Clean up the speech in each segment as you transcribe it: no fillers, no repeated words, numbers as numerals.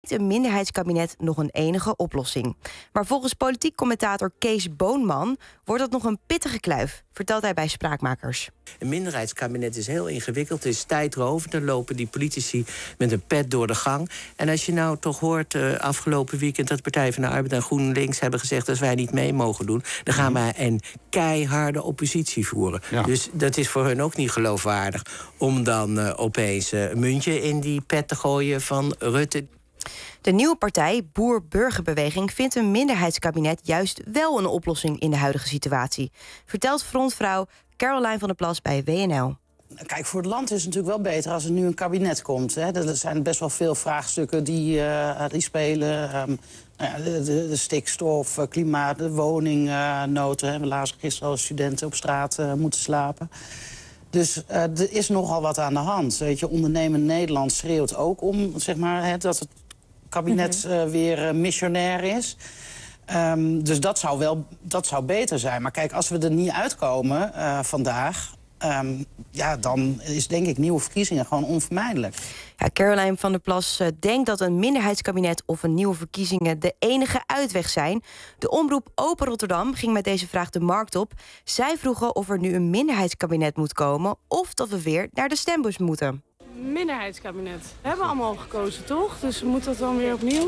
een minderheidskabinet nog een enige oplossing. Maar volgens politiek commentator Kees Boonman wordt dat nog een pittige kluif, vertelt hij bij Spraakmakers. Een minderheidskabinet is heel ingewikkeld, het is tijdrovend. Dan lopen die politici met een pet door de gang. En als je nou toch hoort afgelopen weekend dat de Partij van de Arbeid en GroenLinks hebben gezegd als wij niet mee mogen doen, dan gaan wij een keiharde oppositie voeren. Ja. Dus dat is voor hun ook niet geloofwaardig om dan opeens een muntje in die pet te gooien van Rutte. De nieuwe partij, Boer-Burgerbeweging, vindt een minderheidskabinet juist wel een oplossing in de huidige situatie, vertelt frontvrouw Caroline van der Plas bij WNL. Kijk, voor het land is het natuurlijk wel beter als er nu een kabinet komt. Hè. Er zijn best wel veel vraagstukken die spelen. De stikstof, klimaat, de woningnood. We lazen gisteren al studenten op straat moeten slapen. Dus er is nogal wat aan de hand. Weet je, ondernemend Nederland schreeuwt ook om, zeg maar, dat het kabinet weer missionair is. Dus dat zou beter zijn. Maar kijk, als we er niet uitkomen vandaag, dan is denk ik nieuwe verkiezingen gewoon onvermijdelijk. Ja, Caroline van der Plas denkt dat een minderheidskabinet of een nieuwe verkiezingen de enige uitweg zijn. De omroep Open Rotterdam ging met deze vraag de markt op. Zij vroegen of er nu een minderheidskabinet moet komen of dat we weer naar de stembus moeten. Minderheidskabinet. We hebben allemaal gekozen, toch? Dus moet dat dan weer opnieuw?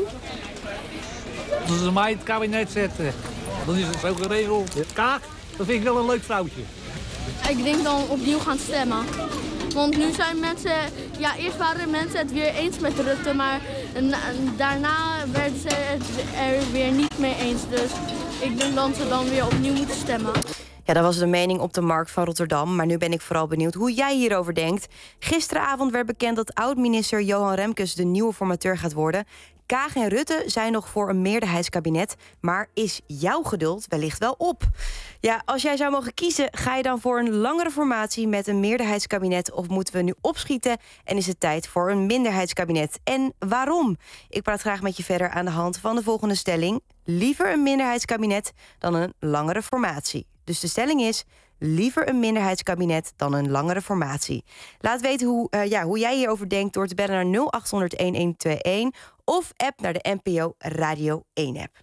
Als ze mij in het kabinet zetten, dan is het zo geregeld. Kaag, dat vind ik wel een leuk vrouwtje. Ik denk dan opnieuw gaan stemmen. Want nu zijn mensen, eerst waren mensen het weer eens met Rutte, maar daarna werden ze het er weer niet mee eens. Dus ik denk dat ze dan weer opnieuw moeten stemmen. Ja, dat was de mening op de markt van Rotterdam. Maar nu ben ik vooral benieuwd hoe jij hierover denkt. Gisteravond werd bekend dat oud-minister Johan Remkes de nieuwe formateur gaat worden. Kaag en Rutte zijn nog voor een meerderheidskabinet. Maar is jouw geduld wellicht wel op? Ja, als jij zou mogen kiezen, ga je dan voor een langere formatie met een meerderheidskabinet? Of moeten we nu opschieten en is het tijd voor een minderheidskabinet? En waarom? Ik praat graag met je verder aan de hand van de volgende stelling. Liever een minderheidskabinet dan een langere formatie. Dus de stelling is, liever een minderheidskabinet dan een langere formatie. Laat weten hoe jij hierover denkt door te bellen naar 0800-1121... of app naar de NPO Radio 1-app.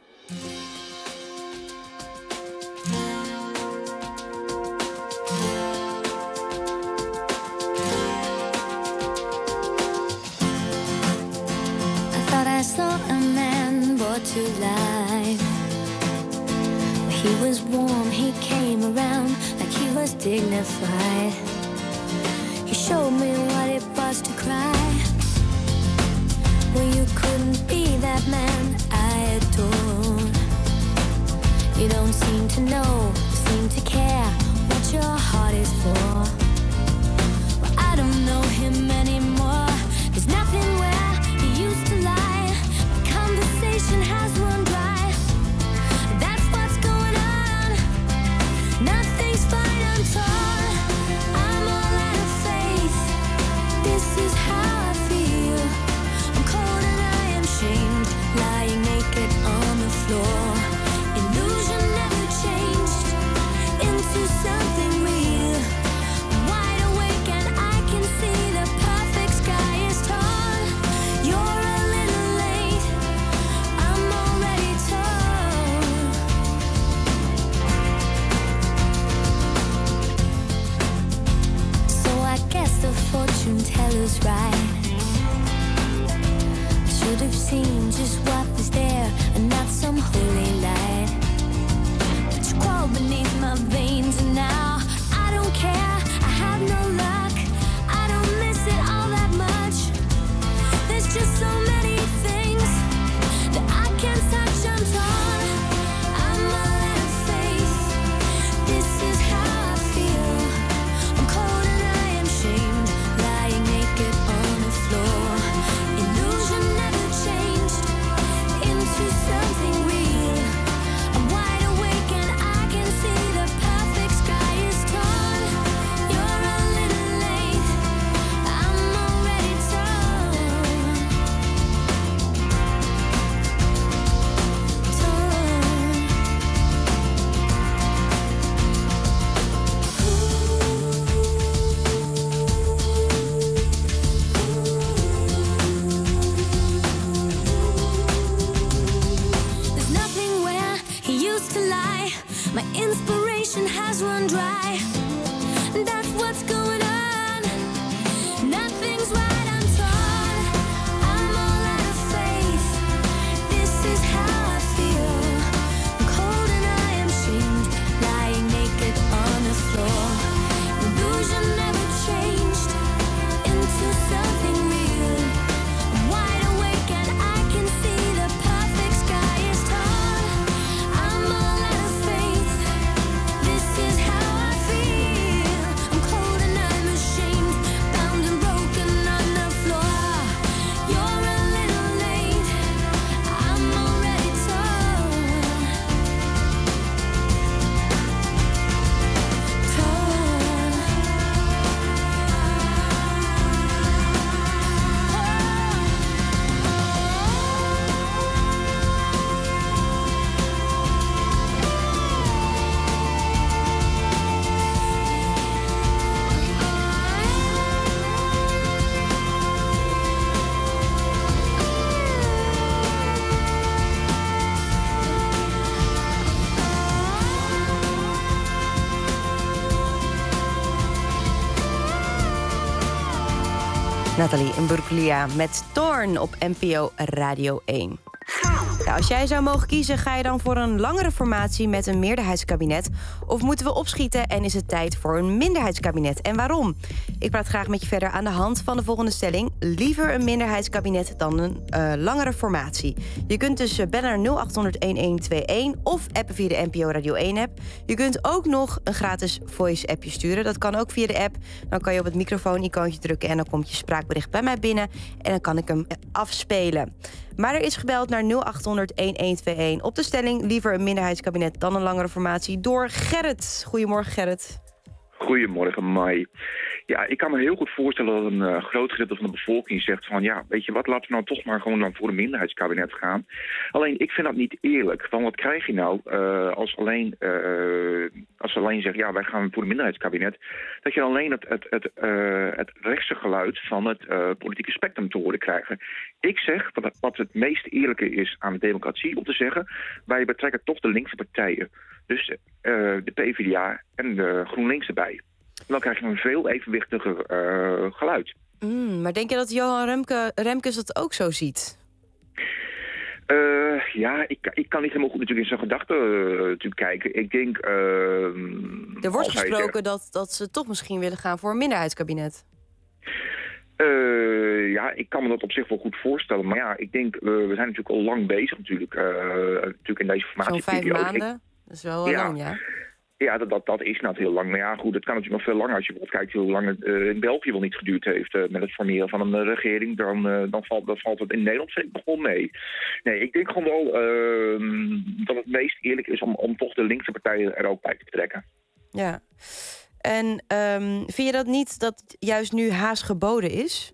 I thought I saw a man brought to life. He was warm, he came around like he was dignified. He showed me what it was to cry. Well, you couldn't be that man I adore. You don't seem to know, seem to care what your heart is for. Well, I don't know him anymore. There's nothing where he used to lie. The conversation has run dry. Nothing's fine, I'm torn. I'm all out of faith. This is how I feel. I'm cold and I am shamed, lying naked on the floor. Illusion never changed into something real. I'm wide awake and I can see the perfect sky is torn. You're a little late, I'm already torn. I guess the fortune teller's right. I should have seen just what was there and not some holy light. But you crawl beneath my veins and now I don't care, I have no luck. I don't miss it all that much. There's just so many things that I can't touch, I'm torn. I'm all out of faith. This is how I feel. I'm cold and I am shamed, lying naked on the floor. Illusion never changed into something real. I'm wide awake and I can see the power. ocean has run dry. That's what's going on. Nothing's right, I'm torn. I'm all out of faith. This is how I feel. I'm cold and I am shamed, lying naked on the floor. Illusion never changed into something real. I'm wide awake and I can see the perfect sky is torn. I'm all out of faith. This is how I feel. I'm cold and I'm ashamed, bound and broken on the floor. You're a little late. I'm already torn. Nathalie Imbruglia met Torn op NPO Radio 1. Ja, als jij zou mogen kiezen, ga je dan voor een langere formatie met een meerderheidskabinet? Of moeten we opschieten en is het tijd voor een minderheidskabinet? En waarom? Ik praat graag met je verder aan de hand van de volgende stelling. Liever een minderheidskabinet dan een langere formatie. Je kunt dus bellen naar 0800-1121 of appen via de NPO Radio 1-app. Je kunt ook nog een gratis voice-appje sturen. Dat kan ook via de app. Dan kan je op het microfoon-icoontje drukken en dan komt je spraakbericht bij mij binnen. En dan kan ik hem afspelen. Maar er is gebeld naar 0800-1121 op de stelling liever een minderheidskabinet dan een langere formatie door Gerrit. Goedemorgen, Gerrit. Goedemorgen, Mai. Ja, ik kan me heel goed voorstellen dat een groot gedeelte van de bevolking zegt van... ja, weet je wat, laten we nou toch maar gewoon dan voor een minderheidskabinet gaan. Alleen, ik vind dat niet eerlijk. Want wat krijg je nou als ze alleen zeggen... ja, wij gaan voor een minderheidskabinet... dat je alleen het rechtse geluid van het politieke spectrum te horen krijgen. Ik zeg, wat het meest eerlijke is aan de democratie... om te zeggen, wij betrekken toch de linkse partijen. Dus de PvdA en de GroenLinks erbij. Dan krijg je een veel evenwichtiger geluid. Maar denk je dat Johan Remkes dat ook zo ziet? Ja, ik kan niet helemaal goed natuurlijk in zijn gedachten kijken. Ik denk... er wordt gesproken dat ze toch misschien willen gaan voor een minderheidskabinet. Ja, ik kan me dat op zich wel goed voorstellen. Maar ja, ik denk, we zijn natuurlijk al lang bezig natuurlijk in deze formatieperiode. Zo'n 5 maanden? Dat is wel lang, ja. Ja, dat is nou heel lang. Maar ja, goed, het kan natuurlijk nog veel langer. Als je bijvoorbeeld kijkt hoe lang het in België wel niet geduurd heeft met het formeren van een regering, dan valt het in Nederland zeker nog wel mee. Nee, ik denk gewoon wel dat het meest eerlijk is om toch de linkse partijen er ook bij te betrekken. Ja. En vind je dat niet dat juist nu haast geboden is?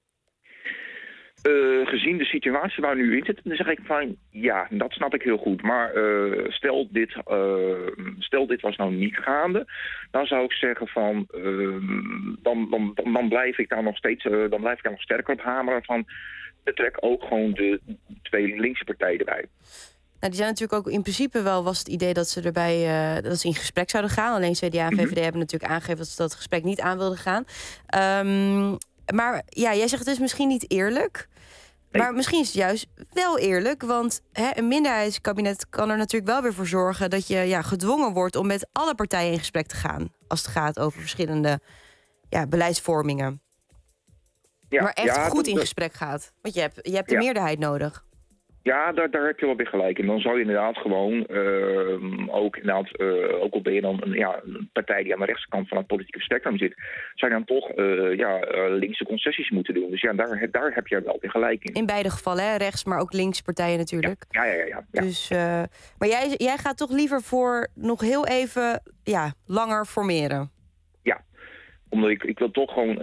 Gezien de situatie waar we nu in zitten, dan zeg ik van ja, dat snap ik heel goed. Maar stel dit was nou niet gaande, dan zou ik zeggen van dan blijf ik daar nog steeds nog sterker op hameren van betrek ook gewoon de 2 linkse partijen erbij. Nou, die zijn natuurlijk ook in principe wel was het idee dat ze erbij dat ze in gesprek zouden gaan. Alleen CDA en VVD hebben natuurlijk aangegeven dat ze dat gesprek niet aan wilden gaan. Maar ja, jij zegt het is misschien niet eerlijk. Nee. Maar misschien is het juist wel eerlijk. Want een minderheidskabinet kan er natuurlijk wel weer voor zorgen dat je gedwongen wordt om met alle partijen in gesprek te gaan. Als het gaat over verschillende beleidsvormingen. Ja, maar echt goed in gesprek gaat. Want je hebt de meerderheid nodig. Ja, daar heb je wel weer gelijk. En dan zou je inderdaad gewoon, ook al ben je dan een partij die aan de rechtse kant van het politieke spectrum zit, zou je dan toch linkse concessies moeten doen. Dus ja, daar heb je wel weer gelijk in. In beide gevallen, hè? Rechts, maar ook linkse partijen natuurlijk. Ja. Dus, maar jij gaat toch liever voor nog heel even langer formeren? Omdat ik wil toch gewoon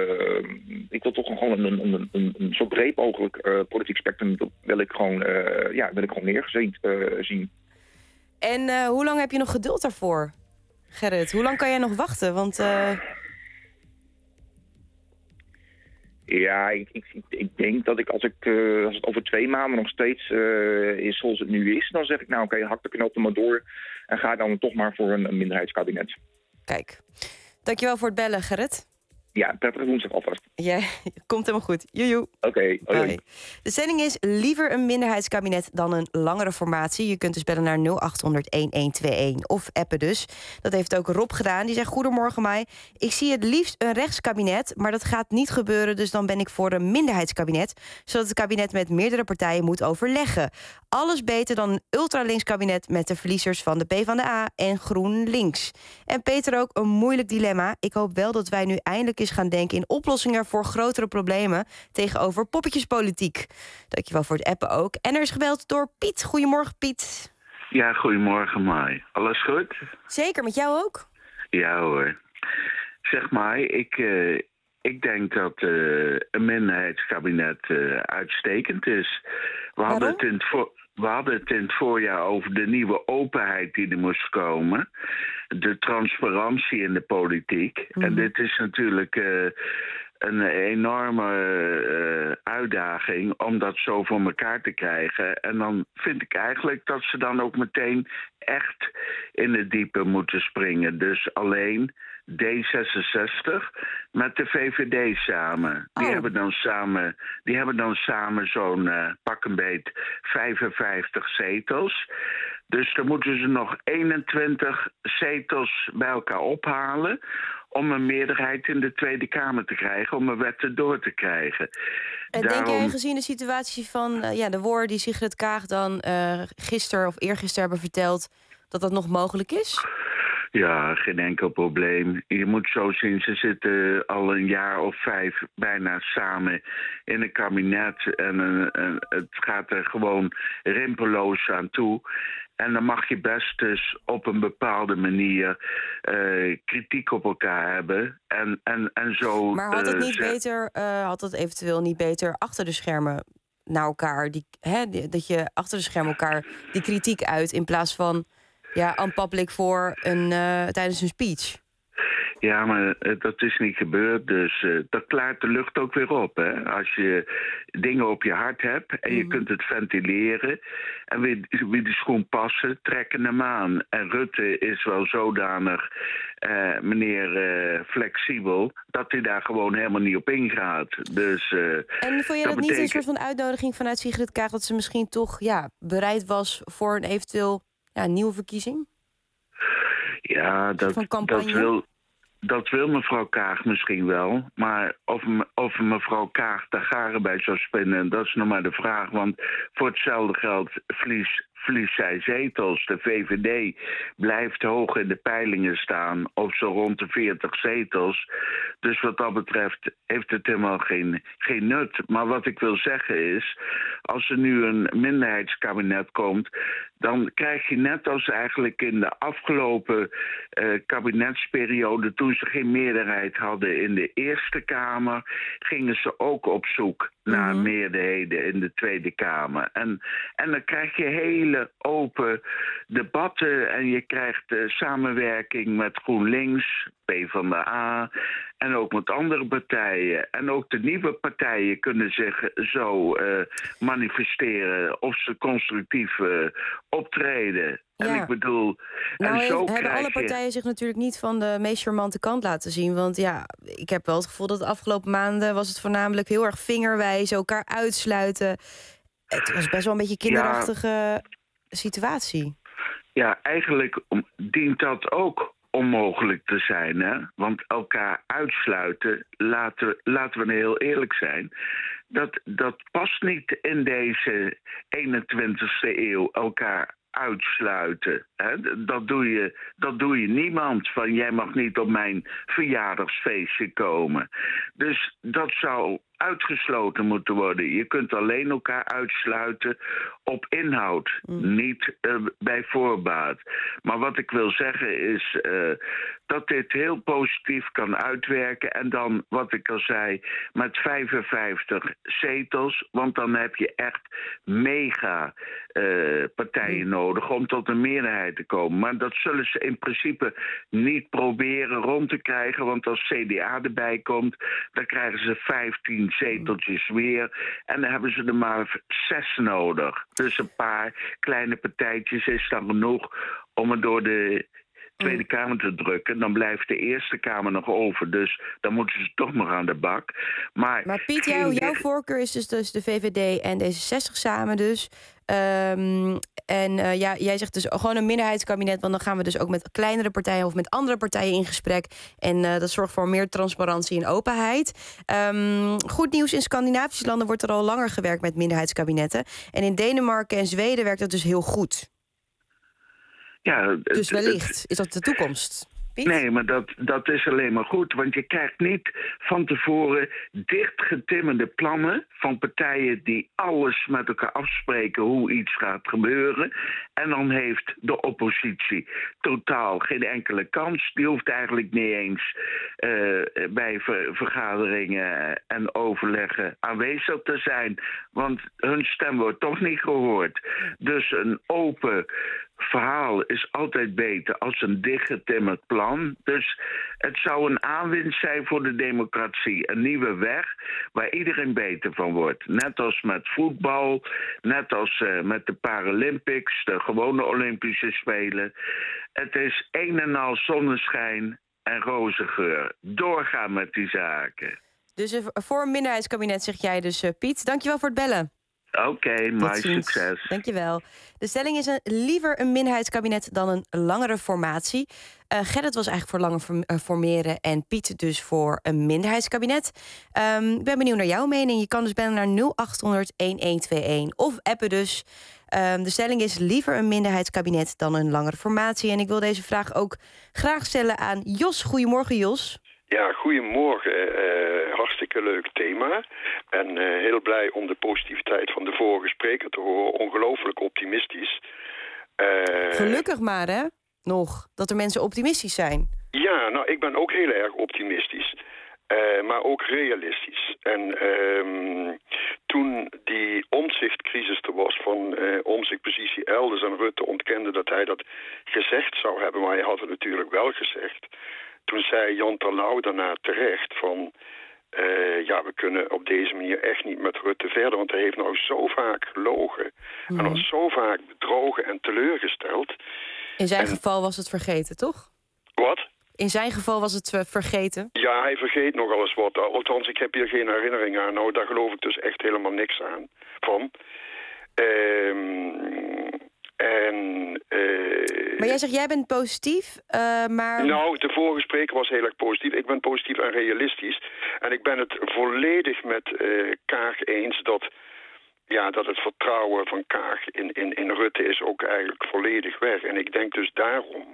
een zo breed mogelijk politiek spectrum wil ik gewoon neergezet zien. En hoe lang heb je nog geduld daarvoor, Gerrit? Hoe lang kan jij nog wachten? Want Ja, ik denk dat als het over 2 maanden nog steeds is zoals het nu is, dan zeg ik nou oké, hak de knoop er maar door en ga dan toch maar voor een minderheidskabinet. Kijk, dankjewel voor het bellen, Gerrit. Ja, prettige woensdag alvast. Ja, komt helemaal goed. Joejoe. Oké, hoi. De stelling is liever een minderheidskabinet dan een langere formatie. Je kunt dus bellen naar 0800-1121 of appen dus. Dat heeft ook Rob gedaan. Die zegt, goedemorgen mij. Ik zie het liefst een rechtskabinet, maar dat gaat niet gebeuren. Dus dan ben ik voor een minderheidskabinet, zodat het kabinet met meerdere partijen moet overleggen. Alles beter dan een ultralinks kabinet met de verliezers van de PvdA en GroenLinks. En Peter ook, een moeilijk dilemma. Ik hoop wel dat wij nu eindelijk eens gaan denken in oplossingen voor grotere problemen tegenover poppetjespolitiek. Dankjewel voor het appen ook. En er is gebeld door Piet. Goedemorgen, Piet. Ja, goedemorgen, Mai. Alles goed? Zeker, met jou ook? Ja hoor. Zeg maar, ik denk dat een minderheidskabinet uitstekend is. We hadden het in het voorjaar over de nieuwe openheid die er moest komen. De transparantie in de politiek. En dit is natuurlijk een enorme uitdaging om dat zo voor elkaar te krijgen. En dan vind ik eigenlijk dat ze dan ook meteen echt in het diepe moeten springen. Dus alleen D66 met de VVD samen. Die hebben dan samen zo'n pak een beet 55 zetels. Dus dan moeten ze nog 21 zetels bij elkaar ophalen om een meerderheid in de Tweede Kamer te krijgen, om een wet erdoor te krijgen. En denk jij, gezien de situatie van de woorden die Sigrid Kaag dan gisteren of eergisteren hebben verteld, dat dat nog mogelijk is? Ja, geen enkel probleem. Je moet zo zien, ze zitten al een jaar of 5 bijna samen in een kabinet. En het gaat er gewoon rimpeloos aan toe. En dan mag je best dus op een bepaalde manier kritiek op elkaar hebben. En zo. Maar had het niet beter, had het eventueel niet beter achter de schermen naar elkaar? Dat je achter de schermen elkaar die kritiek uit in plaats van aanpappelijk voor tijdens een speech. Ja, maar dat is niet gebeurd, dus dat klaart de lucht ook weer op. Hè? Als je dingen op je hart hebt en je kunt het ventileren en wie de schoen passen, trekken hem aan. En Rutte is wel zodanig, meneer, flexibel, dat hij daar gewoon helemaal niet op ingaat. Dus, en vond je dat niet een soort van uitnodiging vanuit Sigrid Kaag dat ze misschien toch bereid was voor een eventueel nieuwe verkiezing? Ja, dat wil mevrouw Kaag misschien wel. Maar of mevrouw Kaag daar garen bij zou spinnen, dat is nog maar de vraag. Want voor hetzelfde geld verliest zij zetels. De VVD blijft hoog in de peilingen staan, of zo rond de 40 zetels. Dus wat dat betreft heeft het helemaal geen nut. Maar wat ik wil zeggen is, als er nu een minderheidskabinet komt, dan krijg je net als eigenlijk in de afgelopen kabinetsperiode, toen ze geen meerderheid hadden in de Eerste Kamer, gingen ze ook op zoek naar meerderheden in de Tweede Kamer. En dan krijg je hele open debatten en je krijgt samenwerking met GroenLinks, PvdA en ook met andere partijen. En ook de nieuwe partijen kunnen zich zo manifesteren of ze constructief optreden. Ja. En ik bedoel, hebben alle partijen zich natuurlijk niet van de meest charmante kant laten zien. Want ik heb wel het gevoel dat de afgelopen maanden was het voornamelijk heel erg vingerwijzen, elkaar uitsluiten. Het was best wel een beetje een kinderachtige situatie. Ja, eigenlijk dient dat ook onmogelijk te zijn, hè? Want elkaar uitsluiten, laten we heel eerlijk zijn, dat past niet in deze 21ste eeuw, elkaar uitsluiten. Hè? Dat doe je niemand. Van jij mag niet op mijn verjaardagsfeestje komen. Dus dat zou uitgesloten moeten worden. Je kunt alleen elkaar uitsluiten op inhoud, niet bij voorbaat. Maar wat ik wil zeggen is dat dit heel positief kan uitwerken. En dan, wat ik al zei, met 55 zetels, want dan heb je echt mega partijen nodig om tot een meerderheid te komen. Maar dat zullen ze in principe niet proberen rond te krijgen, want als CDA erbij komt, dan krijgen ze 15 zeteltjes weer. En dan hebben ze er maar 6 nodig. Dus een paar kleine partijtjes is dan genoeg om het door de Tweede Kamer te drukken. Dan blijft de Eerste Kamer nog over. Dus dan moeten ze toch nog aan de bak. Maar Piet, jouw voorkeur is dus de VVD en D66 samen dus. Jij zegt dus gewoon een minderheidskabinet, want dan gaan we dus ook met kleinere partijen of met andere partijen in gesprek. En dat zorgt voor meer transparantie en openheid. Goed nieuws, in Scandinavische landen wordt er al langer gewerkt met minderheidskabinetten. En in Denemarken en Zweden werkt dat dus heel goed. Ja, dus wellicht is dat de toekomst. Piet? Nee, maar dat is alleen maar goed. Want je krijgt niet van tevoren dichtgetimmerde plannen van partijen die alles met elkaar afspreken hoe iets gaat gebeuren. En dan heeft de oppositie totaal geen enkele kans. Die hoeft eigenlijk niet eens bij vergaderingen en overleggen aanwezig te zijn. Want hun stem wordt toch niet gehoord. Dus een open verhaal is altijd beter als een dichtgetimmerd plan. Dus het zou een aanwinst zijn voor de democratie. Een nieuwe weg waar iedereen beter van wordt. Net als met voetbal, net als met de Paralympics, de gewone Olympische Spelen. Het is een en al zonneschijn en rozengeur. Doorgaan met die zaken. Dus voor een minderheidskabinet zeg jij dus, Piet. Dankjewel voor het bellen. Oké, maar succes. Dankjewel. De stelling is liever een minderheidskabinet dan een langere formatie. Gerrit was eigenlijk voor langer formeren en Piet dus voor een minderheidskabinet. Ik ben benieuwd naar jouw mening. Je kan dus bellen naar 0800-1121 of appen dus. De stelling is liever een minderheidskabinet dan een langere formatie. En ik wil deze vraag ook graag stellen aan Jos. Goedemorgen, Jos. Ja, goedemorgen. Hartstikke leuk thema. En heel blij om de positiviteit van de vorige spreker te horen. Ongelooflijk optimistisch. Gelukkig maar, hè? Nog. Dat er mensen optimistisch zijn. Ja, nou, ik ben ook heel erg optimistisch. Maar ook realistisch. En toen die Omtzigt-crisis er was van Omtzigt-positie elders en Rutte ontkende dat hij dat gezegd zou hebben, maar hij had het natuurlijk wel gezegd. Toen zei Jan Terlouw daarna terecht van we kunnen op deze manier echt niet met Rutte verder, want hij heeft nou zo vaak gelogen en ons zo vaak bedrogen en teleurgesteld. In zijn geval was het vergeten, toch? Wat? In zijn geval was het vergeten? Ja, hij vergeet nogal eens wat. Althans, ik heb hier geen herinnering aan. Nou, daar geloof ik dus echt helemaal niks aan van. Maar jij zegt, jij bent positief, maar... Nou, de vorige spreker was heel erg positief. Ik ben positief en realistisch. En ik ben het volledig met Kaag eens dat het vertrouwen van Kaag in Rutte is ook eigenlijk volledig weg. En ik denk dus daarom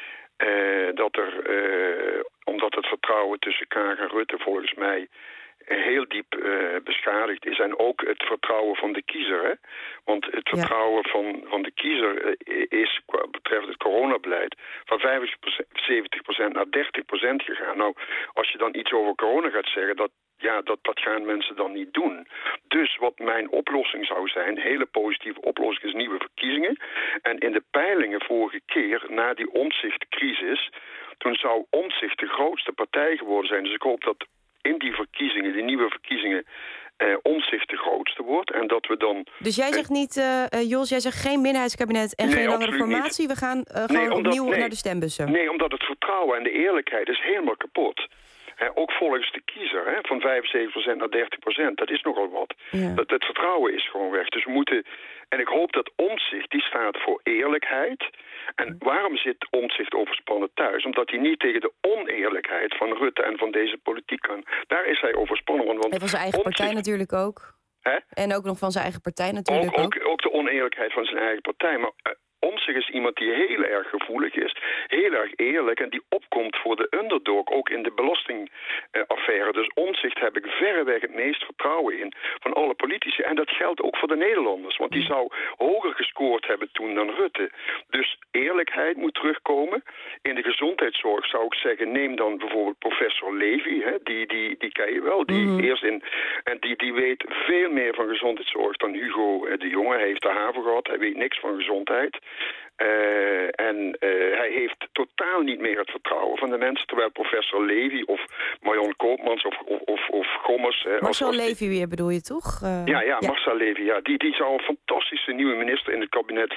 omdat het vertrouwen tussen Kaag en Rutte volgens mij heel diep beschadigd is. En ook het vertrouwen van de kiezer. Hè? Want het vertrouwen van de kiezer is, betreft het coronabeleid, van 75% naar 30% gegaan. Nou, als je dan iets over corona gaat zeggen, dat gaan mensen dan niet doen. Dus wat mijn oplossing zou zijn, hele positieve oplossing, is nieuwe verkiezingen. En in de peilingen vorige keer, na die Omtzigt-crisis, toen zou Omtzigt de grootste partij geworden zijn. Dus ik hoop dat in die verkiezingen, die nieuwe verkiezingen, Omtzigt de grootste wordt. En dat we dan... Dus jij zegt niet, Jos, jij zegt geen minderheidskabinet en geen langere formatie? Niet. We gaan opnieuw naar de stembussen. Nee, omdat het vertrouwen en de eerlijkheid is helemaal kapot. Ook volgens de kiezer, van 75% naar 30%, dat is nogal wat. Ja. Het vertrouwen is gewoon weg. Dus we moeten... En ik hoop dat Omtzigt, die staat voor eerlijkheid. En waarom zit Omtzigt overspannen thuis? Omdat hij niet tegen de oneerlijkheid van Rutte en van deze politiek kan. Daar is hij overspannen. Want en van zijn eigen partij natuurlijk ook. En ook nog van zijn eigen partij natuurlijk ook de oneerlijkheid van zijn eigen partij. Maar Omtzigt is iemand die heel erg gevoelig is, heel erg eerlijk en die opkomt voor de underdog, ook in de belastingaffaire. Dus Omtzigt heb ik verreweg het meest vertrouwen in van alle politici. En dat geldt ook voor de Nederlanders, want die zou hoger gescoord hebben toen dan Rutte. Dus eerlijkheid moet terugkomen. In de gezondheidszorg zou ik zeggen, neem dan bijvoorbeeld professor Levy, die ken je wel, die weet veel meer van gezondheidszorg dan Hugo de Jonge. Hij heeft de haven gehad, hij weet niks van gezondheid. En hij heeft totaal niet meer het vertrouwen van de mensen. Terwijl professor Levy of Marion Koopmans of Gommers... Marcel Levy weer bedoel je toch? Ja, Marcel Levy. Ja. Die zou een fantastische nieuwe minister in het kabinet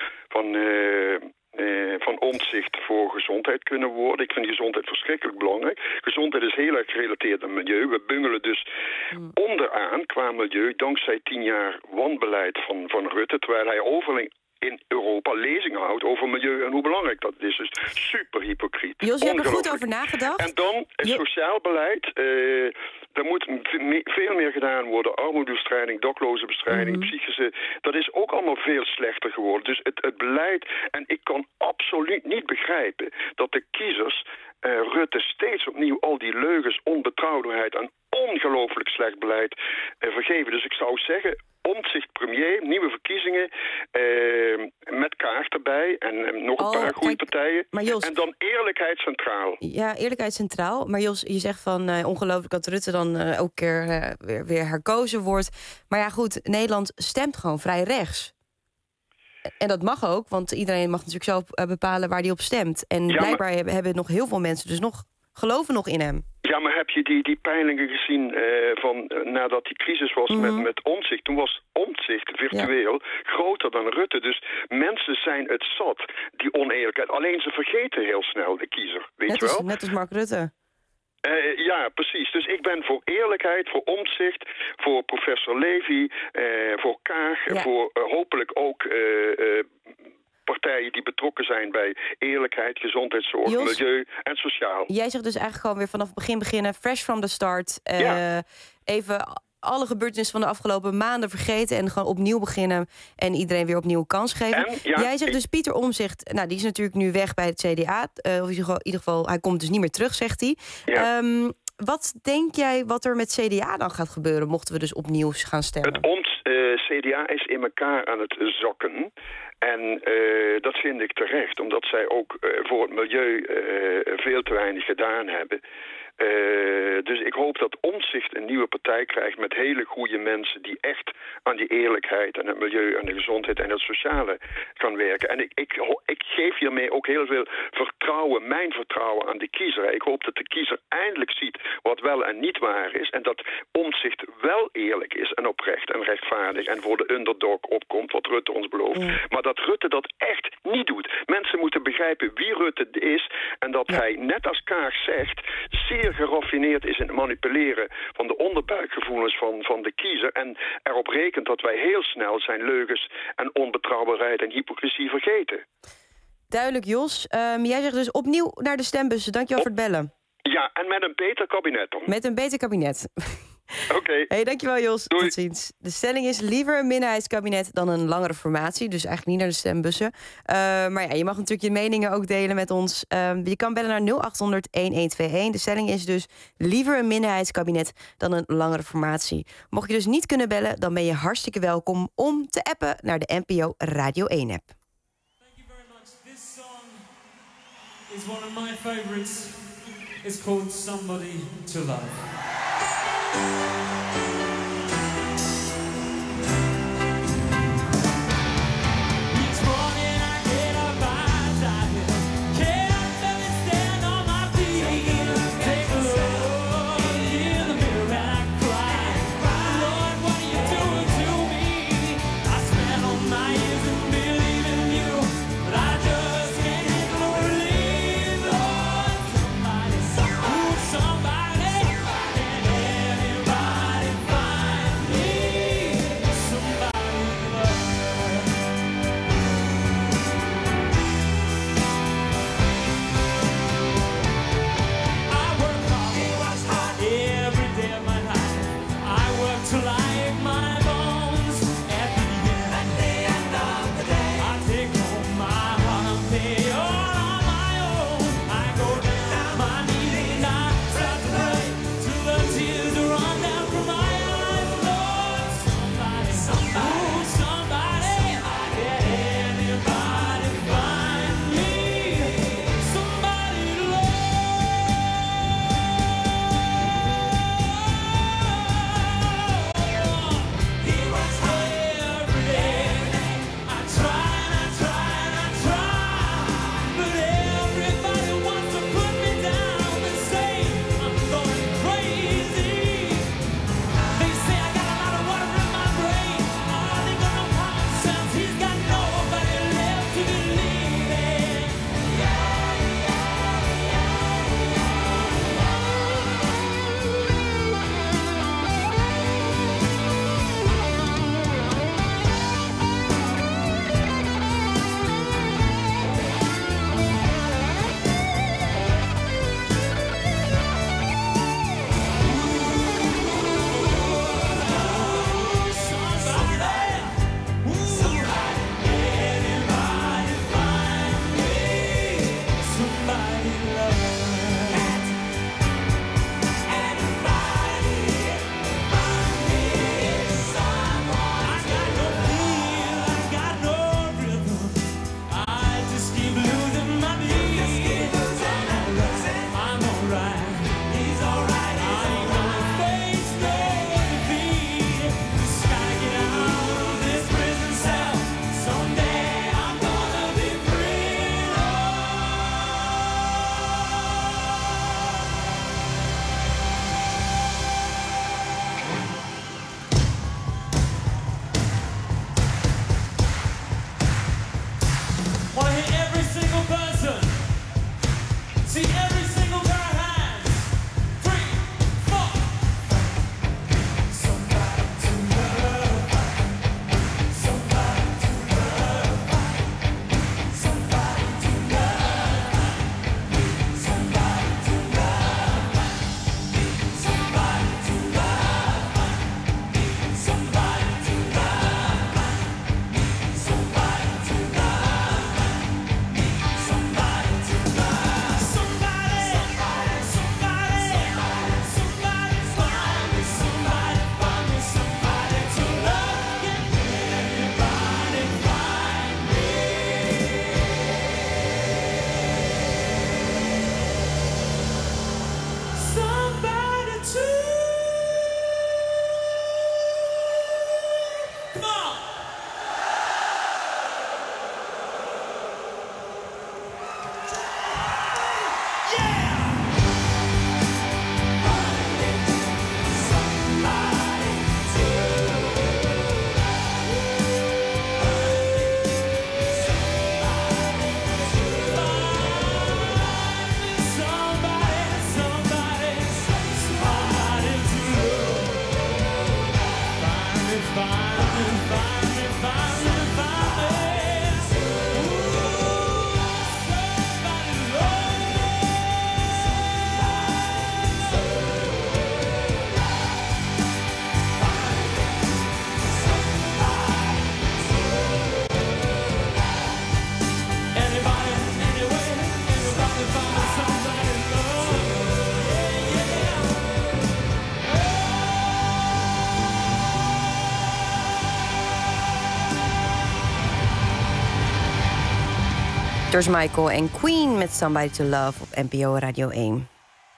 van Omtzigt voor gezondheid kunnen worden. Ik vind gezondheid verschrikkelijk belangrijk. Gezondheid is heel erg gerelateerd aan milieu. We bungelen dus onderaan qua milieu dankzij 10 jaar wanbeleid van Rutte, terwijl hij overal in Europa lezingen houdt over milieu en hoe belangrijk dat is. Dus super hypocriet. Jos, je hebt er goed over nagedacht. En dan het sociaal beleid. Er moet veel meer gedaan worden. Armoedebestrijding, daklozenbestrijding, psychische... Dat is ook allemaal veel slechter geworden. Dus het beleid... En ik kan absoluut niet begrijpen dat de kiezers Rutte steeds opnieuw al die leugens, onbetrouwbaarheid en ongelooflijk slecht beleid vergeven. Dus ik zou zeggen, Omtzigt premier, nieuwe verkiezingen, met Kaag erbij en nog een paar goede partijen. Jos, en dan eerlijkheid centraal. Ja, eerlijkheid centraal. Maar Jos, je zegt van ongelooflijk dat Rutte dan ook keer weer herkozen wordt. Maar ja goed, Nederland stemt gewoon vrij rechts. En dat mag ook, want iedereen mag natuurlijk zelf bepalen waar hij op stemt. En blijkbaar hebben nog heel veel mensen dus geloven nog in hem. Ja, maar heb je die peilingen gezien van nadat die crisis was met Omtzigt? Toen was Omtzigt virtueel groter dan Rutte. Dus mensen zijn het zat, die oneerlijkheid. Alleen ze vergeten heel snel de kiezer, weet je wel? Net als Mark Rutte. Ja, precies. Dus ik ben voor eerlijkheid, voor Omtzigt, voor professor Levy, voor Kaag, voor hopelijk ook partijen die betrokken zijn bij eerlijkheid, gezondheidszorg, milieu en sociaal. Jij zegt dus eigenlijk gewoon weer vanaf het begin beginnen, fresh from the start. Even alle gebeurtenissen van de afgelopen maanden vergeten en gewoon opnieuw beginnen en iedereen weer opnieuw kans geven. Jij zegt dus Pieter Omtzigt, nou die is natuurlijk nu weg bij het CDA. Of in ieder geval, hij komt dus niet meer terug, zegt hij. Ja. Wat denk jij wat er met CDA dan gaat gebeuren, mochten we dus opnieuw gaan stemmen? Het CDA is in elkaar aan het zakken. En dat vind ik terecht, omdat zij ook voor het milieu veel te weinig gedaan hebben. Dus ik hoop dat Omtzigt een nieuwe partij krijgt met hele goede mensen die echt aan die eerlijkheid en het milieu en de gezondheid en het sociale gaan werken. En ik geef hiermee ook heel veel vertrouwen, mijn vertrouwen aan de kiezer. Ik hoop dat de kiezer eindelijk ziet wat wel en niet waar is en dat Omtzigt wel eerlijk is en oprecht en rechtvaardig en voor de underdog opkomt, wat Rutte ons belooft. Maar dat Rutte dat echt niet doet. Mensen moeten begrijpen wie Rutte is en dat hij, net als Kaag zegt, zeer geraffineerd is in het manipuleren van de onderbuikgevoelens van de kiezer en erop rekent dat wij heel snel zijn leugens en onbetrouwbaarheid en hypocrisie vergeten. Duidelijk, Jos. Jij zegt dus opnieuw naar de stembussen. Dankjewel voor het bellen. Ja, en met een beter kabinet dan. Met een beter kabinet. Oké. Hey, dankjewel Jos. Doei. Tot ziens. De stelling is liever een minderheidskabinet dan een langere formatie. Dus eigenlijk niet naar de stembussen. Maar ja, je mag natuurlijk je meningen ook delen met ons. Je kan bellen naar 0800-1121. De stelling is dus liever een minderheidskabinet dan een langere formatie. Mocht je dus niet kunnen bellen, dan ben je hartstikke welkom om te appen naar de NPO Radio 1 app. Thank you very much. This song is one of my favorites. It's called Somebody to Love. Somebody George Michael en Queen met Somebody to Love op NPO Radio 1.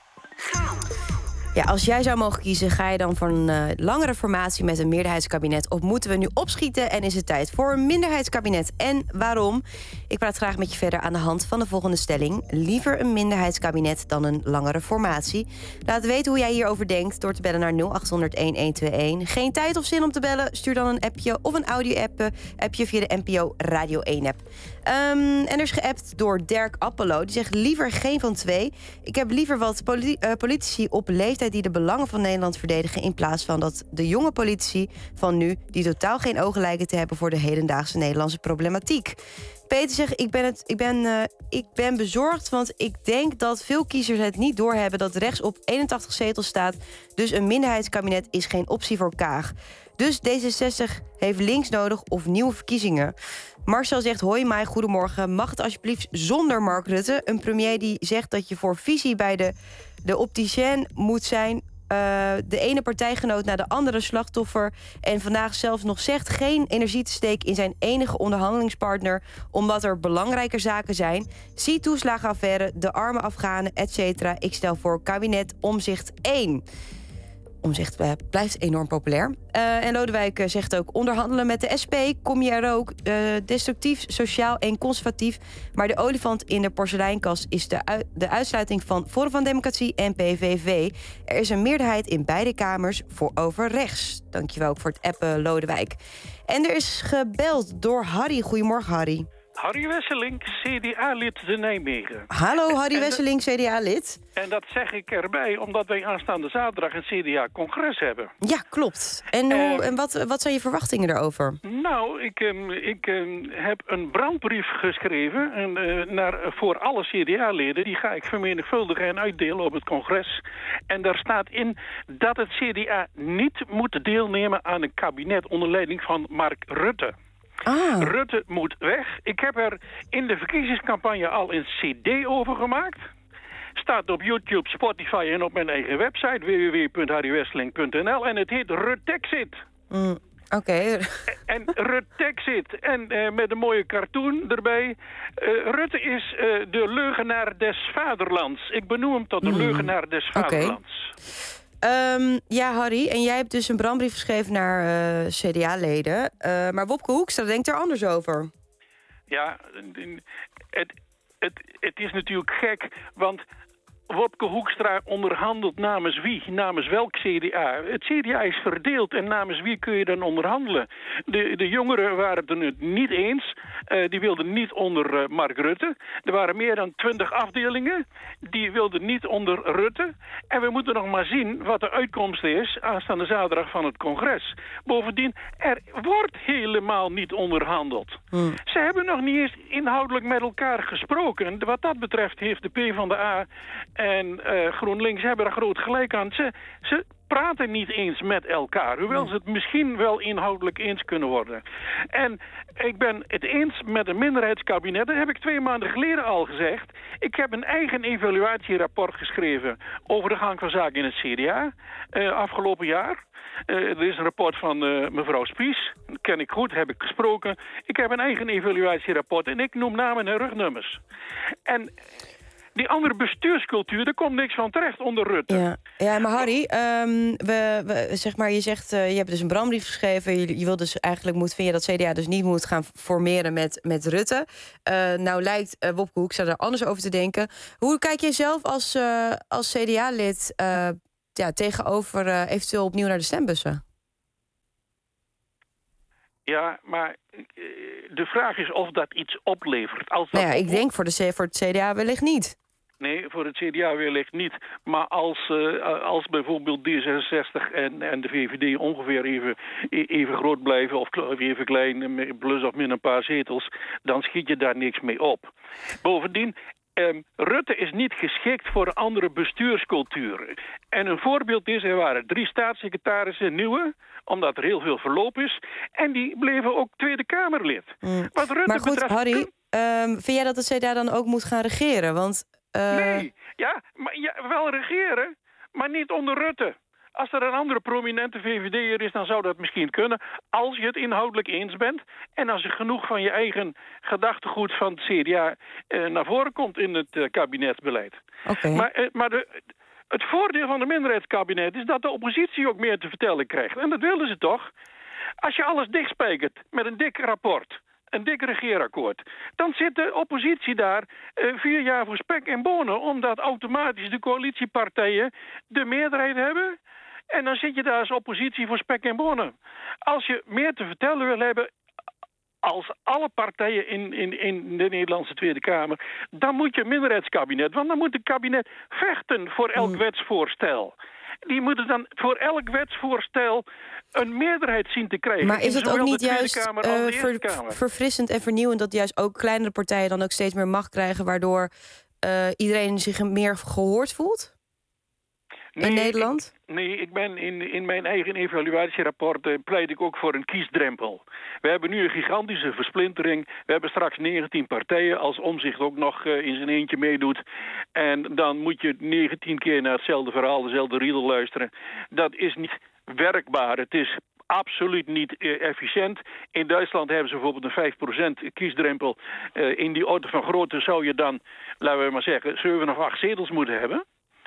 Ja, als jij zou mogen kiezen, ga je dan voor een langere formatie met een meerderheidskabinet? Of moeten we nu opschieten en is het tijd voor een minderheidskabinet? En waarom? Ik praat graag met je verder aan de hand van de volgende stelling. Liever een minderheidskabinet dan een langere formatie. Laat weten hoe jij hierover denkt door te bellen naar 0800-1121. Geen tijd of zin om te bellen? Stuur dan een appje of een audio-appje via de NPO Radio 1-app. En er is geappt door Dirk Appelo. Die zegt liever geen van twee. Ik heb liever wat politici op leeftijd die de belangen van Nederland verdedigen, in plaats van dat de jonge politici van nu, die totaal geen ogen lijken te hebben voor de hedendaagse Nederlandse problematiek. Peter zegt, ik ben bezorgd, want ik denk dat veel kiezers het niet doorhebben dat rechts op 81 zetels staat. Dus een minderheidskabinet is geen optie voor Kaag. Dus D66 heeft links nodig of nieuwe verkiezingen. Marcel zegt, hoi mij, goedemorgen. Mag het alsjeblieft zonder Mark Rutte? Een premier die zegt dat je voor visie bij de opticien moet zijn. De ene partijgenoot naar de andere slachtoffer. En vandaag zelfs nog zegt geen energie te steken in zijn enige onderhandelingspartner, omdat er belangrijker zaken zijn. Zie toeslagenaffaire, de arme Afghanen, etc. Ik stel voor kabinet Omtzigt 1. Omtzigt blijft enorm populair. En Lodewijk zegt ook, onderhandelen met de SP kom je er ook. Destructief, sociaal en conservatief. Maar de olifant in de porseleinkast is de uitsluiting van Forum van Democratie en PVV. Er is een meerderheid in beide kamers voor over rechts. Dankjewel ook voor het appen, Lodewijk. En er is gebeld door Harry. Goedemorgen, Harry. Harry Wesseling, CDA-lid te Nijmegen. Hallo, Harry Wesseling, CDA-lid. En dat zeg ik erbij, omdat wij aanstaande zaterdag een CDA-congres hebben. Ja, klopt. En wat zijn je verwachtingen daarover? Nou, ik heb een brandbrief geschreven voor alle CDA-leden. Die ga ik vermenigvuldigen en uitdelen op het congres. En daar staat in dat het CDA niet moet deelnemen aan een kabinet onder leiding van Mark Rutte. Rutte moet weg. Ik heb er in de verkiezingscampagne al een cd over gemaakt. Staat op YouTube, Spotify en op mijn eigen website www.harrywesseling.nl. En het heet Rutexit. Oké. En Rutexit. En met een mooie cartoon erbij. Rutte is de leugenaar des vaderlands. Ik benoem hem tot de leugenaar des vaderlands. Ja, Harry, en jij hebt dus een brandbrief geschreven naar CDA-leden. Maar Wopke Hoekstra denkt er anders over. Ja, het is natuurlijk gek, want Wopke Hoekstra onderhandelt namens wie? Namens welk CDA? Het CDA is verdeeld en namens wie kun je dan onderhandelen? De jongeren waren het niet eens. Die wilden niet onder Mark Rutte. Er waren meer dan 20 afdelingen. Die wilden niet onder Rutte. En we moeten nog maar zien wat de uitkomst is aanstaande zaterdag van het congres. Bovendien, er wordt helemaal niet onderhandeld. Ze hebben nog niet eens inhoudelijk met elkaar gesproken. Wat dat betreft heeft de PvdA en GroenLinks hebben er groot gelijk aan. Ze praten niet eens met elkaar, hoewel ze het misschien wel inhoudelijk eens kunnen worden. En ik ben het eens met een minderheidskabinet. Dat heb ik 2 maanden geleden al gezegd. Ik heb een eigen evaluatierapport geschreven over de gang van zaken in het CDA afgelopen jaar. Er is een rapport van mevrouw Spies. Dat ken ik goed, heb ik gesproken. Ik heb een eigen evaluatierapport en ik noem namen en rugnummers. En die andere bestuurscultuur, daar komt niks van terecht onder Rutte. Ja, maar Harry, je zegt, je hebt dus een brandbrief geschreven. Je wil dus eigenlijk, vind je dat CDA dus niet moet gaan formeren met Rutte. Nou lijkt Wopke Hoekstra er anders over te denken. Hoe kijk jij zelf als CDA-lid tegenover eventueel opnieuw naar de stembussen? Ja, maar de vraag is of dat iets oplevert. Ik denk voor het CDA wellicht niet. Nee, voor het CDA wellicht niet. Maar als bijvoorbeeld D66 en de VVD ongeveer even groot blijven of even klein, plus of min een paar zetels, dan schiet je daar niks mee op. Bovendien, Rutte is niet geschikt voor een andere bestuurscultuur. En een voorbeeld is, er waren 3 staatssecretarissen, nieuwe, omdat er heel veel verloop is. En die bleven ook Tweede Kamerlid. Wat Rutte maar goed, betreft, Harry, vind jij dat de CDA dan ook moet gaan regeren? Want nee, wel regeren, maar niet onder Rutte. Als er een andere prominente VVD'er is, dan zou dat misschien kunnen. Als je het inhoudelijk eens bent. En als er genoeg van je eigen gedachtegoed van het CDA naar voren komt in het kabinetsbeleid. Okay. Maar het voordeel van de minderheidskabinet is dat de oppositie ook meer te vertellen krijgt. En dat wilden ze toch? Als je alles dichtspijkert met een dik rapport, een dik regeerakkoord, dan zit de oppositie daar 4 jaar voor spek en bonen, omdat automatisch de coalitiepartijen de meerderheid hebben. En dan zit je daar als oppositie voor spek en bonen. Als je meer te vertellen wil hebben, als alle partijen in de Nederlandse Tweede Kamer, dan moet je een minderheidskabinet. Want dan moet het kabinet vechten voor elk wetsvoorstel. Die moeten dan voor elk wetsvoorstel een meerderheid zien te krijgen. Maar is het ook niet juist verfrissend en vernieuwend dat juist ook kleinere partijen dan ook steeds meer macht krijgen, waardoor iedereen zich meer gehoord voelt? In Nederland? Ik ben in mijn eigen evaluatierapport pleit ik ook voor een kiesdrempel. We hebben nu een gigantische versplintering. We hebben straks 19 partijen, als Omtzigt ook nog in zijn eentje meedoet. En dan moet je 19 keer naar hetzelfde verhaal, dezelfde riedel luisteren. Dat is niet werkbaar. Het is absoluut niet efficiënt. In Duitsland hebben ze bijvoorbeeld een 5% kiesdrempel. In die orde van grootte zou je dan, laten we maar zeggen, 7 of 8 zetels moeten hebben.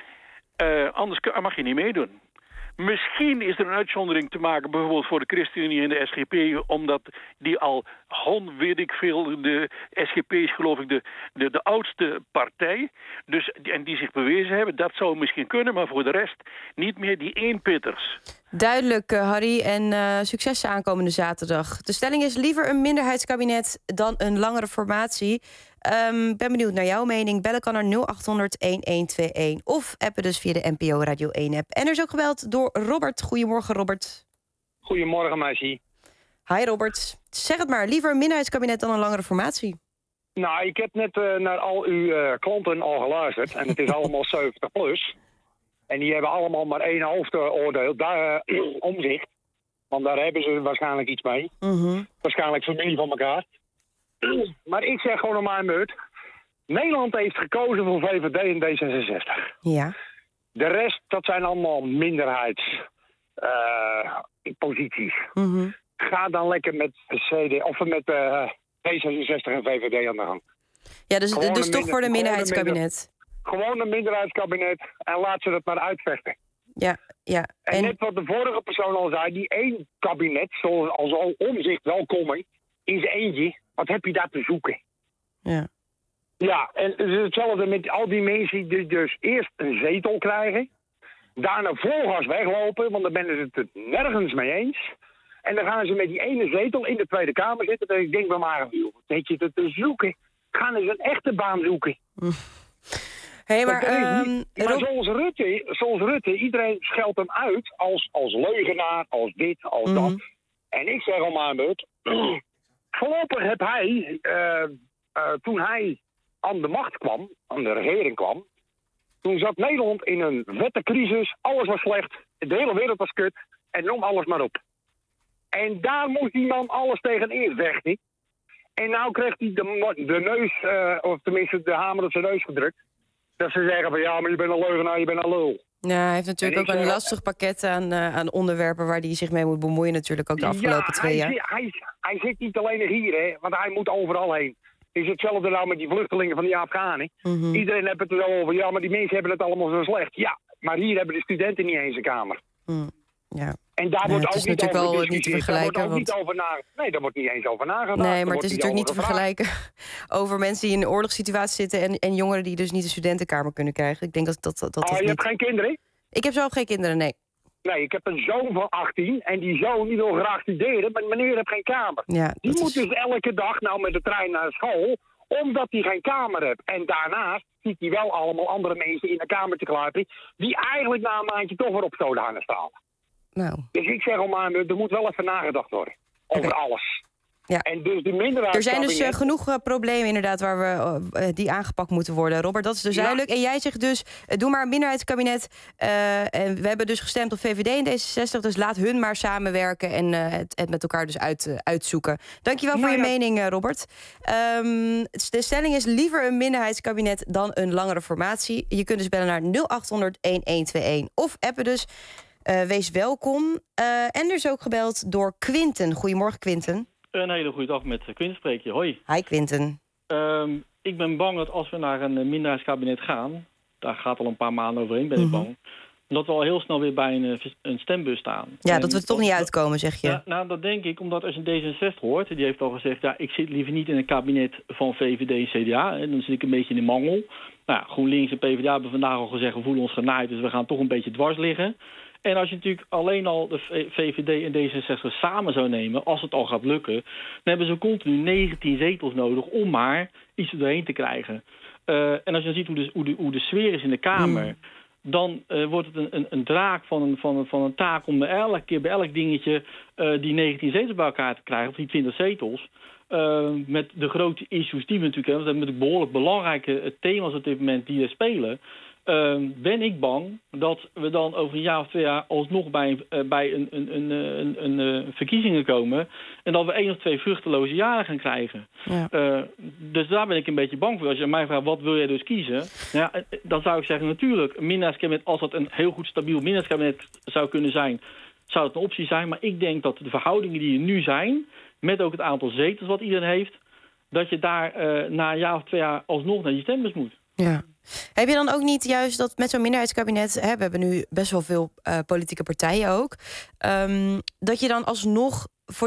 Anders mag je niet meedoen. Misschien is er een uitzondering te maken, bijvoorbeeld voor de ChristenUnie en de SGP, omdat die al, weet ik veel, de SGP is geloof ik de oudste partij, dus, en die zich bewezen hebben. Dat zou misschien kunnen, maar voor de rest niet meer die eenpitters. Duidelijk, Harry, en succes aankomende zaterdag. De stelling is liever een minderheidskabinet dan een langere formatie. Ben benieuwd naar jouw mening. Bellen kan naar 0800-1121 of appen dus via de NPO Radio 1-app. En er is ook gebeld door Robert. Goedemorgen, Robert. Goedemorgen, meisje. Hi, Robert. Zeg het maar, liever een minderheidskabinet dan een langere formatie? Nou, ik heb net naar al uw klanten al geluisterd. En het is allemaal 70 plus. En die hebben allemaal maar één hoofdoordeel. Daar Omtzigt. Want daar hebben ze waarschijnlijk iets mee. Waarschijnlijk familie van elkaar. Maar ik zeg gewoon aan mijn beurt. Nederland heeft gekozen voor VVD en D66. Ja. De rest, dat zijn allemaal minderheidsposities. Ga dan lekker met CD of met D66 en VVD aan de gang. Ja, dus toch voor de minderheidskabinet. Gewoon een minderheidskabinet en laat ze dat maar uitvechten. Ja. En net wat de vorige persoon al zei, die één kabinet, zoals al Omtzigt welkom is eentje. Wat heb je daar te zoeken? Ja. Ja, en het is hetzelfde met al die mensen die dus eerst een zetel krijgen, daarna volgas weglopen, want dan ben ze het nergens mee eens. En dan gaan ze met die ene zetel in de Tweede Kamer zitten. En ik denk bij mij, wat heb je er te zoeken? Gaan eens een echte baan zoeken. Hey, maar zoals Rutte, iedereen scheldt hem uit als leugenaar, als dit, als dat. En ik zeg al maar, voorlopig heb hij, toen hij aan de macht kwam, aan de regering kwam, toen zat Nederland in een vette crisis, alles was slecht, de hele wereld was kut en noem alles maar op. En daar moest die man alles tegen invechten. En nou krijgt hij de neus, of tenminste de hamer op zijn neus gedrukt. Dat ze zeggen van ja, maar je bent een leugenaar, je bent een lul. Ja, hij heeft natuurlijk ook een lastig pakket aan onderwerpen waar hij zich mee moet bemoeien natuurlijk ook de afgelopen 2 jaar. Hij zit niet alleen hier, hè, want hij moet overal heen. Het is hetzelfde nou met die vluchtelingen van die Afghanen. Iedereen heeft het er wel over, ja, maar die mensen hebben het allemaal zo slecht. Ja, maar hier hebben de studenten niet eens een kamer. Ja. En daar wordt ook niet over wel niet te vergelijken. Daar wordt niet eens over nagedacht. Nee, maar het is natuurlijk niet te vergelijken over mensen die in een oorlogssituatie zitten en jongeren die dus niet een studentenkamer kunnen krijgen. Ik denk dat je hebt geen kinderen? Ik heb zelf geen kinderen, nee. Nee, ik heb een zoon van 18 en die zoon die wil graag studeren, maar meneer heeft geen kamer. Ja, die moet dus elke dag nou met de trein naar school, omdat hij geen kamer heeft. En daarnaast ziet hij wel allemaal andere mensen in een kamertje kruipen die eigenlijk na een maandje toch weer op zouden gaan stralen. Nou. Dus ik zeg al maar, er moet wel even nagedacht worden. Over alles. Ja. En dus de minderheid. Er zijn dus genoeg problemen inderdaad waar we die aangepakt moeten worden. Robert, dat is dus duidelijk. En jij zegt dus, doe maar een minderheidskabinet. En we hebben dus gestemd op VVD en D66. Dus laat hun maar samenwerken en het met elkaar dus uitzoeken. Dankjewel voor je mening, Robert. De stelling is liever een minderheidskabinet dan een langere formatie. Je kunt dus bellen naar 0800-1121 of appen dus Wees welkom. En er is ook gebeld door Quinten. Goedemorgen, Quinten. Een hele goede dag, met Quinten spreek je. Hoi. Hi, Quinten. Ik ben bang dat als we naar een minderheidskabinet gaan... daar gaat al een paar maanden overheen, ben ik bang... dat we al heel snel weer bij een stembus staan. Ja, dat we er toch niet uitkomen, zeg je. Ja, nou, dat denk ik, omdat als je D66 hoort... die heeft al gezegd, ja, ik zit liever niet in een kabinet van VVD en CDA. En dan zit ik een beetje in de mangel. Nou ja, GroenLinks en PvdA hebben vandaag al gezegd... we voelen ons genaaid, dus we gaan toch een beetje dwars liggen. En als je natuurlijk alleen al de VVD en D66 samen zou nemen... als het al gaat lukken... dan hebben ze continu 19 zetels nodig om maar iets er doorheen te krijgen. En als je dan ziet hoe de sfeer is in de Kamer... dan wordt het een draak van een taak om elke keer bij elk dingetje... die 19 zetels bij elkaar te krijgen, of die 20 zetels... met de grote issues die we natuurlijk hebben... dat zijn natuurlijk behoorlijk belangrijke thema's op dit moment die er spelen... ben ik bang dat we dan over een jaar of 2 jaar... alsnog bij een verkiezingen komen... en dat we 1 of 2 vruchteloze jaren gaan krijgen. Ja. Dus daar ben ik een beetje bang voor. Als je mij vraagt, wat wil jij dus kiezen? Ja, dan zou ik zeggen, natuurlijk, een minderheidskabinet... als dat een heel goed stabiel minderheidskabinet zou kunnen zijn... zou het een optie zijn. Maar ik denk dat de verhoudingen die er nu zijn... met ook het aantal zetels wat iedereen heeft... dat je daar na een jaar of 2 jaar alsnog naar die stembus moet. Ja. Heb je dan ook niet juist dat met zo'n minderheidskabinet... we hebben nu best wel veel politieke partijen ook... dat je dan alsnog voor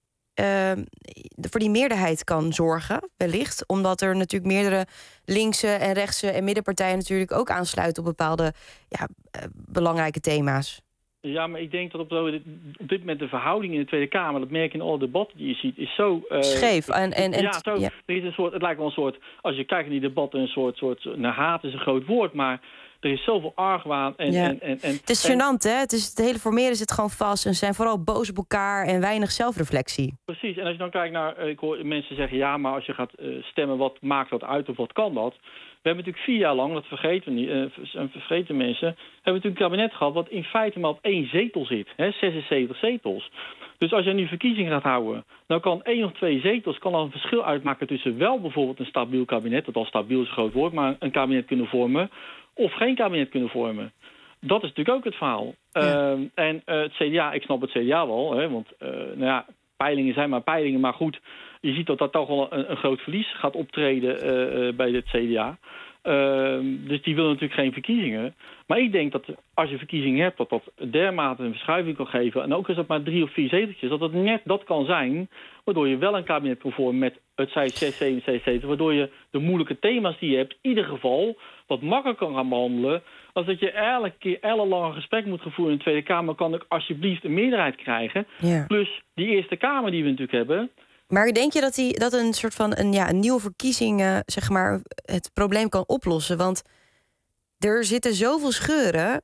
die meerderheid kan zorgen, wellicht? Omdat er natuurlijk meerdere linkse en rechtse en middenpartijen... natuurlijk ook aansluiten op bepaalde belangrijke thema's. Ja, maar ik denk dat op dit moment de verhouding in de Tweede Kamer... dat merk je in alle debatten die je ziet, is zo... scheef. Er is een soort, het lijkt wel een soort... Als je kijkt naar die debatten, een soort haat is een groot woord... maar er is zoveel argwaan. Het is gênant, hè? Het hele formeren zit gewoon vast... en ze zijn vooral boos op elkaar en weinig zelfreflectie. Precies, en als je dan kijkt naar... Ik hoor mensen zeggen, ja, maar als je gaat stemmen... wat maakt dat uit of wat kan dat... We hebben natuurlijk 4 jaar lang, dat vergeten mensen... hebben we natuurlijk een kabinet gehad wat in feite maar op 1 zetel zit. 76 zetels. Dus als je nu verkiezingen gaat houden... dan kan 1 of 2 zetels kan al een verschil uitmaken... tussen wel bijvoorbeeld een stabiel kabinet... dat al stabiel is een groot woord, maar een kabinet kunnen vormen... of geen kabinet kunnen vormen. Dat is natuurlijk ook het verhaal. Ja. En het CDA, ik snap het CDA wel... want peilingen zijn maar peilingen, maar goed... Je ziet dat toch wel een groot verlies gaat optreden bij het CDA. Dus die willen natuurlijk geen verkiezingen. Maar ik denk dat als je verkiezingen hebt... dat dermate een verschuiving kan geven... en ook als dat maar 3 of 4 zeteltjes... dat het net dat kan zijn... waardoor je wel een kabinet kan vormen met het 6, 7 zetels... waardoor je de moeilijke thema's die je hebt... in ieder geval wat makkelijker kan gaan behandelen... als dat je elke keer ellenlang gesprek moet voeren in de Tweede Kamer... kan ik alsjeblieft een meerderheid krijgen. Ja. Plus die Eerste Kamer die we natuurlijk hebben... Maar denk je dat een soort van een nieuwe verkiezing zeg maar het probleem kan oplossen? Want er zitten zoveel scheuren.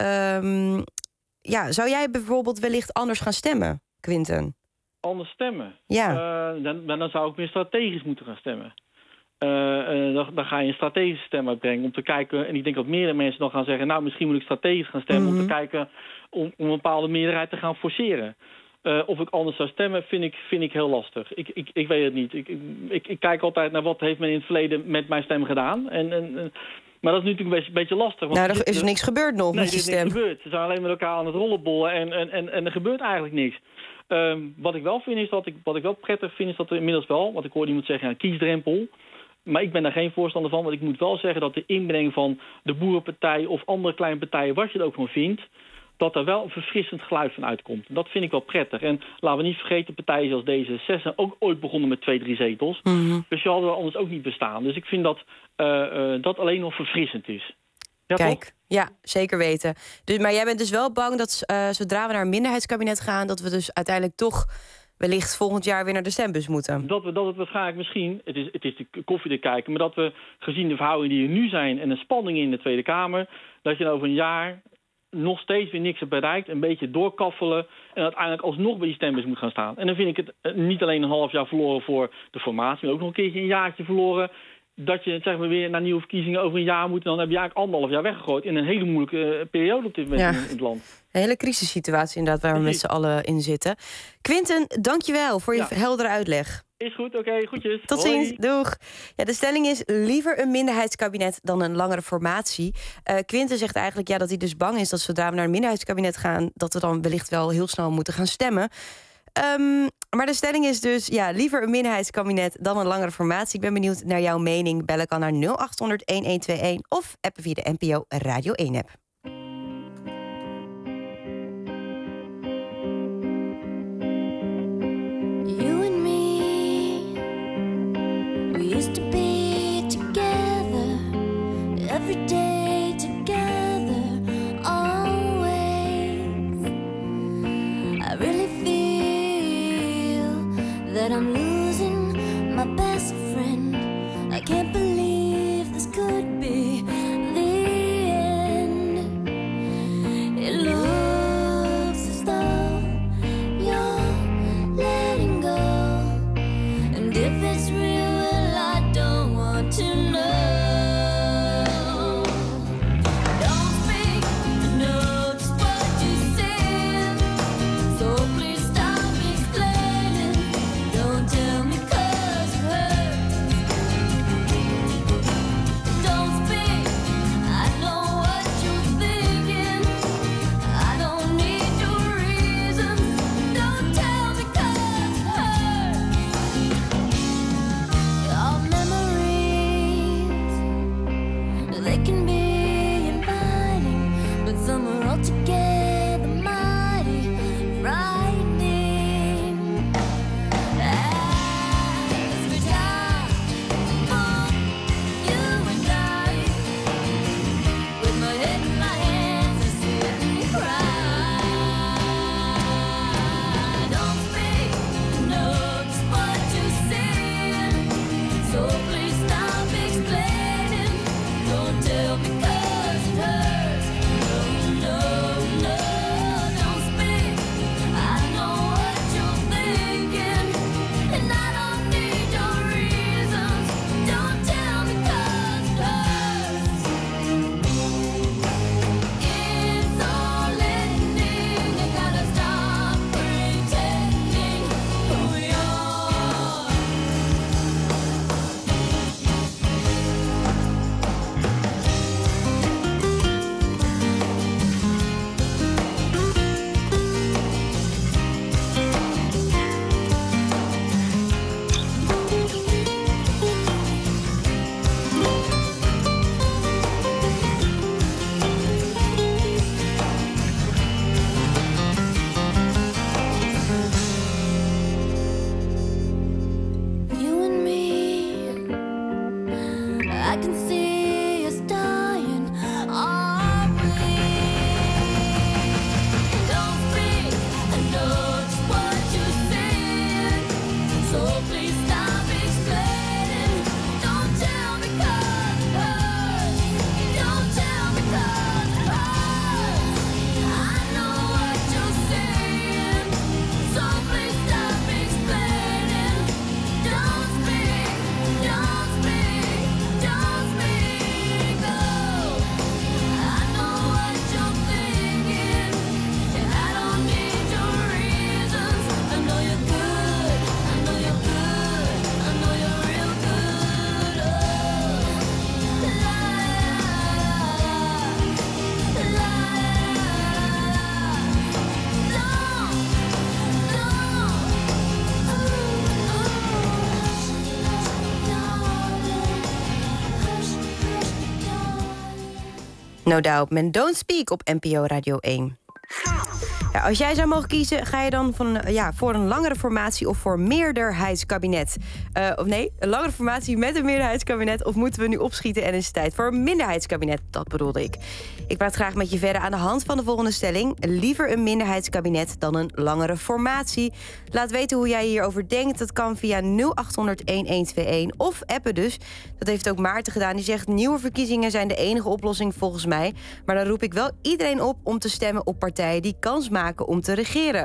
Zou jij bijvoorbeeld wellicht anders gaan stemmen, Quinten? Anders stemmen? Ja. Dan zou ik meer strategisch moeten gaan stemmen. Dan ga je een strategische stem uitbrengen om te kijken... en ik denk dat meerdere mensen dan gaan zeggen... nou, misschien moet ik strategisch gaan stemmen... om te kijken om een bepaalde meerderheid te gaan forceren. Of ik anders zou stemmen, vind ik heel lastig. Ik weet het niet. Ik kijk altijd naar wat heeft men in het verleden met mijn stem gedaan. Maar dat is natuurlijk een beetje lastig. Want er is niks gebeurd nog met je stem. Er is niks gebeurd. Ze zijn alleen met elkaar aan het rollenbollen en er gebeurt eigenlijk niks. Wat ik wel vind is wat ik wel prettig vind is dat er inmiddels wel... want ik hoorde iemand zeggen, kiesdrempel... Maar ik ben daar geen voorstander van, want ik moet wel zeggen... dat de inbreng van de Boerenpartij of andere kleine partijen... wat je er ook van vindt... dat er wel een verfrissend geluid van uitkomt. Dat vind ik wel prettig. En laten we niet vergeten, partijen zoals D66 zijn ook ooit begonnen met 2, 3 zetels. Mm-hmm. Dus je hadden er anders ook niet bestaan. Dus ik vind dat dat alleen nog verfrissend is. Ja, kijk, toch? Ja, zeker weten. Maar jij bent dus wel bang dat zodra we naar een minderheidskabinet gaan... dat we dus uiteindelijk toch wellicht volgend jaar weer naar de stembus moeten. Dat het waarschijnlijk misschien, het is de koffie te kijken... maar dat we gezien de verhoudingen die er nu zijn... en de spanning in de Tweede Kamer... dat je over een jaar... nog steeds weer niks hebt bereikt, een beetje doorkaffelen... en uiteindelijk alsnog bij die stembus moet gaan staan. En dan vind ik het niet alleen een half jaar verloren voor de formatie... maar ook nog een keertje een jaartje verloren... dat je zeg maar, weer naar nieuwe verkiezingen over een jaar moet... en dan heb je eigenlijk 1,5 jaar weggegooid... in een hele moeilijke periode op dit moment in het land. Een hele crisissituatie inderdaad waar we met z'n allen in zitten. Quinten, dank je wel voor je heldere uitleg. Is goed, oké, goedjes. Tot Hoi. ziens, doeg. Ja, de stelling is liever een minderheidskabinet dan een langere formatie. Quinten zegt eigenlijk dat hij dus bang is dat zodra we naar een minderheidskabinet gaan, dat we dan wellicht wel heel snel moeten gaan stemmen. Maar de stelling is dus liever een minderheidskabinet dan een langere formatie. Ik ben benieuwd naar jouw mening. Bellen kan naar 0800-1121 of appen via de NPO Radio 1 app. You and me, we used to be together, every day together, always. I really feel that I'm losing my best friend. I can't believe this could be the end. It looks as though you're letting go, and if it's real, well, I don't want to know. Don't speak, I know just what you said, so please stop explaining. Don't tell me 'cause it hurts. Don't speak, I know what you're thinking. I don't need your reasons. Don't tell me 'cause it hurts. Our memories, they can be inviting, but some are altogether mighty frightening. As we die for you and I, with my head in my hands, I sit and cry. Don't speak, know just what you said, so please stop explaining. Don't tell me 'cause it hurts. No, no, don't speak. I know what you're thinking, and I don't need your reasons. Don't tell me 'cause it hurts. It's all ending. You gotta stop pretending who you are. You and me, I can see us dying, aren't we? Don't speak, I know just what you said, so please stop explaining. Don't tell me 'cause it hurts. Don't tell me 'cause it hurts. I know what you're saying, so please stop explaining. Don't speak, don't speak, don't speak, oh. I know what you're thinking, and I don't need your reasons. I know you're good, I know you're good, I know you're real good, oh. La, la, No Doubt met Don't Speak op NPO Radio 1. Ja, als jij zou mogen kiezen, ga je dan voor een langere formatie of voor meerderheidskabinet? Of nee, een langere formatie met een meerderheidskabinet, of moeten we nu opschieten en is het tijd voor een minderheidskabinet? Dat bedoelde ik. Ik praat graag met je verder aan de hand van de volgende stelling. Liever een minderheidskabinet dan een langere formatie. Laat weten hoe jij hierover denkt. Dat kan via 0800-1121 of appen dus. Dat heeft ook Maarten gedaan. Die zegt, nieuwe verkiezingen zijn de enige oplossing volgens mij. Maar dan roep ik wel iedereen op om te stemmen op partijen die kans maken om te regeren.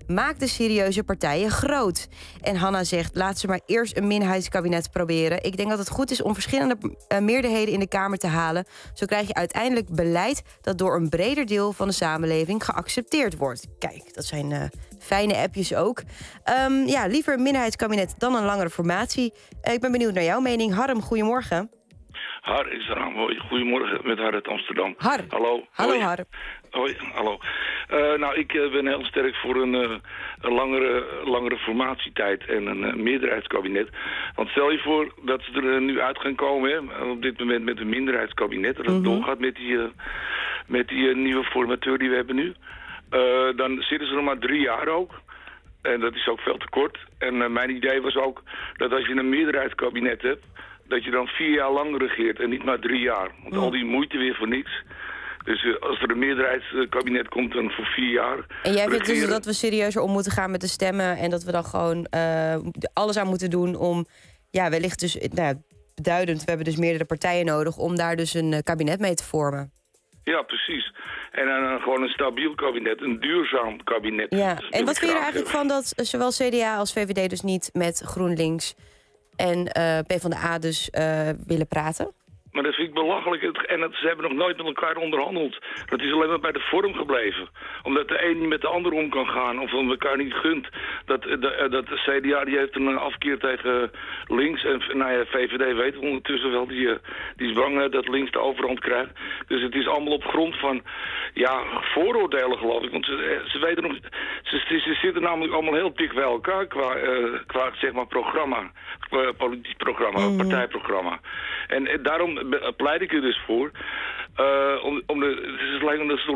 maakt de serieuze partijen groot. En Hanna zegt, laat ze maar eerst een minderheidskabinet proberen. Ik denk dat het goed is om verschillende meerderheden in de Kamer te halen. Zo krijg je uiteindelijk beleid dat door een breder deel van de samenleving geaccepteerd wordt. Kijk, dat zijn fijne appjes ook. Liever een minderheidskabinet dan een langere formatie. Ik ben benieuwd naar jouw mening. Harm, goedemorgen. Har is er aan. Hoi. Goedemorgen met Har uit Amsterdam. Har. Hallo. Hallo, Hoi. Har. Hoi, hallo. Ik ben heel sterk voor een langere formatietijd en een meerderheidskabinet. Want stel je voor dat ze er nu uit gaan komen, hè, op dit moment met een minderheidskabinet, dat het doorgaat met die nieuwe formateur die we hebben nu. Dan zitten ze er maar 3 jaar ook. En dat is ook veel te kort. En mijn idee was ook dat als je een meerderheidskabinet hebt, dat je dan 4 jaar lang regeert en niet maar 3 jaar. Want al die moeite weer voor niks. Dus als er een meerderheidskabinet komt, dan voor 4 jaar. En jij vindt dus dat we serieuzer om moeten gaan met de stemmen en dat we dan gewoon alles aan moeten doen om, wellicht dus, beduidend, we hebben dus meerdere partijen nodig om daar dus een kabinet mee te vormen. Ja, precies. En dan gewoon een stabiel kabinet, een duurzaam kabinet. Ja, en wat vind je er eigenlijk van dat zowel CDA als VVD dus niet met GroenLinks en PvdA dus willen praten? Maar dat vind ik belachelijk. En ze hebben nog nooit met elkaar onderhandeld. Dat is alleen maar bij de vorm gebleven. Omdat de een niet met de ander om kan gaan. Of om elkaar niet gunt. Dat de CDA die heeft een afkeer tegen links. En VVD weet ondertussen wel. Die is bang dat links de overhand krijgt. Dus het is allemaal op grond van vooroordelen, geloof ik. Want ze weten nog. Ze zitten namelijk allemaal heel dik bij elkaar qua zeg maar programma. Politiek programma, partijprogramma. En daarom pleit ik er dus voor. Het is lijkt een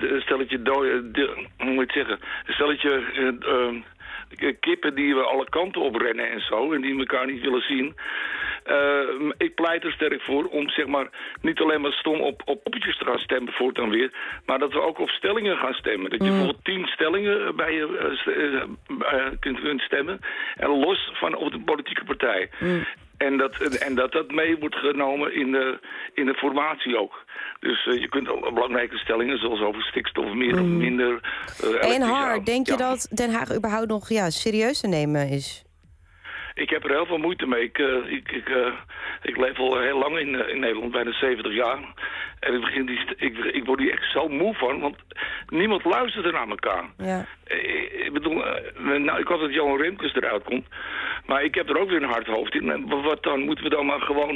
stelletje kippen die we alle kanten op rennen en zo. En die elkaar niet willen zien. Ik pleit er sterk voor om zeg maar niet alleen maar stom op poppetjes te gaan stemmen voortaan weer. Maar dat we ook op stellingen gaan stemmen. Dat je bijvoorbeeld 10 stellingen bij je kunt stemmen. En los van op de politieke partij. En dat mee wordt genomen in de formatie ook. Dus je kunt belangrijke stellingen zoals over stikstof meer of minder. En Har, denk je dat Den Haag überhaupt nog serieus te nemen is? Ik heb er heel veel moeite mee. Ik leef al heel lang in Nederland, bijna 70 jaar. En ik word hier echt zo moe van, want niemand luistert er naar elkaar. Ja. Ik bedoel, ik hoop dat Johan Remkes eruit komt. Maar ik heb er ook weer een hard hoofd in. En wat dan? Moeten we dan maar gewoon...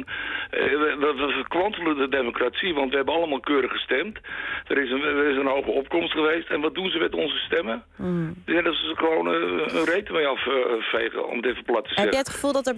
we verkwantelen de democratie, want we hebben allemaal keurig gestemd. Er is een hoge opkomst geweest. En wat doen ze met onze stemmen? Ja, dat is gewoon een reet mee afvegen, om het even plat te zeggen. Heb jij het gevoel dat er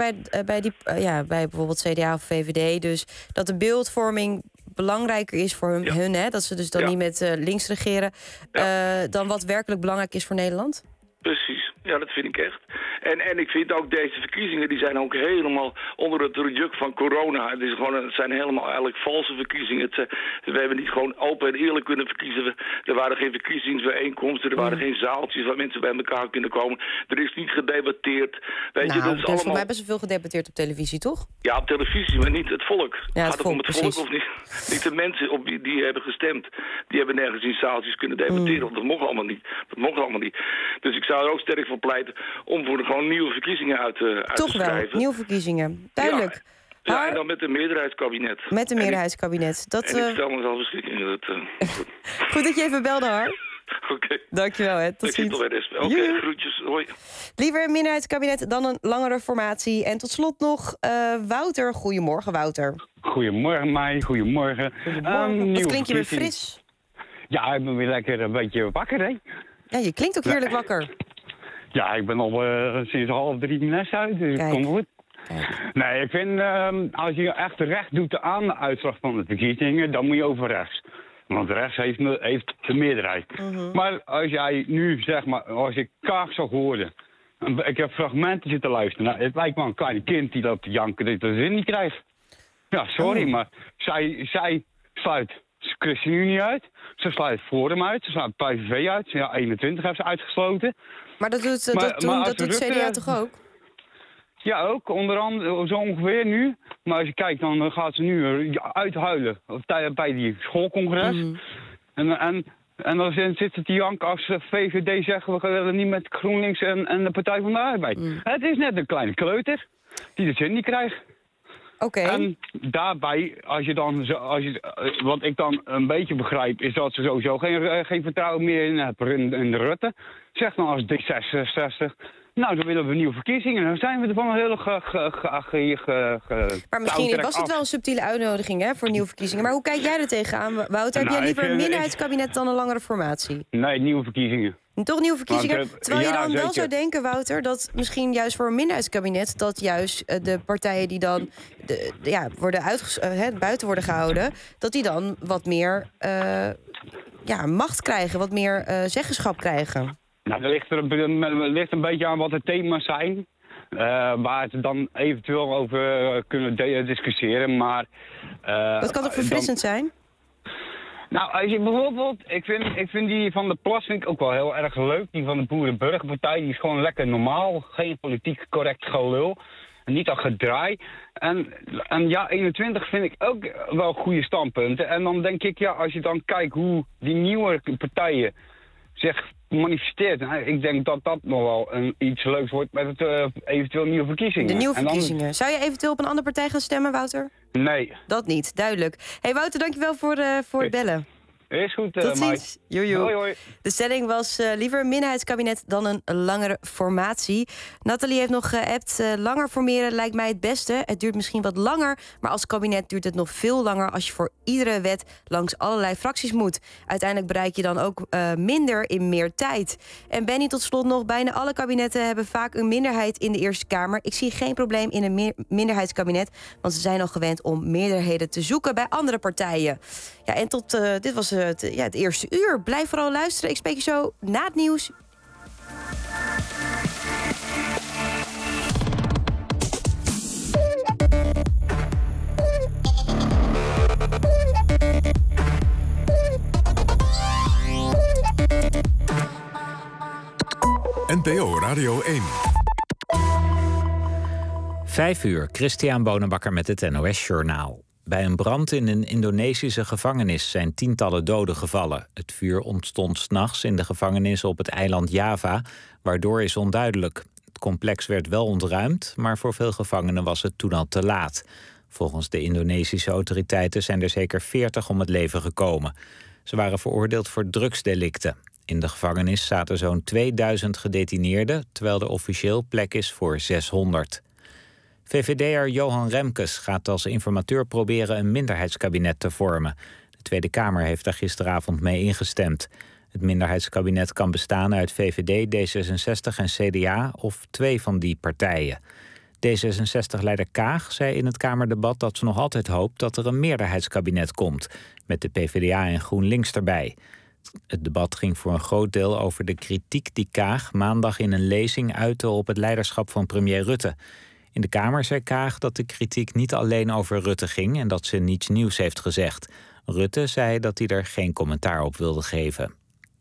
bij bijvoorbeeld CDA of VVD dus dat de beeldvorming belangrijker is voor hun hè? Dat ze dus dan niet met links regeren, dan wat werkelijk belangrijk is voor Nederland? Precies, ja, dat vind ik echt. En ik vind ook deze verkiezingen, die zijn ook helemaal onder het juk van corona. Het zijn helemaal eigenlijk valse verkiezingen. We hebben niet gewoon open en eerlijk kunnen verkiezen. Er waren geen verkiezingsbijeenkomsten, er waren geen zaaltjes waar mensen bij elkaar kunnen komen. Er is niet gedebatteerd. Weet je, dat is allemaal... Voor mij hebben ze veel gedebatteerd op televisie, toch? Ja, op televisie, maar niet het volk. Ja, gaat het om het volk of niet? Niet de mensen op die hebben gestemd. Die hebben nergens in zaaltjes kunnen debatteren. Want dat mocht allemaal niet. Dus ik zou er ook sterk voor pleiten om voor gewoon nieuwe verkiezingen uit te schrijven. Toch wel, nieuwe verkiezingen. Duidelijk. Ja, en dan met een meerderheidskabinet. Met een meerderheidskabinet. En ik stel me wel beschikking. Goed dat je even belde, Har. Oké. Dankjewel, hè. Tot ziens. Oké, groetjes. Hoi. Liever een minderheidskabinet dan een langere formatie. En tot slot nog Wouter. Goedemorgen, Wouter. Goedemorgen, Mai. Goedemorgen. Wat klink je weer fris? Ja, ik ben weer lekker een beetje wakker, hè. Ja, je klinkt ook heerlijk wakker. Ja, ik ben al sinds 2:30 mijn nest uit, dus het komt goed. Nee, ik vind, als je echt recht doet aan de uitslag van de verkiezingen, dan moet je over rechts. Want rechts heeft de meerderheid. Maar als jij nu, zeg maar, als ik Kaag zou horen, ik heb fragmenten zitten luisteren. Nou, het lijkt wel een klein kind die loopt te janken dat hij de zin niet krijgt. Ja, sorry, maar zij sluit ChristenUnie uit, ze sluit Forum uit, ze sluit PVV uit. Ja, 21 heeft ze uitgesloten. Maar dat doet CDA toch ook? Ja, ook. Onder andere zo ongeveer nu. Maar als je kijkt, dan gaat ze nu uithuilen bij die schoolcongres. En En dan zitten die jank als VVD zeggen... we gaan niet met GroenLinks en de Partij van de Arbeid. Het is net een kleine kleuter die de zin niet krijgt. Oké. En daarbij, wat ik dan een beetje begrijp... is dat ze sowieso geen vertrouwen meer in hebben in de Rutte. Zeg dan als D66... Nou, dan willen we nieuwe verkiezingen. Dan zijn we ervan heel Maar misschien was het wel een subtiele uitnodiging, hè, voor nieuwe verkiezingen. Maar hoe kijk jij er tegenaan, Wouter? Heb jij liever een minderheidskabinet dan een langere formatie? Nee, nieuwe verkiezingen. Toch nieuwe verkiezingen? Terwijl je dan zeker wel zou denken, Wouter... dat misschien juist voor een minderheidskabinet... dat juist de partijen die dan worden buiten worden gehouden... dat die dan wat meer macht krijgen, wat meer zeggenschap krijgen. Nou, dat ligt een beetje aan wat de thema's zijn. Waar ze dan eventueel over kunnen discussiëren. Maar, dat kan toch verfrissend zijn? Nou, als je bijvoorbeeld... Ik vind die van de Plas vind ik ook wel heel erg leuk. Die van de Boerenburgerpartij. Die is gewoon lekker normaal. Geen politiek correct gelul. Niet al gedraai. En ja, 21 vind ik ook wel goede standpunten. En dan denk ik, als je dan kijkt hoe die nieuwe partijen zich manifesteert. Ik denk dat dat nog wel iets leuks wordt met het eventueel nieuwe verkiezingen. De nieuwe verkiezingen. Zou je eventueel op een andere partij gaan stemmen, Wouter? Nee. Dat niet, duidelijk. Hey Wouter, dankjewel voor het bellen. Is goed, tot ziens. Hoi, hoi. De stelling was liever een minderheidskabinet dan een langere formatie. Nathalie heeft nog geappt. Langer formeren lijkt mij het beste. Het duurt misschien wat langer, maar als kabinet duurt het nog veel langer als je voor iedere wet langs allerlei fracties moet. Uiteindelijk bereik je dan ook minder in meer tijd. En Benny, tot slot nog. Bijna alle kabinetten hebben vaak een minderheid in de Eerste Kamer. Ik zie geen probleem in een minderheidskabinet, want ze zijn al gewend om meerderheden te zoeken bij andere partijen. Ja, en dit was het eerste uur. Blijf vooral luisteren. Ik spreek je zo na het nieuws. NPO Radio 1. 5 uur, Christian Bonenbakker met het NOS Journaal. Bij een brand in een Indonesische gevangenis zijn tientallen doden gevallen. Het vuur ontstond 's nachts in de gevangenis op het eiland Java, waardoor is onduidelijk. Het complex werd wel ontruimd, maar voor veel gevangenen was het toen al te laat. Volgens de Indonesische autoriteiten zijn er zeker 40 om het leven gekomen. Ze waren veroordeeld voor drugsdelicten. In de gevangenis zaten zo'n 2000 gedetineerden, terwijl er officieel plek is voor 600. VVD'er Johan Remkes gaat als informateur proberen een minderheidskabinet te vormen. De Tweede Kamer heeft daar gisteravond mee ingestemd. Het minderheidskabinet kan bestaan uit VVD, D66 en CDA of 2 van die partijen. D66-leider Kaag zei in het Kamerdebat dat ze nog altijd hoopt dat er een meerderheidskabinet komt, met de PvdA en GroenLinks erbij. Het debat ging voor een groot deel over de kritiek die Kaag maandag in een lezing uitte op het leiderschap van premier Rutte. In de Kamer zei Kaag dat de kritiek niet alleen over Rutte ging en dat ze niets nieuws heeft gezegd. Rutte zei dat hij er geen commentaar op wilde geven.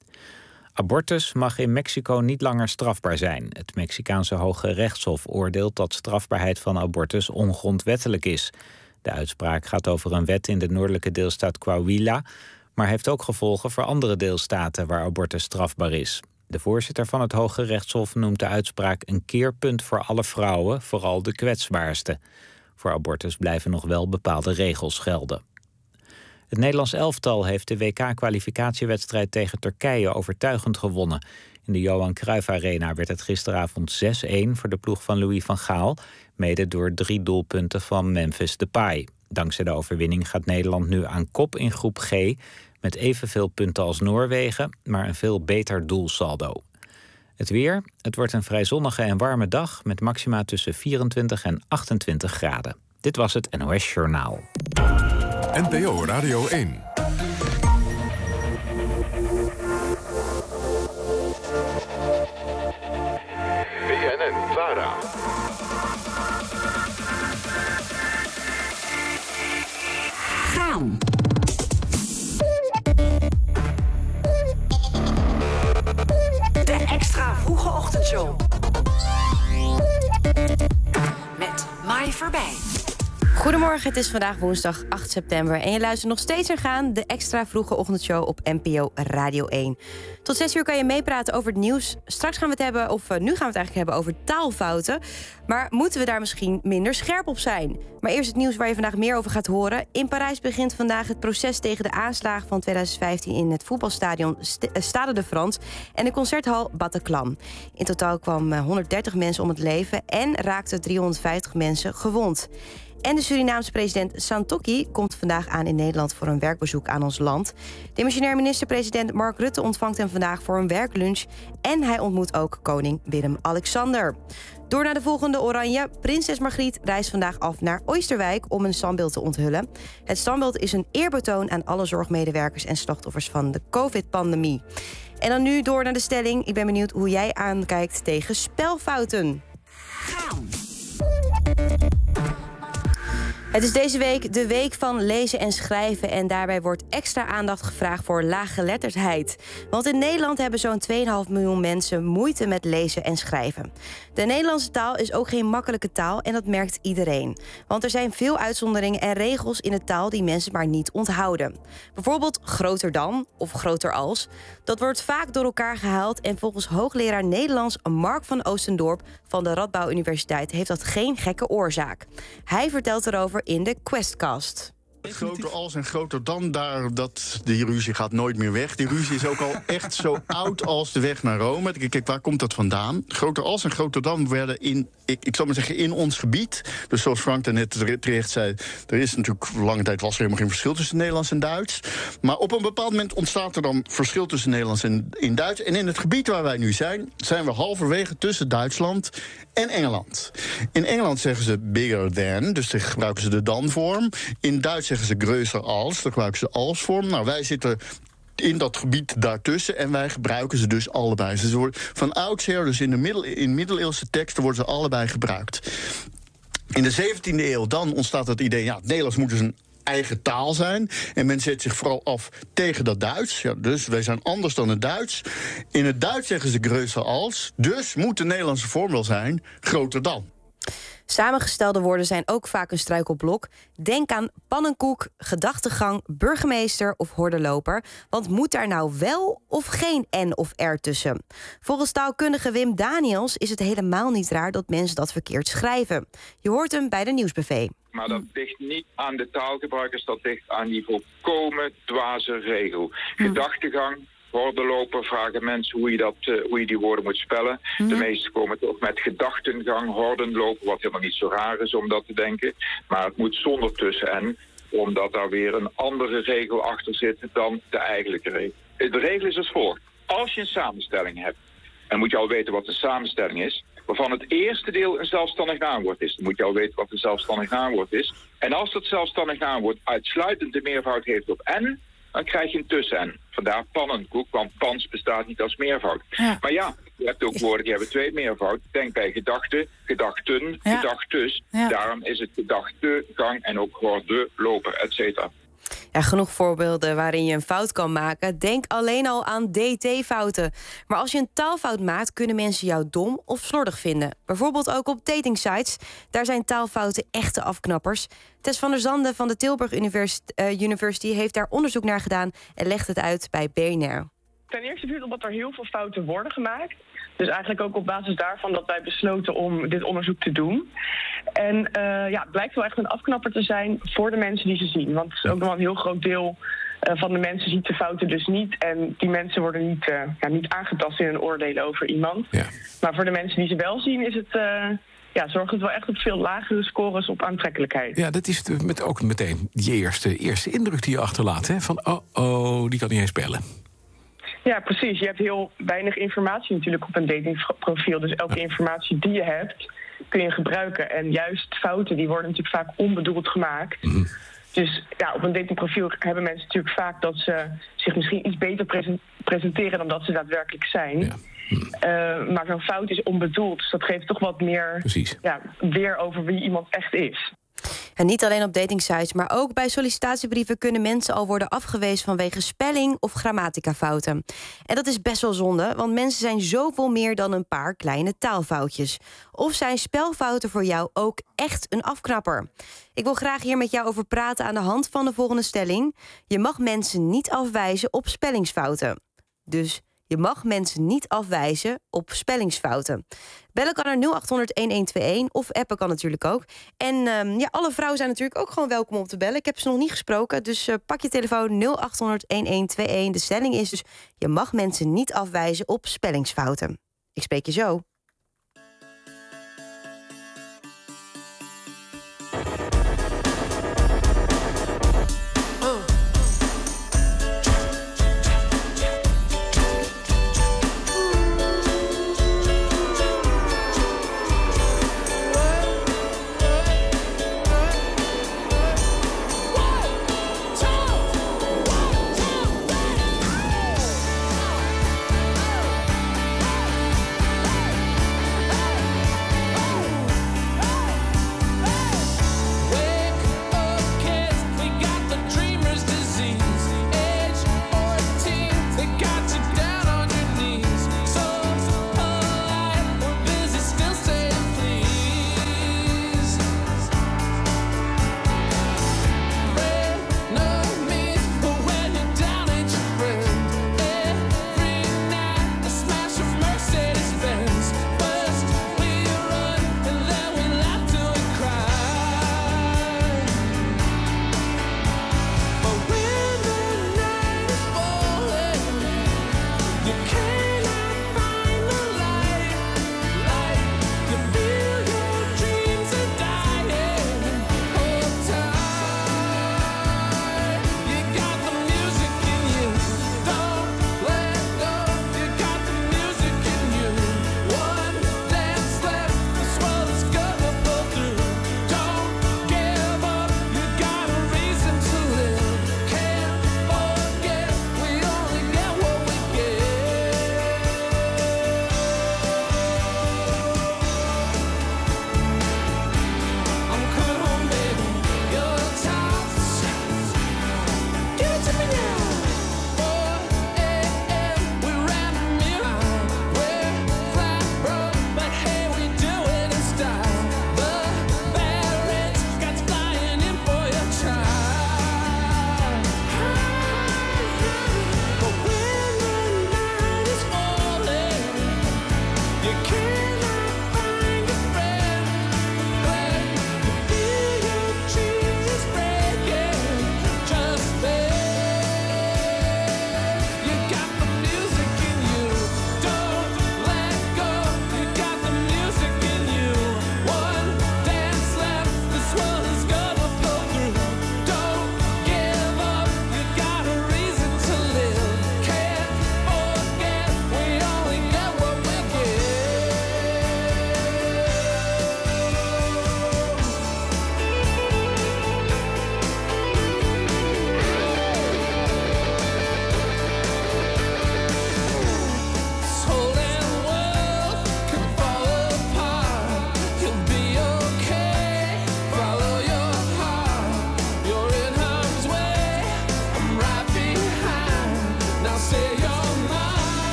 Abortus mag in Mexico niet langer strafbaar zijn. Het Mexicaanse Hoge Rechtshof oordeelt dat strafbaarheid van abortus ongrondwettelijk is. De uitspraak gaat over een wet in de noordelijke deelstaat Coahuila, maar heeft ook gevolgen voor andere deelstaten waar abortus strafbaar is. De voorzitter van het Hoge Rechtshof noemt de uitspraak een keerpunt voor alle vrouwen, vooral de kwetsbaarste. Voor abortus blijven nog wel bepaalde regels gelden. Het Nederlands elftal heeft de WK-kwalificatiewedstrijd tegen Turkije overtuigend gewonnen. In de Johan Cruijff Arena werd het gisteravond 6-1 voor de ploeg van Louis van Gaal, mede door 3 doelpunten van Memphis Depay. Dankzij de overwinning gaat Nederland nu aan kop in groep G, met evenveel punten als Noorwegen, maar een veel beter doelsaldo. Het weer, het wordt een vrij zonnige en warme dag met maxima tussen 24 en 28 graden. Dit was het NOS Journaal. NPO Radio 1. BNN Vara. Gaan. De extra vroege ochtendshow. Met Mai Verbij. Goedemorgen, het is vandaag woensdag 8 september... en je luistert nog steeds naar Gaan, de extra vroege ochtendshow op NPO Radio 1. Tot 6 uur kan je meepraten over het nieuws. Straks gaan we het hebben, of nu gaan we het eigenlijk hebben over taalfouten. Maar moeten we daar misschien minder scherp op zijn? Maar eerst het nieuws waar je vandaag meer over gaat horen. In Parijs begint vandaag het proces tegen de aanslagen van 2015... in het voetbalstadion Stade de France en de concerthal Bataclan. In totaal kwamen 130 mensen om het leven en raakten 350 mensen gewond. En de Surinaamse president Santokki komt vandaag aan in Nederland voor een werkbezoek aan ons land. Demissionair minister-president Mark Rutte ontvangt hem vandaag voor een werklunch. En hij ontmoet ook koning Willem-Alexander. Door naar de volgende oranje. Prinses Margriet reist vandaag af naar Oosterwijk om een standbeeld te onthullen. Het standbeeld is een eerbetoon aan alle zorgmedewerkers en slachtoffers van de COVID-pandemie. En dan nu door naar de stelling. Ik ben benieuwd hoe jij aankijkt tegen spelfouten. Het is deze week de week van lezen en schrijven... en daarbij wordt extra aandacht gevraagd voor laaggeletterdheid. Want in Nederland hebben zo'n 2,5 miljoen mensen moeite met lezen en schrijven. De Nederlandse taal is ook geen makkelijke taal en dat merkt iedereen. Want er zijn veel uitzonderingen en regels in de taal die mensen maar niet onthouden. Bijvoorbeeld groter dan of groter als. Dat wordt vaak door elkaar gehaald en volgens hoogleraar Nederlands Mark van Oostendorp van de Radboud Universiteit heeft dat geen gekke oorzaak. Hij vertelt erover in de Questcast. Groter als en groter dan, die ruzie gaat nooit meer weg. Die ruzie is ook al echt zo oud als de weg naar Rome. Kijk, waar komt dat vandaan? Groter als en groter dan werden ik zal maar zeggen, in ons gebied. Dus zoals Frank daarnet terecht zei, er is natuurlijk lange tijd was er helemaal geen verschil tussen Nederlands en Duits. Maar op een bepaald moment ontstaat er dan verschil tussen Nederlands en Duits. En in het gebied waar wij nu zijn we halverwege tussen Duitsland en Engeland. In Engeland zeggen ze bigger than, dus dan gebruiken ze de dan-vorm. In Duits zeggen ze größer als, dan gebruiken ze als-vorm. Nou, wij zitten in dat gebied daartussen en wij gebruiken ze dus allebei. Ze worden van oudsher, dus in middeleeuwse teksten worden ze allebei gebruikt. In de 17e eeuw dan ontstaat het idee, het Nederlands moet dus een eigen taal zijn. En men zet zich vooral af tegen dat Duits. Ja, dus wij zijn anders dan het Duits. In het Duits zeggen ze größer als. Dus moet de Nederlandse vorm wel zijn groter dan. Samengestelde woorden zijn ook vaak een struikelblok. Denk aan pannenkoek, gedachtegang, burgemeester of hordenloper. Want moet daar nou wel of geen N of R tussen? Volgens taalkundige Wim Daniels is het helemaal niet raar dat mensen dat verkeerd schrijven. Je hoort hem bij de Nieuwsbuffet. Maar dat ligt niet aan de taalgebruikers, dat ligt aan die volkomen dwaze regel. Gedachtegang, hordenloper, vragen mensen hoe je die woorden moet spellen. De meesten komen toch met gedachtengang, hordenloper, wat helemaal niet zo raar is om dat te denken. Maar het moet zonder tussen-n, omdat daar weer een andere regel achter zit dan de eigenlijke regel. De regel is als volgt. Als je een samenstelling hebt, dan moet je al weten wat de samenstelling is, waarvan het eerste deel een zelfstandig naamwoord is. Dan moet je al weten wat een zelfstandig naamwoord is. En als dat zelfstandig naamwoord uitsluitend de meervoud heeft op n, dan krijg je een tussen-n. Vandaar pannenkoek, want pans bestaat niet als meervoud. Ja. Maar ja, je hebt ook woorden die hebben twee meervoud. Denk bij gedachte, gedachten, gedachtes. Ja. Daarom is het gedachtegang en ook hordenloper, et cetera. Ja, genoeg voorbeelden waarin je een fout kan maken. Denk alleen al aan dt-fouten. Maar als je een taalfout maakt, kunnen mensen jou dom of slordig vinden. Bijvoorbeeld ook op datingsites. Daar zijn taalfouten echte afknappers. Tess van der Zanden van de Tilburg University heeft daar onderzoek naar gedaan en legt het uit bij BNR. Ten eerste viel omdat er heel veel fouten worden gemaakt. Dus eigenlijk ook op basis daarvan dat wij besloten om dit onderzoek te doen. En het blijkt wel echt een afknapper te zijn voor de mensen die ze zien. Want het is ook nog wel een heel groot deel van de mensen ziet de fouten dus niet. En die mensen worden niet aangetast in een oordeel over iemand. Ja. Maar voor de mensen die ze wel zien is het... zorgt het wel echt op veel lagere scores op aantrekkelijkheid. Ja, dat is ook meteen die eerste indruk die je achterlaat. Hè? Van, die kan niet eens bellen. Ja, precies. Je hebt heel weinig informatie natuurlijk op een datingprofiel. Dus elke informatie die je hebt, kun je gebruiken. En juist fouten, die worden natuurlijk vaak onbedoeld gemaakt. Dus op een datingprofiel hebben mensen natuurlijk vaak dat ze zich misschien iets beter presenteren dan dat ze daadwerkelijk zijn. Ja. Maar zo'n fout is onbedoeld. Dus dat geeft toch wat meer weer over wie iemand echt is. En niet alleen op datingsites, maar ook bij sollicitatiebrieven kunnen mensen al worden afgewezen vanwege spelling of grammaticafouten. En dat is best wel zonde, want mensen zijn zoveel meer dan een paar kleine taalfoutjes. Of zijn spelfouten voor jou ook echt een afknapper? Ik wil graag hier met jou over praten aan de hand van de volgende stelling. Je mag mensen niet afwijzen op spellingsfouten. Dus je mag mensen niet afwijzen op spellingsfouten. Bellen kan er 0800-1121 of appen kan natuurlijk ook. En alle vrouwen zijn natuurlijk ook gewoon welkom om te bellen. Ik heb ze nog niet gesproken, dus pak je telefoon 0800-1121. De stelling is dus, je mag mensen niet afwijzen op spellingsfouten. Ik spreek je zo.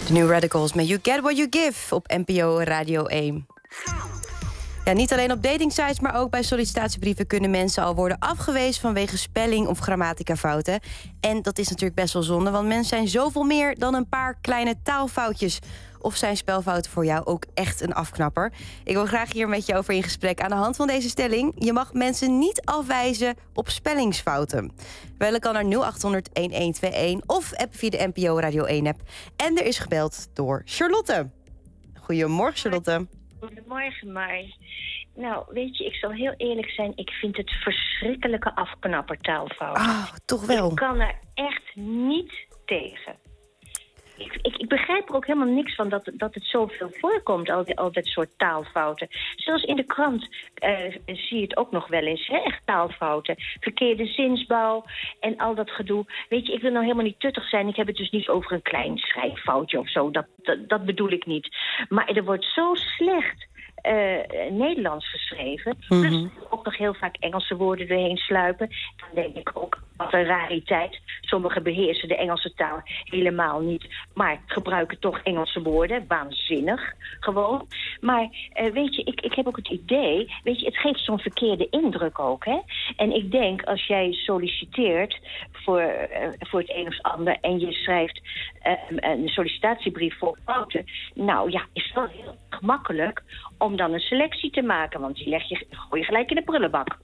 De New Radicals met You Get What You Give op NPO Radio 1. Ja, niet alleen op datingsites, maar ook bij sollicitatiebrieven kunnen mensen al worden afgewezen vanwege spelling of grammatica-fouten. En dat is natuurlijk best wel zonde, want mensen zijn zoveel meer dan een paar kleine taalfoutjes. Of zijn spelfouten voor jou ook echt een afknapper? Ik wil graag hier met je over in gesprek aan de hand van deze stelling. Je mag mensen niet afwijzen op spellingsfouten. Bellen kan naar 0800-1121 of app via de NPO Radio 1-app. En er is gebeld door Charlotte. Goedemorgen, Charlotte. Goedemorgen, Mai. Nou, weet je, ik zal heel eerlijk zijn. Ik vind het verschrikkelijke afknapper taalfouten. Ah, toch wel. Ik kan er echt niet tegen. Ik begrijp er ook helemaal niks van dat het zoveel voorkomt, al dat soort taalfouten. Zelfs in de krant zie je het ook nog wel eens, hè? Echt taalfouten. Verkeerde zinsbouw en al dat gedoe. Weet je, ik wil nou helemaal niet tuttig zijn. Ik heb het dus niet over een klein schrijffoutje of zo. Dat bedoel ik niet. Maar er wordt zo slecht Nederlands geschreven. Plus ook nog heel vaak Engelse woorden doorheen sluipen. Dan denk ik ook, wat een rariteit. Sommigen beheersen de Engelse taal helemaal niet, maar gebruiken toch Engelse woorden. Waanzinnig, gewoon. Maar weet je, ik heb ook het idee, weet je, het geeft zo'n verkeerde indruk ook, hè. En ik denk, als jij solliciteert voor het een of ander en je schrijft een sollicitatiebrief voor fouten, nou ja, is wel heel gemakkelijk om dan een selectie te maken, want die gooi je gelijk in de prullenbak.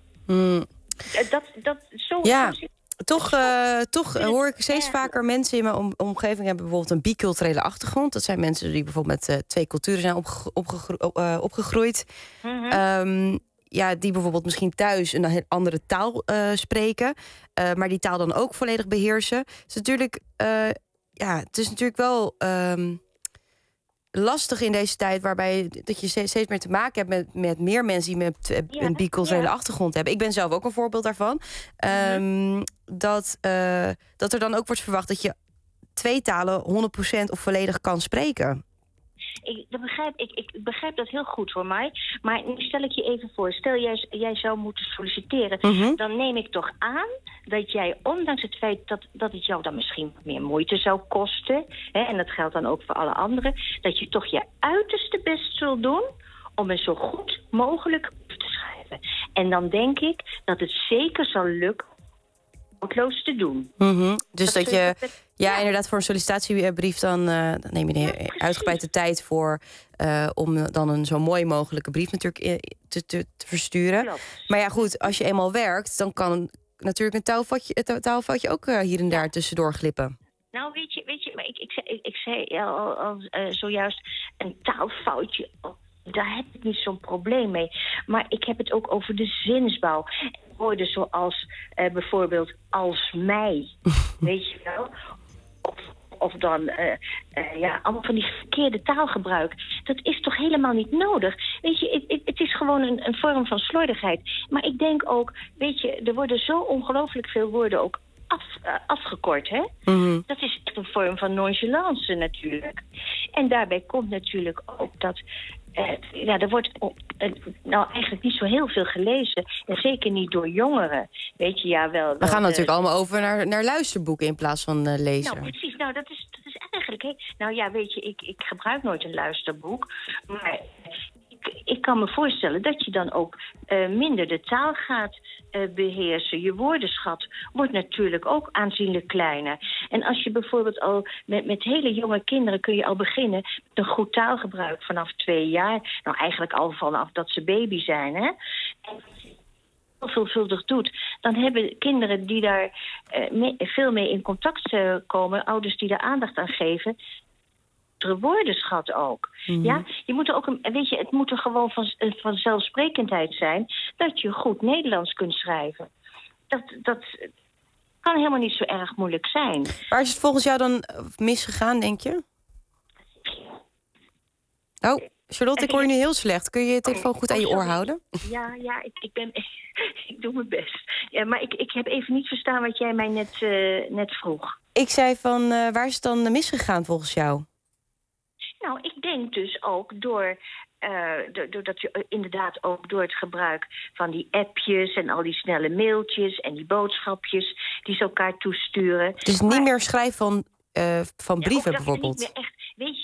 Toch hoor ik steeds vaker mensen in mijn omgeving hebben bijvoorbeeld een biculturele achtergrond. Dat zijn mensen die bijvoorbeeld met twee culturen zijn opgegroeid. Die bijvoorbeeld misschien thuis een heel andere taal spreken, maar die taal dan ook volledig beheersen. Het is natuurlijk wel lastig in deze tijd, waarbij dat je steeds meer te maken hebt met meer mensen die een biculturele achtergrond hebben. Ik ben zelf ook een voorbeeld daarvan. Dat er dan ook wordt verwacht dat je twee talen 100% of volledig kan spreken. Ik begrijp dat heel goed voor mij. Maar nu stel ik je even voor. Stel jij zou moeten solliciteren. Dan neem ik toch aan dat jij, ondanks het feit dat het jou dan misschien meer moeite zou kosten, hè, en dat geldt dan ook voor alle anderen, dat je toch je uiterste best zult doen om een zo goed mogelijk brief te schrijven. En dan denk ik dat het zeker zal lukken foutloos te doen. Dus dat je inderdaad voor een sollicitatiebrief dan neem je er uitgebreid de tijd voor om dan een zo mooi mogelijke brief natuurlijk te versturen. Klopt. Maar ja, goed, als je eenmaal werkt, dan kan natuurlijk een taalfoutje ook hier en daar tussendoor glippen. Nou, weet je, maar ik zei al zojuist een taalfoutje. Daar heb ik niet zo'n probleem mee. Maar ik heb het ook over de zinsbouw. Woorden zoals bijvoorbeeld als mij. Weet je wel? Of dan allemaal van die verkeerde taalgebruik. Dat is toch helemaal niet nodig? Weet je, het is gewoon een vorm van slordigheid. Maar ik denk ook, weet je, er worden zo ongelooflijk veel woorden ook afgekort, hè? Dat is echt een vorm van nonchalance natuurlijk. En daarbij komt natuurlijk ook dat er wordt eigenlijk niet zo heel veel gelezen. En zeker niet door jongeren. Weet je, ja wel. We gaan natuurlijk allemaal over naar luisterboeken in plaats van lezen. Nou, precies. Nou, dat is eigenlijk... Nou ja, weet je, ik gebruik nooit een luisterboek. Maar ik kan me voorstellen dat je dan ook minder de taal gaat beheersen. Je woordenschat wordt natuurlijk ook aanzienlijk kleiner. En als je bijvoorbeeld al met hele jonge kinderen kun je al beginnen met een goed taalgebruik vanaf 2 jaar. Nou, eigenlijk al vanaf dat ze baby zijn, hè. En als je dat veelvuldig doet, dan hebben kinderen die daar veel mee in contact komen, ouders die daar aandacht aan geven, woordenschat ook. Ja, je moet er ook het moet er gewoon van zelfsprekendheid zijn dat je goed Nederlands kunt schrijven. Dat kan helemaal niet zo erg moeilijk zijn. Waar is het volgens jou dan misgegaan, denk je? Oh, Charlotte, ik hoor je nu heel slecht. Kun je je telefoon goed aan je oor houden? Ja, ik doe mijn best. Ja, maar ik heb even niet verstaan wat jij mij net vroeg. Ik zei van, waar is het dan misgegaan volgens jou? Nou, ik denk dus ook doordat je inderdaad ook door het gebruik van die appjes en al die snelle mailtjes en die boodschapjes die ze elkaar toesturen. Dus niet meer schrijven van brieven bijvoorbeeld? Niet meer echt, weet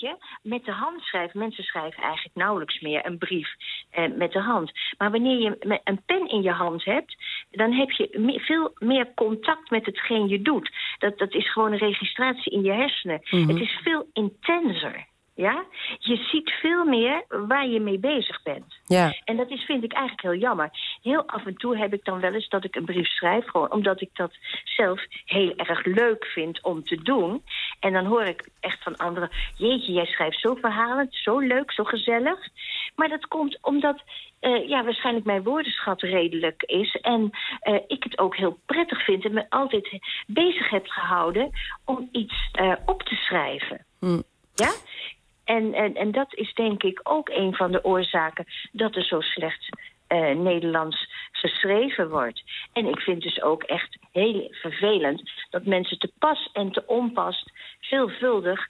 met de hand schrijven. Mensen schrijven eigenlijk nauwelijks meer een brief met de hand. Maar wanneer je een pen in je hand hebt, dan heb je veel meer contact met hetgeen je doet. Dat is gewoon een registratie in je hersenen. Mhm. Het is veel intenser. Ja? Je ziet veel meer waar je mee bezig bent. Ja. En dat vind ik eigenlijk heel jammer. Heel af en toe heb ik dan wel eens dat ik een brief schrijf, gewoon omdat ik dat zelf heel erg leuk vind om te doen. En dan hoor ik echt van anderen, jeetje, jij schrijft zo verhalend, zo leuk, zo gezellig. Maar dat komt omdat waarschijnlijk mijn woordenschat redelijk is. En ik het ook heel prettig vind en me altijd bezig heb gehouden om iets op te schrijven. Ja? En dat is denk ik ook een van de oorzaken dat er zo slecht Nederlands geschreven wordt. En ik vind dus ook echt heel vervelend dat mensen te pas en te onpas veelvuldig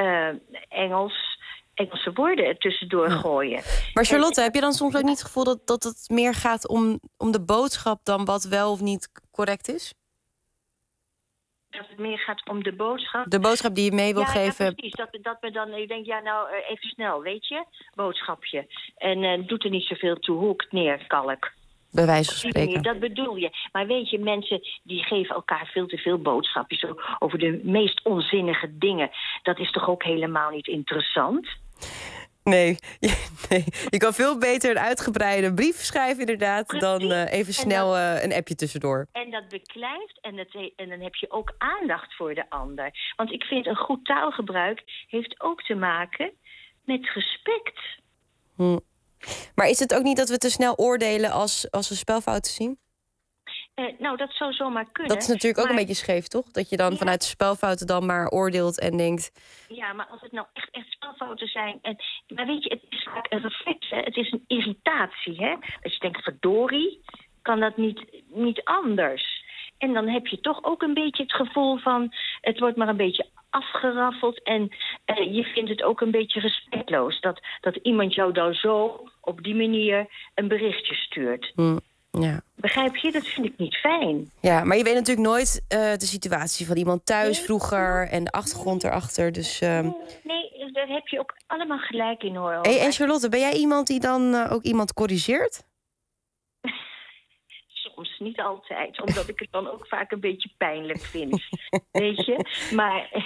Engelse woorden er tussendoor gooien. Maar Charlotte, heb je dan soms ook niet het gevoel dat het meer gaat om de boodschap dan wat wel of niet correct is? Dat het meer gaat om de boodschap. De boodschap die je mee wil geven. Ja, precies. Dat we dan, ik denk, even snel, weet je, boodschapje. En doet er niet zoveel toe hoe ik het neerkalk. Bij wijze van spreken. Dat bedoel je. Maar weet je, mensen die geven elkaar veel te veel boodschapjes over de meest onzinnige dingen. Dat is toch ook helemaal niet interessant? Nee. Je kan veel beter een uitgebreide brief schrijven inderdaad dan even snel een appje tussendoor. En dat beklijft en dan heb je ook aandacht voor de ander. Want ik vind een goed taalgebruik heeft ook te maken met respect. Maar is het ook niet dat we te snel oordelen als we spelfouten zien? Dat zou zomaar kunnen. Dat is natuurlijk ook een beetje scheef, toch? Dat je dan vanuit de spelfouten dan maar oordeelt en denkt... Ja, maar als het nou echt spelfouten zijn... Maar weet je, het is vaak een reflex, hè? Het is een irritatie, hè? Dat je denkt, verdorie, kan dat niet anders? En dan heb je toch ook een beetje het gevoel van... het wordt maar een beetje afgeraffeld... en je vindt het ook een beetje respectloos... dat iemand jou dan zo op die manier een berichtje stuurt. Ja. Begrijp je? Dat vind ik niet fijn. Ja, maar je weet natuurlijk nooit de situatie van iemand thuis vroeger... en de achtergrond erachter, dus... Nee, daar heb je ook allemaal gelijk in, hoor. Hey, en Charlotte, ben jij iemand die dan ook iemand corrigeert? Soms, niet altijd. Omdat ik het dan ook vaak een beetje pijnlijk vind. Weet je? Maar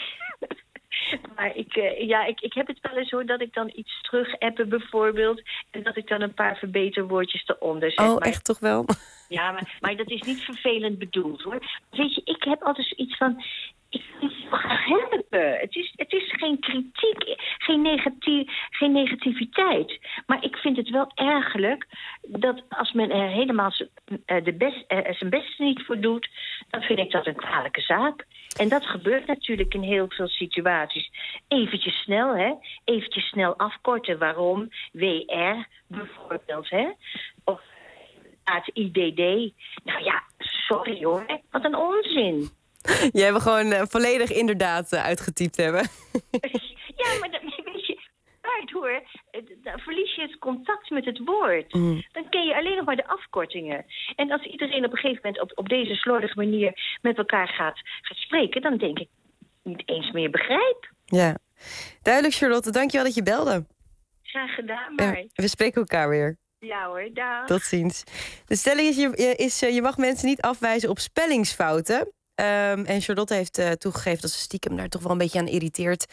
ik heb het wel eens, hoor, dat ik dan iets terug-appen bijvoorbeeld... en dat ik dan een paar verbeterwoordjes eronder zet. Oh, echt toch wel? Ja, maar dat is niet vervelend bedoeld, hoor. Weet je, ik heb altijd zoiets van... Ik wil het zo graag helpen. Het is geen kritiek, geen negativiteit. Maar ik vind het wel ergerlijk dat als men er helemaal zijn best niet voor doet... dan vind ik dat een kwalijke zaak. En dat gebeurt natuurlijk in heel veel situaties. Eventjes snel, hè? Eventjes snel afkorten. Waarom? WR bijvoorbeeld, hè? Of het IDD. Nou ja, sorry hoor. Wat een onzin. Jij hebt gewoon volledig inderdaad uitgetypt hebben. Ja, maar weet je, hoor, dan verlies je het contact met het woord. Dan ken je alleen nog maar de afkortingen. En als iedereen op een gegeven moment op deze slordige manier met elkaar gaat spreken... dan denk ik niet eens meer begrijp. Ja, duidelijk, Charlotte. Dankjewel dat je belde. Graag gedaan, maar... We spreken elkaar weer. Ja hoor, dag. Tot ziens. De stelling is je mag mensen niet afwijzen op spellingsfouten... En Charlotte heeft toegegeven dat ze stiekem daar toch wel een beetje aan irriteert.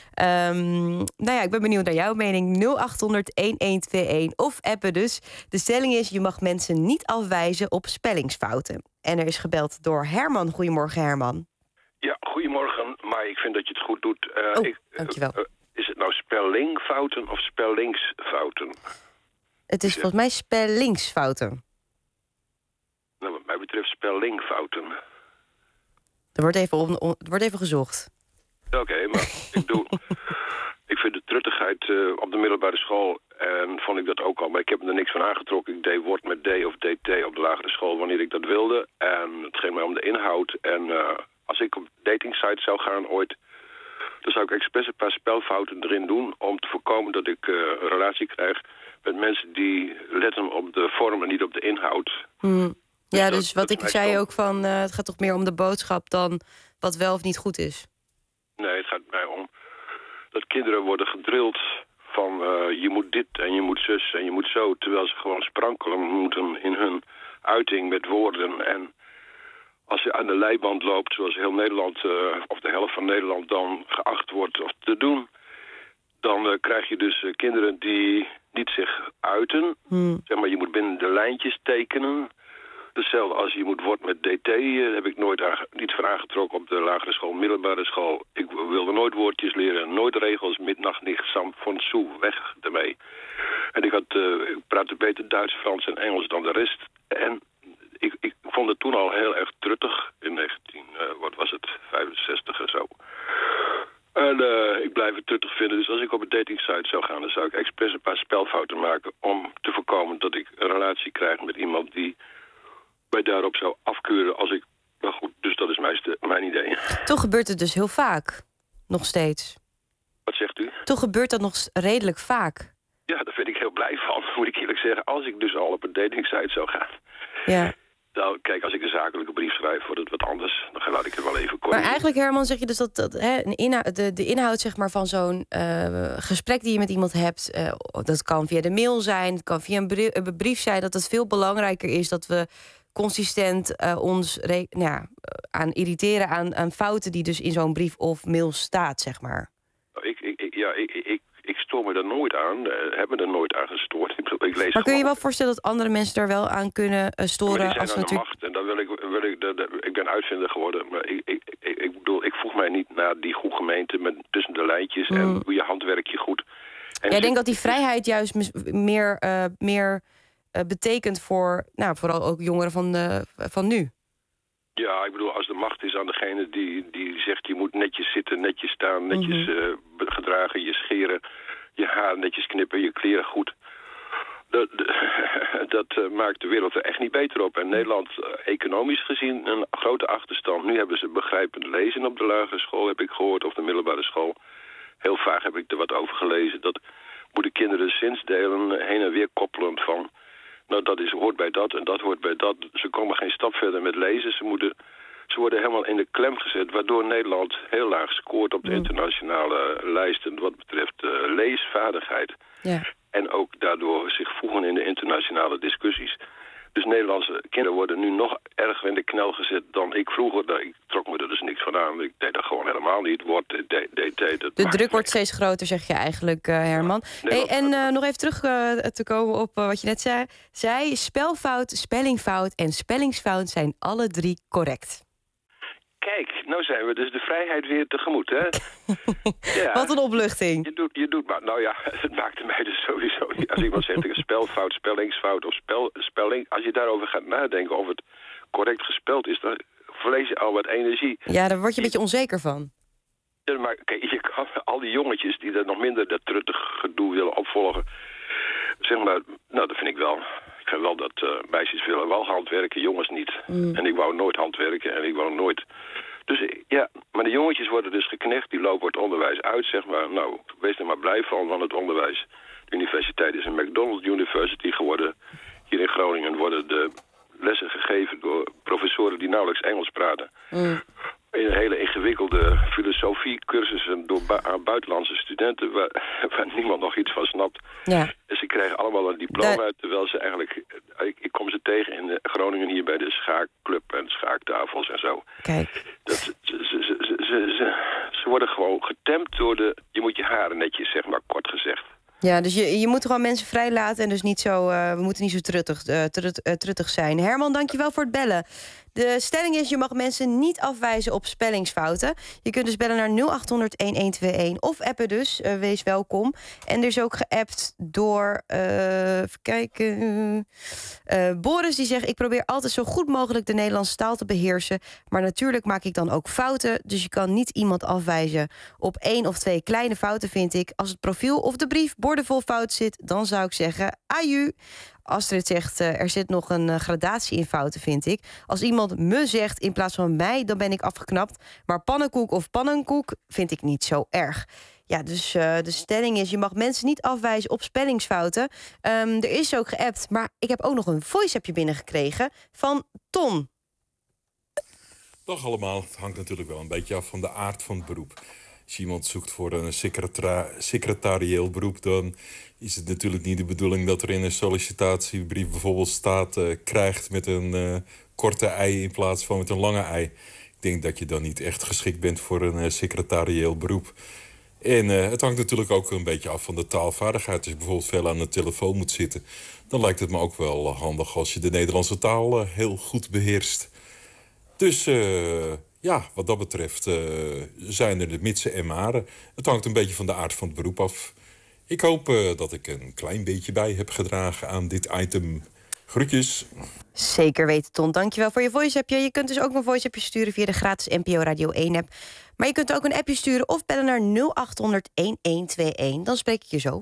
Ik ben benieuwd naar jouw mening. 0800-1121 of appen dus. De stelling is, je mag mensen niet afwijzen op spellingsfouten. En er is gebeld door Herman. Goedemorgen, Herman. Ja, goedemorgen. Maar ik vind dat je het goed doet. Dankjewel. Is het nou spellingfouten of spellingsfouten? Het is volgens mij spellingsfouten. Nou, wat mij betreft spellingfouten. Er wordt even gezocht. Oké, maar ik vind de truttigheid op de middelbare school... en vond ik dat ook al, maar ik heb er niks van aangetrokken. Ik deed woord met D of DT op de lagere school wanneer ik dat wilde. En het ging mij om de inhoud. En als ik op datingsites zou gaan ooit... dan zou ik expres een paar spelfouten erin doen... om te voorkomen dat ik een relatie krijg met mensen die letten op de vorm en niet op de inhoud. Ja, dus wat ik zei ook van... het gaat toch meer om de boodschap dan wat wel of niet goed is? Nee, het gaat mij om dat kinderen worden gedrild van je moet dit en je moet zus en je moet zo. Terwijl ze gewoon sprankelen moeten in hun uiting met woorden. En als je aan de leiband loopt, zoals heel Nederland, of de helft van Nederland dan geacht wordt of te doen, dan krijg je dus kinderen die niet zich uiten. Zeg maar, je moet binnen de lijntjes tekenen. Hetzelfde als je moet woord met DT, heb ik niet van aangetrokken op de lagere school, middelbare school. Ik wilde nooit woordjes leren, nooit regels, midnacht, nicht, sam, von, zu, weg ermee. En ik praatte beter Duits, Frans en Engels dan de rest. En ik vond het toen al heel erg truttig, in 65 en zo. En ik blijf het truttig vinden. Dus als ik op een datingsite zou gaan, dan zou ik expres een paar spelfouten maken om te voorkomen dat ik een relatie krijg met iemand die mij daarop zou afkeuren als ik... Maar goed, dus dat is mijn idee. Toch gebeurt het dus heel vaak. Nog steeds. Wat zegt u? Toch gebeurt dat nog redelijk vaak. Ja, daar vind ik heel blij van, moet ik eerlijk zeggen. Als ik dus al op een datingsite zou gaan. Ja. Nou, kijk, als ik een zakelijke brief schrijf, wordt het wat anders. Dan laat ik het wel even kort. Maar eigenlijk, Herman, zeg je dus dat de inhoud zeg maar, van zo'n gesprek die je met iemand hebt, dat kan via de mail zijn, het kan via een brief zijn, dat het veel belangrijker is dat we consistent ons aan irriteren aan fouten die dus in zo'n brief of mail staat, zeg maar. Ik stoor me er nooit aan. Heb me er nooit aan gestoord. Ik lees maar kun je wel voorstellen dat andere mensen daar wel aan kunnen storen? Maar die als zijn aan de natuurlijk... macht. En dan ik ben uitvinder geworden. Maar ik bedoel, ik voeg mij niet naar die goede gemeente met tussen de lijntjes en doe je handwerkje goed. En jij denkt dat die vrijheid juist meer betekent voor, vooral ook jongeren van nu? Ja, ik bedoel, als de macht is aan degene die zegt... je moet netjes zitten, netjes staan, netjes gedragen, je scheren, je haar netjes knippen, je kleren goed. Dat maakt de wereld er echt niet beter op. En Nederland, economisch gezien, een grote achterstand. Nu hebben ze begrijpend lezen op de lagere school, heb ik gehoord, of de middelbare school. Heel vaak heb ik er wat over gelezen. Dat moeten kinderen zinsdelen heen en weer koppelen van... Nou, hoort bij dat en dat hoort bij dat. Ze komen geen stap verder met lezen. Ze worden helemaal in de klem gezet, waardoor Nederland heel laag scoort op de internationale lijsten wat betreft leesvaardigheid. Ja. En ook daardoor zich voegen in de internationale discussies. Dus Nederlandse kinderen worden nu nog erger in de knel gezet dan ik vroeger. Ik trok me er dus niks van aan. Ik deed dat gewoon helemaal niet. De druk wordt steeds groter, zeg je eigenlijk, Herman. Ja, en nog even terug te komen op wat je net zei. Spelfout, spellingfout en spellingsfout zijn alle 3 correct. Kijk, nou zijn we dus de vrijheid weer tegemoet, hè? Ja. Wat een opluchting. Je doet maar. Nou ja, het maakte mij dus sowieso niet. Als iemand zegt een spelfout, spellingsfout of spelling... Als je daarover gaat nadenken of het correct gespeld is... dan verlies je al wat energie. Ja, daar word je een beetje onzeker van. Ja, maar kijk, je kan al die jongetjes die er nog minder dat truttig gedoe willen opvolgen... Zeg maar, nou, dat vind ik wel... Ik vind wel dat meisjes willen wel handwerken, jongens niet. En ik wou nooit handwerken en ik wou nooit... Dus ja, maar de jongetjes worden dus geknecht. Die lopen het onderwijs uit, zeg maar. Nou, wees er maar blij van het onderwijs. De universiteit is een McDonald's University geworden. Hier in Groningen worden de lessen gegeven door professoren die nauwelijks Engels praten. In een hele ingewikkelde filosofiecursussen aan buitenlandse studenten... waar niemand nog iets van snapt. Ja. En ze krijgen allemaal een diploma, terwijl ze eigenlijk... Ik kom ze tegen in Groningen hier bij de schaakclub en schaaktafels en zo. Kijk. Ze worden gewoon getemd door je moet je haren netjes, zeg maar, kort gezegd. Ja, dus je moet gewoon mensen vrij laten en dus niet zo... we moeten niet zo truttig zijn. Herman, dankjewel voor het bellen. De stelling is, je mag mensen niet afwijzen op spellingsfouten. Je kunt dus bellen naar 0800-1121 of appen dus. Wees welkom. En er is ook geappt door... even kijken... Boris die zegt, ik probeer altijd zo goed mogelijk de Nederlandse taal te beheersen. Maar natuurlijk maak ik dan ook fouten. Dus je kan niet iemand afwijzen op 1 of 2 kleine fouten, vind ik. Als het profiel of de brief boordevol fout zit, dan zou ik zeggen, aju. Astrid zegt, er zit nog een gradatie in fouten, vind ik. Als iemand me zegt in plaats van mij, dan ben ik afgeknapt. Maar pannenkoek of pannenkoek vind ik niet zo erg. Ja, dus de stelling is, je mag mensen niet afwijzen op spellingsfouten. Er is ook geappt, maar ik heb ook nog een voice-appje binnengekregen van Ton. Dag allemaal, het hangt natuurlijk wel een beetje af van de aard van het beroep. Als je iemand zoekt voor een secretarieel beroep, dan is het natuurlijk niet de bedoeling dat er in een sollicitatiebrief bijvoorbeeld staat krijgt met een korte ei in plaats van met een lange ei. Ik denk dat je dan niet echt geschikt bent voor een secretarieel beroep. En het hangt natuurlijk ook een beetje af van de taalvaardigheid. Als je bijvoorbeeld veel aan de telefoon moet zitten, dan lijkt het me ook wel handig als je de Nederlandse taal heel goed beheerst. Dus wat dat betreft zijn er de mitsen en maren. Het hangt een beetje van de aard van het beroep af. Ik hoop dat ik een klein beetje bij heb gedragen aan dit item. Groetjes. Zeker weten, Ton. Dankjewel voor je voice-appje. Je kunt dus ook een voice-appje sturen via de gratis NPO Radio 1-app. Maar je kunt ook een appje sturen of bellen naar 0800-1121. Dan spreek ik je zo.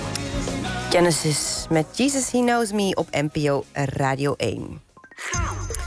Genesis met Jesus He Knows Me op NPO Radio 1.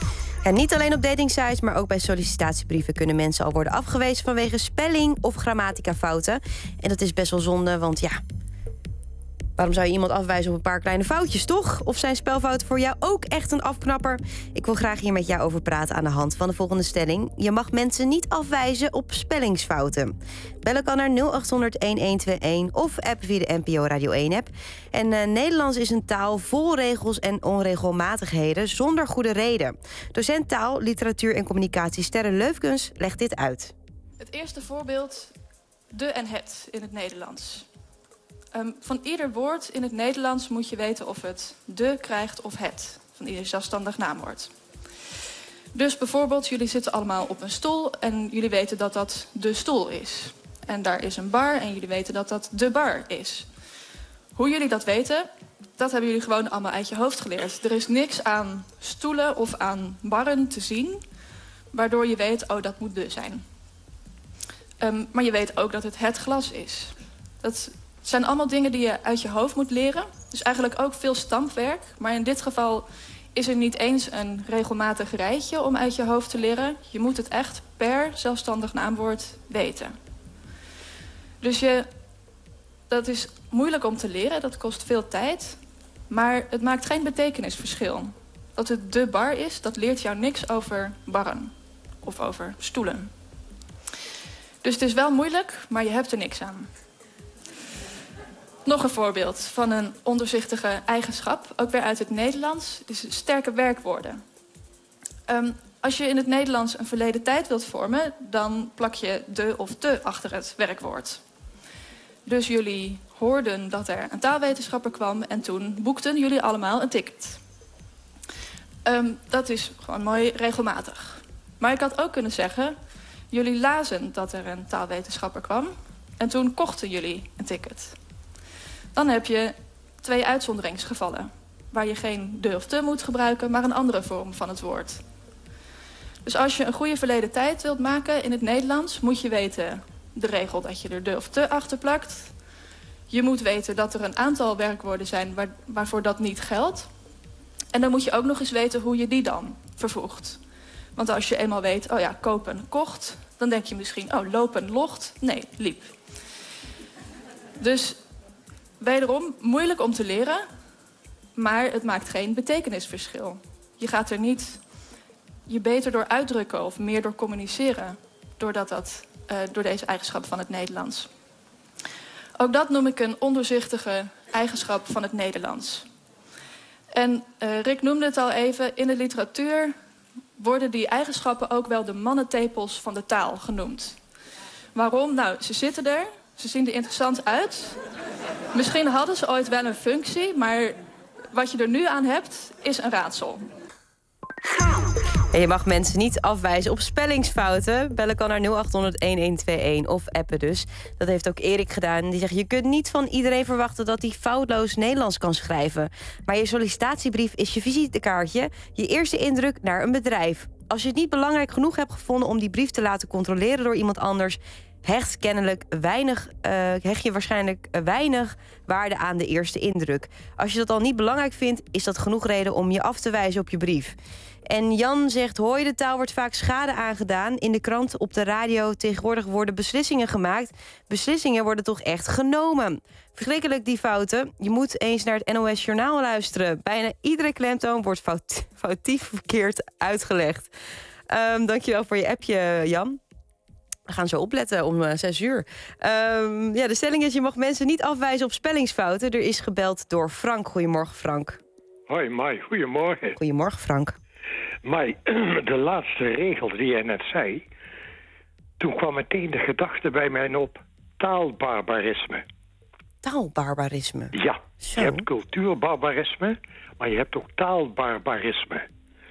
Ja, niet alleen op datingsites, maar ook bij sollicitatiebrieven kunnen mensen al worden afgewezen vanwege spelling- of grammaticafouten. En dat is best wel zonde, want ja, waarom zou je iemand afwijzen op een paar kleine foutjes, toch? Of zijn spelfouten voor jou ook echt een afknapper? Ik wil graag hier met jou over praten aan de hand van de volgende stelling. Je mag mensen niet afwijzen op spellingsfouten. Bellen kan naar 0800-1121 of app via de NPO Radio 1-app. En Nederlands is een taal vol regels en onregelmatigheden zonder goede reden. Docent taal, literatuur en communicatie Sterre Leufkens legt dit uit. Het eerste voorbeeld, de en het in het Nederlands. Van ieder woord in het Nederlands moet je weten of het de krijgt of het. Van ieder zelfstandig naamwoord. Dus bijvoorbeeld, jullie zitten allemaal op een stoel en jullie weten dat dat de stoel is. En daar is een bar en jullie weten dat dat de bar is. Hoe jullie dat weten, dat hebben jullie gewoon allemaal uit je hoofd geleerd. Er is niks aan stoelen of aan barren te zien, waardoor je weet, oh, dat moet de zijn. Maar je weet ook dat het glas is. Dat zijn allemaal dingen die je uit je hoofd moet leren. Dus eigenlijk ook veel stampwerk. Maar in dit geval is er niet eens een regelmatig rijtje om uit je hoofd te leren. Je moet het echt per zelfstandig naamwoord weten. Dus dat is moeilijk om te leren, dat kost veel tijd. Maar het maakt geen betekenisverschil. Dat het de bar is, dat leert jou niks over barren. Of over stoelen. Dus het is wel moeilijk, maar je hebt er niks aan. Nog een voorbeeld van een ondoorzichtige eigenschap, ook weer uit het Nederlands. Het is sterke werkwoorden. Als je in het Nederlands een verleden tijd wilt vormen, dan plak je de of te achter het werkwoord. Dus jullie hoorden dat er een taalwetenschapper kwam en toen boekten jullie allemaal een ticket. Dat is gewoon mooi regelmatig. Maar ik had ook kunnen zeggen, jullie lazen dat er een taalwetenschapper kwam en toen kochten jullie een ticket. Dan heb je 2 uitzonderingsgevallen, waar je geen de of te moet gebruiken, maar een andere vorm van het woord. Dus als je een goede verleden tijd wilt maken in het Nederlands, moet je weten de regel dat je er de of te achter plakt. Je moet weten dat er een aantal werkwoorden zijn waarvoor dat niet geldt. En dan moet je ook nog eens weten hoe je die dan vervoegt. Want als je eenmaal weet, oh ja, kopen, kocht, dan denk je misschien, oh, lopen, locht. Nee, liep. Dus wederom moeilijk om te leren, maar het maakt geen betekenisverschil. Je gaat er niet je beter door uitdrukken of meer door communiceren door deze eigenschap van het Nederlands. Ook dat noem ik een ondoorzichtige eigenschap van het Nederlands. En Rick noemde het al even, in de literatuur worden die eigenschappen ook wel de mannentepels van de taal genoemd. Waarom? Nou, ze zitten er, ze zien er interessant uit. Misschien hadden ze ooit wel een functie, maar wat je er nu aan hebt, is een raadsel. En je mag mensen niet afwijzen op spellingsfouten. Bellen kan naar 0800-1121 of appen dus. Dat heeft ook Erik gedaan. Die zegt, je kunt niet van iedereen verwachten dat hij foutloos Nederlands kan schrijven. Maar je sollicitatiebrief is je visitekaartje, je eerste indruk naar een bedrijf. Als je het niet belangrijk genoeg hebt gevonden om die brief te laten controleren door iemand anders, hecht je waarschijnlijk weinig waarde aan de eerste indruk. Als je dat al niet belangrijk vindt, is dat genoeg reden om je af te wijzen op je brief. En Jan zegt, hoi, de taal wordt vaak schade aangedaan. In de krant, op de radio, tegenwoordig worden beslissingen gemaakt. Beslissingen worden toch echt genomen. Verschrikkelijk die fouten. Je moet eens naar het NOS Journaal luisteren. Bijna iedere klemtoon wordt foutief verkeerd uitgelegd. Dankjewel voor je appje, Jan. We gaan zo opletten om 6 uur. De stelling is, je mag mensen niet afwijzen op spellingsfouten. Er is gebeld door Frank. Goedemorgen, Frank. Hoi, Mai. Goedemorgen. Goedemorgen, Frank. Mai, de laatste regel die jij net zei, toen kwam meteen de gedachte bij mij op taalbarbarisme. Taalbarbarisme? Ja, je hebt cultuurbarbarisme, maar je hebt ook taalbarbarisme.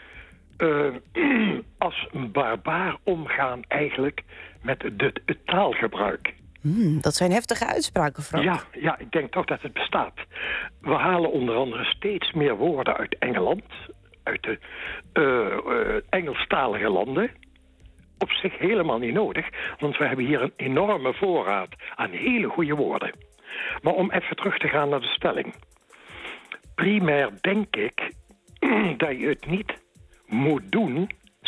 Als een barbaar omgaan eigenlijk met het taalgebruik. Dat zijn heftige uitspraken, Frank. Ja, ik denk toch dat het bestaat. We halen onder andere steeds meer woorden uit Engeland, uit de Engelstalige landen. Op zich helemaal niet nodig, want we hebben hier een enorme voorraad aan hele goede woorden. Maar om even terug te gaan naar de stelling. Primair denk ik dat je het niet moet doen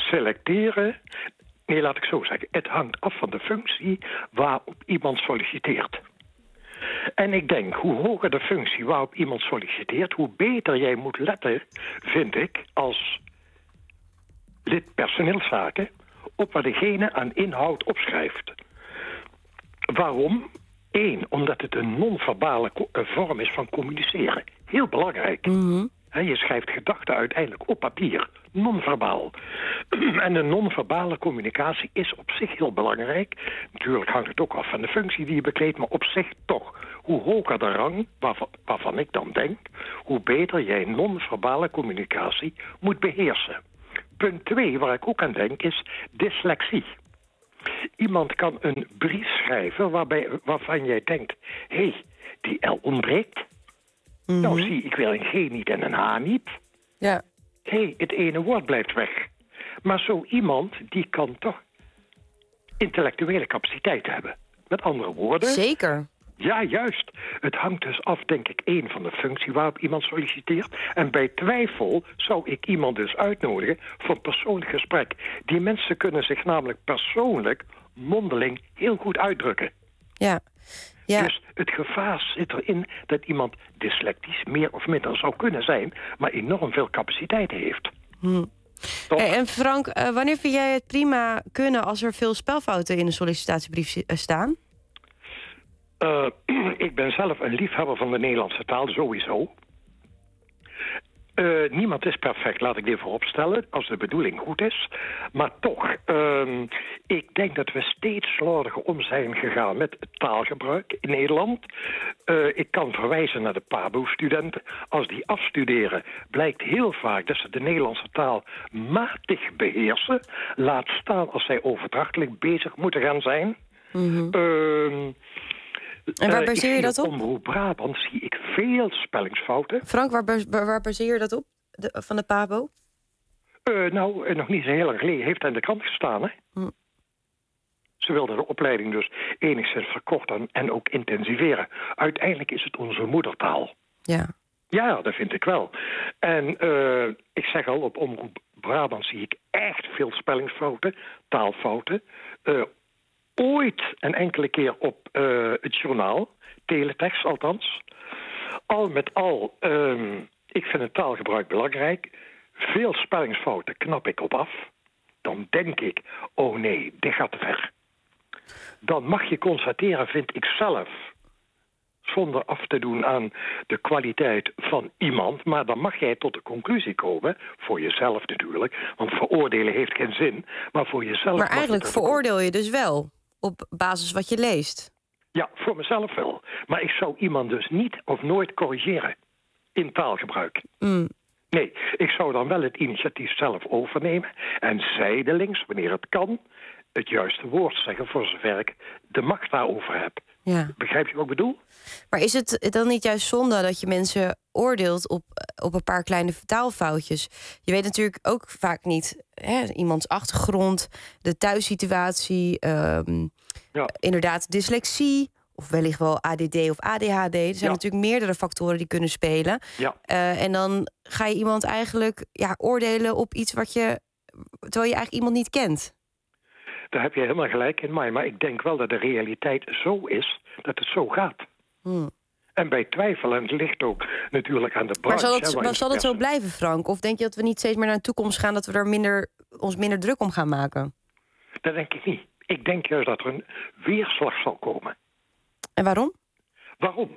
selecteren. Nee, laat ik zo zeggen. Het hangt af van de functie waarop iemand solliciteert. En ik denk, hoe hoger de functie waarop iemand solliciteert, hoe beter jij moet letten, vind ik, als lid personeelszaken, op wat degene aan inhoud opschrijft. Waarom? 1, omdat het een non-verbale vorm is van communiceren. Heel belangrijk. Je schrijft gedachten uiteindelijk op papier. Non-verbaal. En de non-verbale communicatie is op zich heel belangrijk. Natuurlijk hangt het ook af van de functie die je bekleedt, maar op zich toch. Hoe hoger de rang, waarvan ik dan denk, hoe beter jij non-verbale communicatie moet beheersen. Punt 2, waar ik ook aan denk, is dyslexie. Iemand kan een brief schrijven waarvan jij denkt, hé, die L ontbreekt. Nou zie ik wel een G niet en een H niet. Ja. Hé, het ene woord blijft weg. Maar zo iemand, die kan toch intellectuele capaciteit hebben. Met andere woorden... Zeker. Ja, juist. Het hangt dus af, denk ik, 1 van de functie waarop iemand solliciteert. En bij twijfel zou ik iemand dus uitnodigen voor een persoonlijk gesprek. Die mensen kunnen zich namelijk persoonlijk, mondeling, heel goed uitdrukken. Ja. Ja. Dus het gevaar zit erin dat iemand dyslectisch meer of minder zou kunnen zijn, maar enorm veel capaciteit heeft. En Frank, wanneer vind jij het prima kunnen als er veel spelfouten in een sollicitatiebrief staan? Ik ben zelf een liefhebber van de Nederlandse taal, sowieso. Niemand is perfect, laat ik dit vooropstellen, als de bedoeling goed is. Maar toch, ik denk dat we steeds slordiger om zijn gegaan met het taalgebruik in Nederland. Ik kan verwijzen naar de PABO-studenten. Als die afstuderen, blijkt heel vaak dat ze de Nederlandse taal matig beheersen. Laat staan als zij overdrachtelijk bezig moeten gaan zijn. En waar baseer je dat op? Op Omroep Brabant zie ik veel spellingsfouten. Frank, waar baseer je dat op? Van de PABO? Nog niet zo heel lang geleden heeft hij in de krant gestaan, hè? Ze wilden de opleiding dus enigszins verkorten en ook intensiveren. Uiteindelijk is het onze moedertaal. Ja. Ja, dat vind ik wel. En ik zeg al, op Omroep Brabant zie ik echt veel spellingsfouten, taalfouten. Ooit een enkele keer op het journaal, teletext althans. Al met al, ik vind het taalgebruik belangrijk. Veel spellingsfouten knap ik op af. Dan denk ik, oh nee, dit gaat te ver. Dan mag je constateren, vind ik zelf, zonder af te doen aan de kwaliteit van iemand, maar dan mag jij tot de conclusie komen, voor jezelf natuurlijk, want veroordelen heeft geen zin, maar voor jezelf... Maar eigenlijk veroordeel je dus wel, op basis wat je leest. Ja, voor mezelf wel. Maar ik zou iemand dus niet of nooit corrigeren in taalgebruik. Nee, ik zou dan wel het initiatief zelf overnemen en zijdelings, wanneer het kan, het juiste woord zeggen voor zover ik de macht daarover heb. Ja. Begrijp je wat ik bedoel? Maar is het dan niet juist zonde dat je mensen oordeelt op een paar kleine taalfoutjes? Je weet natuurlijk ook vaak niet iemands achtergrond, de thuissituatie, inderdaad dyslexie, of wellicht wel ADD of ADHD. Er zijn natuurlijk meerdere factoren die kunnen spelen. Ja. En dan ga je iemand eigenlijk oordelen op iets terwijl je eigenlijk iemand niet kent. Daar heb je helemaal gelijk in, maar ik denk wel dat de realiteit zo is dat het zo gaat. En bij twijfel, en het ligt ook natuurlijk aan de branche. Maar zal het zo blijven, Frank? Of denk je dat we niet steeds meer naar een toekomst gaan, dat we er ons minder druk om gaan maken? Dat denk ik niet. Ik denk juist dat er een weerslag zal komen. En waarom? Waarom?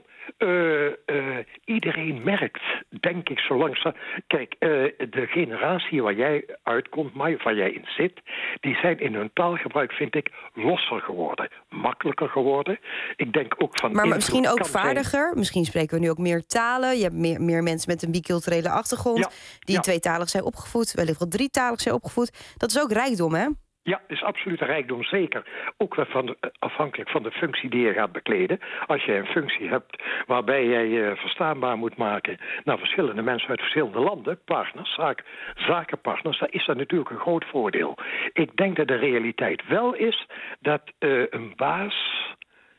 Iedereen merkt, denk ik, zo langzaam... Kijk, de generatie waar jij uitkomt, maar waar jij in zit, die zijn in hun taalgebruik, vind ik, losser geworden. Makkelijker geworden. Ik denk ook van... Maar misschien ook vaardiger. Misschien spreken we nu ook meer talen. Je hebt meer mensen met een biculturele achtergrond die tweetalig zijn opgevoed, wellicht wel drietalig zijn opgevoed. Dat is ook rijkdom, hè? Ja, is absoluut een rijkdom, zeker. Ook afhankelijk van de functie die je gaat bekleden. Als je een functie hebt waarbij jij je verstaanbaar moet maken naar verschillende mensen uit verschillende landen, partners, zakenpartners, dan is dat natuurlijk een groot voordeel. Ik denk dat de realiteit wel is dat een baas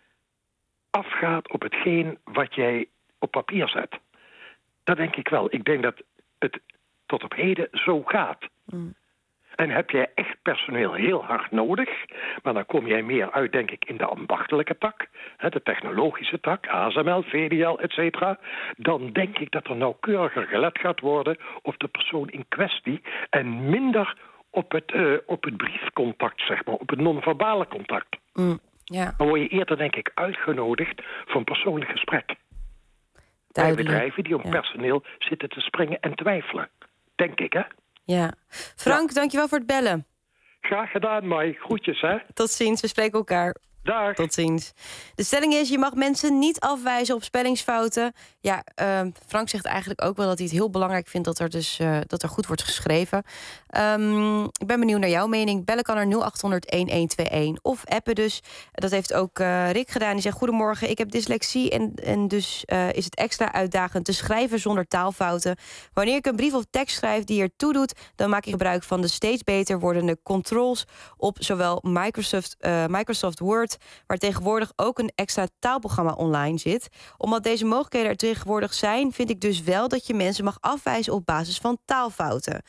afgaat op hetgeen wat jij op papier zet. Dat denk ik wel. Ik denk dat het tot op heden zo gaat. En heb jij echt personeel heel hard nodig, maar dan kom jij meer uit, denk ik, in de ambachtelijke tak, de technologische tak, ASML, VDL, et cetera. Dan denk ik dat er nauwkeuriger gelet gaat worden op de persoon in kwestie en minder op het briefcontact, zeg maar, op het non-verbale contact. Ja. Dan word je eerder, denk ik, uitgenodigd voor een persoonlijk gesprek. Bij Duidelijk. bedrijven die om personeel zitten te springen en twijfelen. Denk ik, hè? Ja. Frank, dankjewel voor het bellen. Graag gedaan, Mai. Groetjes, hè? Tot ziens, we spreken elkaar. Dag. Tot ziens. De stelling is, je mag mensen niet afwijzen op spellingsfouten. Ja, Frank zegt eigenlijk ook wel dat hij het heel belangrijk vindt dat er goed wordt geschreven. Ik ben benieuwd naar jouw mening. Bellen kan er 0800-1121 of appen dus. Dat heeft ook Rick gedaan. Die zegt, goedemorgen, ik heb dyslexie en dus is het extra uitdagend te schrijven zonder taalfouten. Wanneer ik een brief of tekst schrijf die ertoe doet, dan maak ik gebruik van de steeds beter wordende controls op zowel Microsoft Word, waar tegenwoordig ook een extra taalprogramma online zit. Omdat deze mogelijkheden er tegenwoordig zijn, vind ik dus wel dat je mensen mag afwijzen op basis van taalfouten.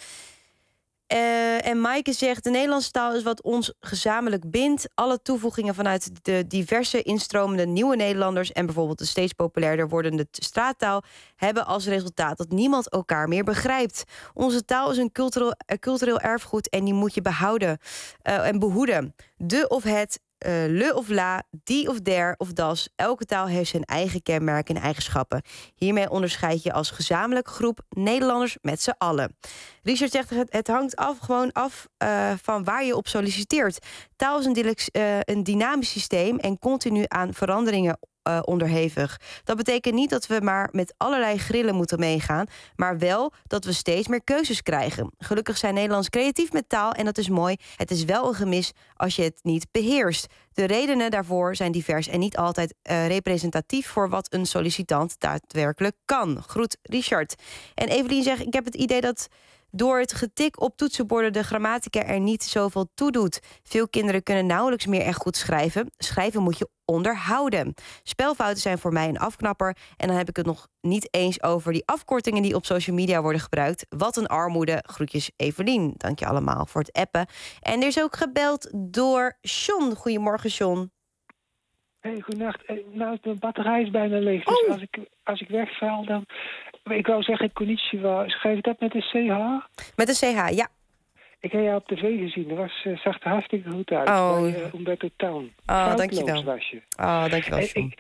En Maaike zegt, de Nederlandse taal is wat ons gezamenlijk bindt. Alle toevoegingen vanuit de diverse instromende nieuwe Nederlanders en bijvoorbeeld de steeds populairder wordende straattaal hebben als resultaat dat niemand elkaar meer begrijpt. Onze taal is een cultureel erfgoed en die moet je behouden en behoeden. De of het, le of la, die of der of das. Elke taal heeft zijn eigen kenmerken en eigenschappen. Hiermee onderscheid je als gezamenlijke groep Nederlanders met z'n allen. Richard zegt, het hangt gewoon af van waar je op solliciteert. Taal is een dynamisch systeem en continu aan veranderingen onderhevig. Dat betekent niet dat we maar met allerlei grillen moeten meegaan, maar wel dat we steeds meer keuzes krijgen. Gelukkig zijn Nederlanders creatief met taal en dat is mooi. Het is wel een gemis als je het niet beheerst. De redenen daarvoor zijn divers en niet altijd representatief voor wat een sollicitant daadwerkelijk kan. Groet Richard. En Evelien zegt, ik heb het idee dat door het getik op toetsenborden de grammatica er niet zoveel toe doet. Veel kinderen kunnen nauwelijks meer echt goed schrijven. Schrijven moet je onderhouden. Spelfouten zijn voor mij een afknapper. En dan heb ik het nog niet eens over die afkortingen die op social media worden gebruikt. Wat een armoede. Groetjes Evelien. Dank je allemaal voor het appen. En er is ook gebeld door John. Goedemorgen, John. Hey, goedenacht. Nou, de batterij is bijna leeg. Dus als ik wegval, dan... Ik wou zeggen, konnichiwa. Schrijf je dat met een CH? Met een CH, ja. Ik heb jou op tv gezien. Dat zag er hartstikke goed uit. Bij Umberto Town. Dankjewel. Was je. Dankjewel, John.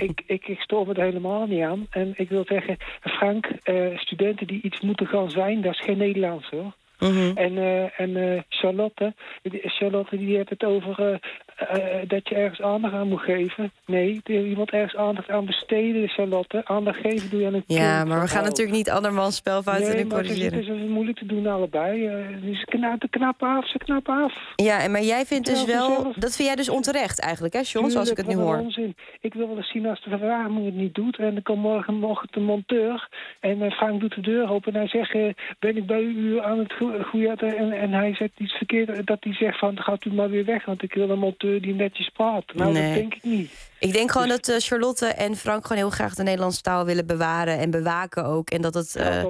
Ik stoor me er helemaal niet aan. En ik wil zeggen, Frank, studenten die iets moeten gaan zijn, dat is geen Nederlands, hoor. Mm-hmm. En Charlotte die heeft het over dat je ergens aandacht aan moet geven. Nee, je moet ergens aandacht aan besteden, Charlotte. Aandacht geven doe je aan een kind. Ja, maar we gaan natuurlijk niet andermans spelfouten corrigeren. Het is moeilijk te doen allebei. Dus ze knappen af. Ja, maar jij vindt dus wel... Dat vind jij dus onterecht eigenlijk, hè, John, zoals ik het nu hoor. Onzin. Ik wil wel eens zien als de verwarming het niet doet. En dan komt morgen de monteur. En Frank doet de deur open en hij zegt... ben ik bij u aan het goeie... En hij zegt iets verkeerd. Dat hij zegt van, gaat u maar weer weg. Want ik wil een monteur die netjes praat. Nou, nee. Dat denk ik niet. Ik denk gewoon dat Charlotte en Frank gewoon heel graag de Nederlandse taal willen bewaren en bewaken ook. En dat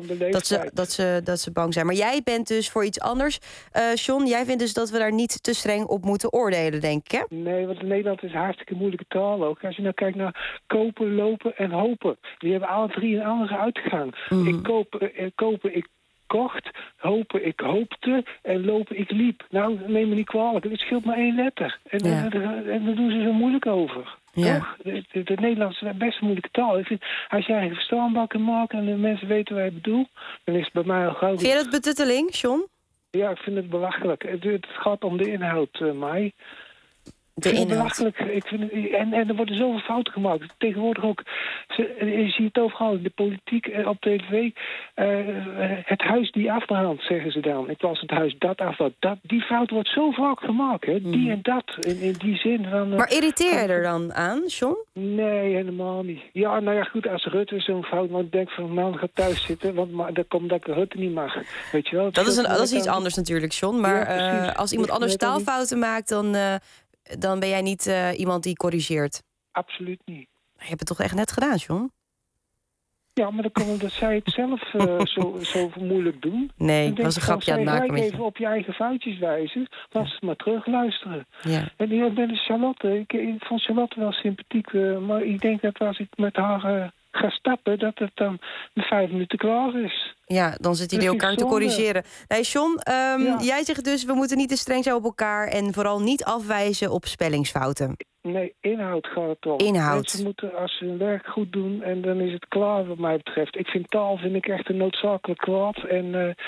ze bang zijn. Maar jij bent dus voor iets anders. John, jij vindt dus dat we daar niet te streng op moeten oordelen, denk ik, hè? Nee, want Nederland is een hartstikke moeilijke taal ook. Als je nou kijkt naar kopen, lopen en hopen. Die hebben alle drie een andere uitgang. Ik kopen, ik kocht, hopen, ik hoopte en lopen, ik liep. Nou, neem me niet kwalijk. Het scheelt maar 1 letter. En daar doen ze zo moeilijk over. Ja. Toch? Het Nederlands is best een moeilijke taal. Ik vind, als jij een verstaanbaar kan maken en de mensen weten wat je bedoelt, dan is het bij mij al gauw. Vind je dat betutteling, John? Ja, ik vind het belachelijk. Het gaat om de inhoud, Mai. De inhoud. En er worden zoveel fouten gemaakt. Tegenwoordig ook, je ziet het overal in de politiek, op tv. Het huis die afbrandt, zeggen ze dan. Ik was het huis dat afbrandt. Die fout wordt zo vaak gemaakt. Hè? Die en dat, in die zin. Van, maar irriteer je er dan aan, John? Nee, helemaal niet. Ja, nou ja, goed, als Rutte zo'n fout maakt, denk ik van, man, ga thuis zitten. Want dat komt dat ik Rutte niet mag. Weet je wel? Dat is iets anders natuurlijk, John. Maar als iemand anders taalfouten maakt, dan ben jij niet iemand die corrigeert. Absoluut niet. Je hebt het toch echt net gedaan, John? Ja, maar dan kan omdat zij het zelf zo moeilijk doen. Nee, ik was een grapje aan het maken met je. Even op je eigen foutjes wijzen, dan ze maar terug luisteren. Ja. En ik ben Charlotte. Ik vond Charlotte wel sympathiek, maar ik denk dat als ik met haar ga stappen, dat het dan in 5 minuten klaar is. Ja, dan zitten jullie elkaar te corrigeren. Nee, John, jij zegt dus, we moeten niet te streng zijn op elkaar en vooral niet afwijzen op spellingsfouten. Nee, inhoud gaat het om. Inhoud. Mensen moeten als ze hun werk goed doen en dan is het klaar wat mij betreft. Ik vind taal echt een noodzakelijk kwaad. En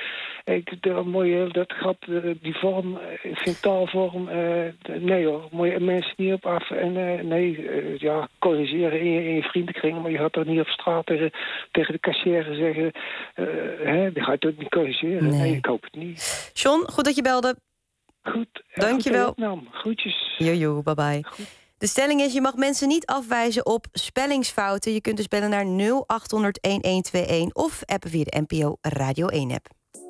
dat grap, die vorm, ik vind taalvorm, nee hoor, moet je mensen niet op af. En corrigeren in je vriendenkring, maar je gaat toch niet op straat tegen de kassière zeggen, die ga je toch niet corrigeren? Nee, ik hoop het niet. John, goed dat je belde. Goed. Dankjewel. Groetjes. Jojo, bye bye. Goed. De stelling is, je mag mensen niet afwijzen op spellingsfouten. Je kunt dus bellen naar 0800-1121 of appen via de NPO Radio 1-app.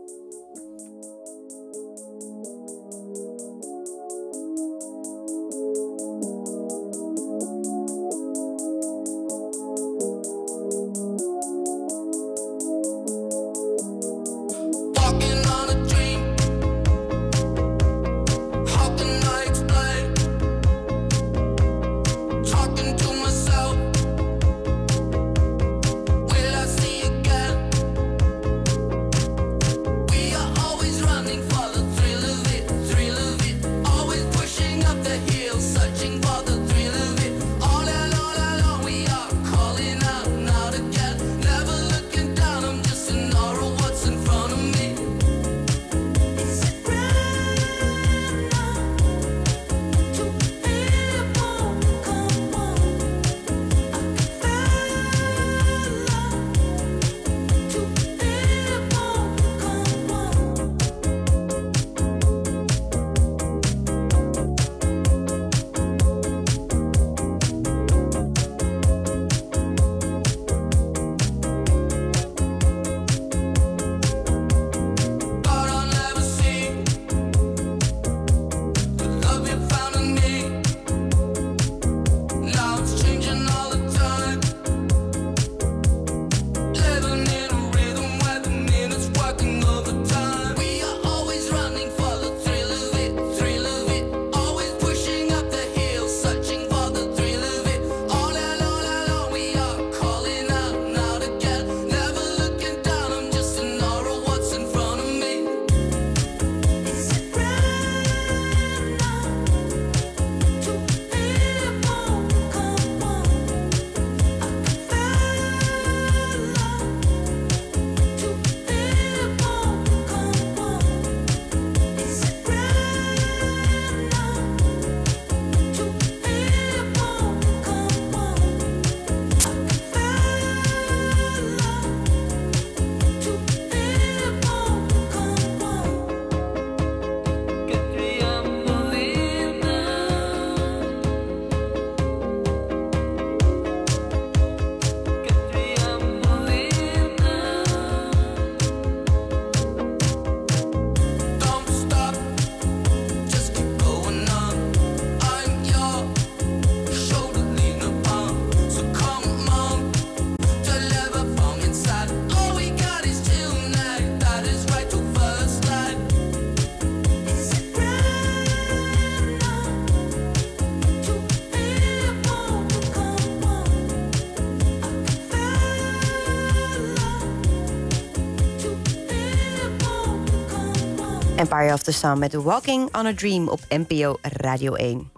Empire of the Sun met Walking on a Dream op NPO Radio 1.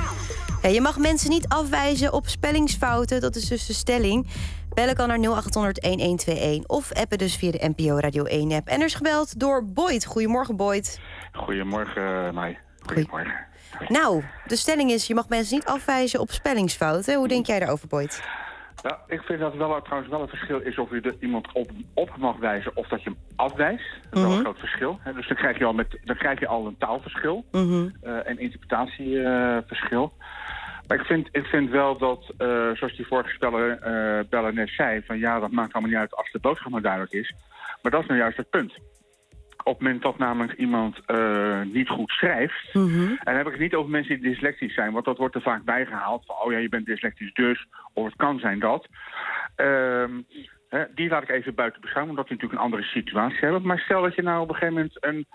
Ja, je mag mensen niet afwijzen op spellingsfouten, dat is dus de stelling. Bellen kan naar 0800-1121 of appen dus via de NPO Radio 1-app. En er is gebeld door Boyd. Goedemorgen, Boyd. Goedemorgen, Mai. Goedemorgen. Nou, de stelling is, je mag mensen niet afwijzen op spellingsfouten. Hoe denk jij daarover, Boyd? Ja, ik vind dat trouwens wel een verschil is of je iemand op mag wijzen of dat je hem afwijst. Dat is wel een groot verschil. Hè? Dus dan krijg je al een taalverschil en interpretatieverschil. Maar ik vind wel dat, zoals die vorige beller net zei, van ja, dat maakt allemaal niet uit als de boodschap maar duidelijk is. Maar dat is nou juist het punt. Op het moment dat namelijk iemand niet goed schrijft, en dan heb ik het niet over mensen die dyslectisch zijn, want dat wordt er vaak bijgehaald van, oh ja, je bent dyslectisch dus, of het kan zijn dat. Die laat ik even buiten beschouwen, omdat die natuurlijk een andere situatie hebben. Maar stel dat je nou op een gegeven moment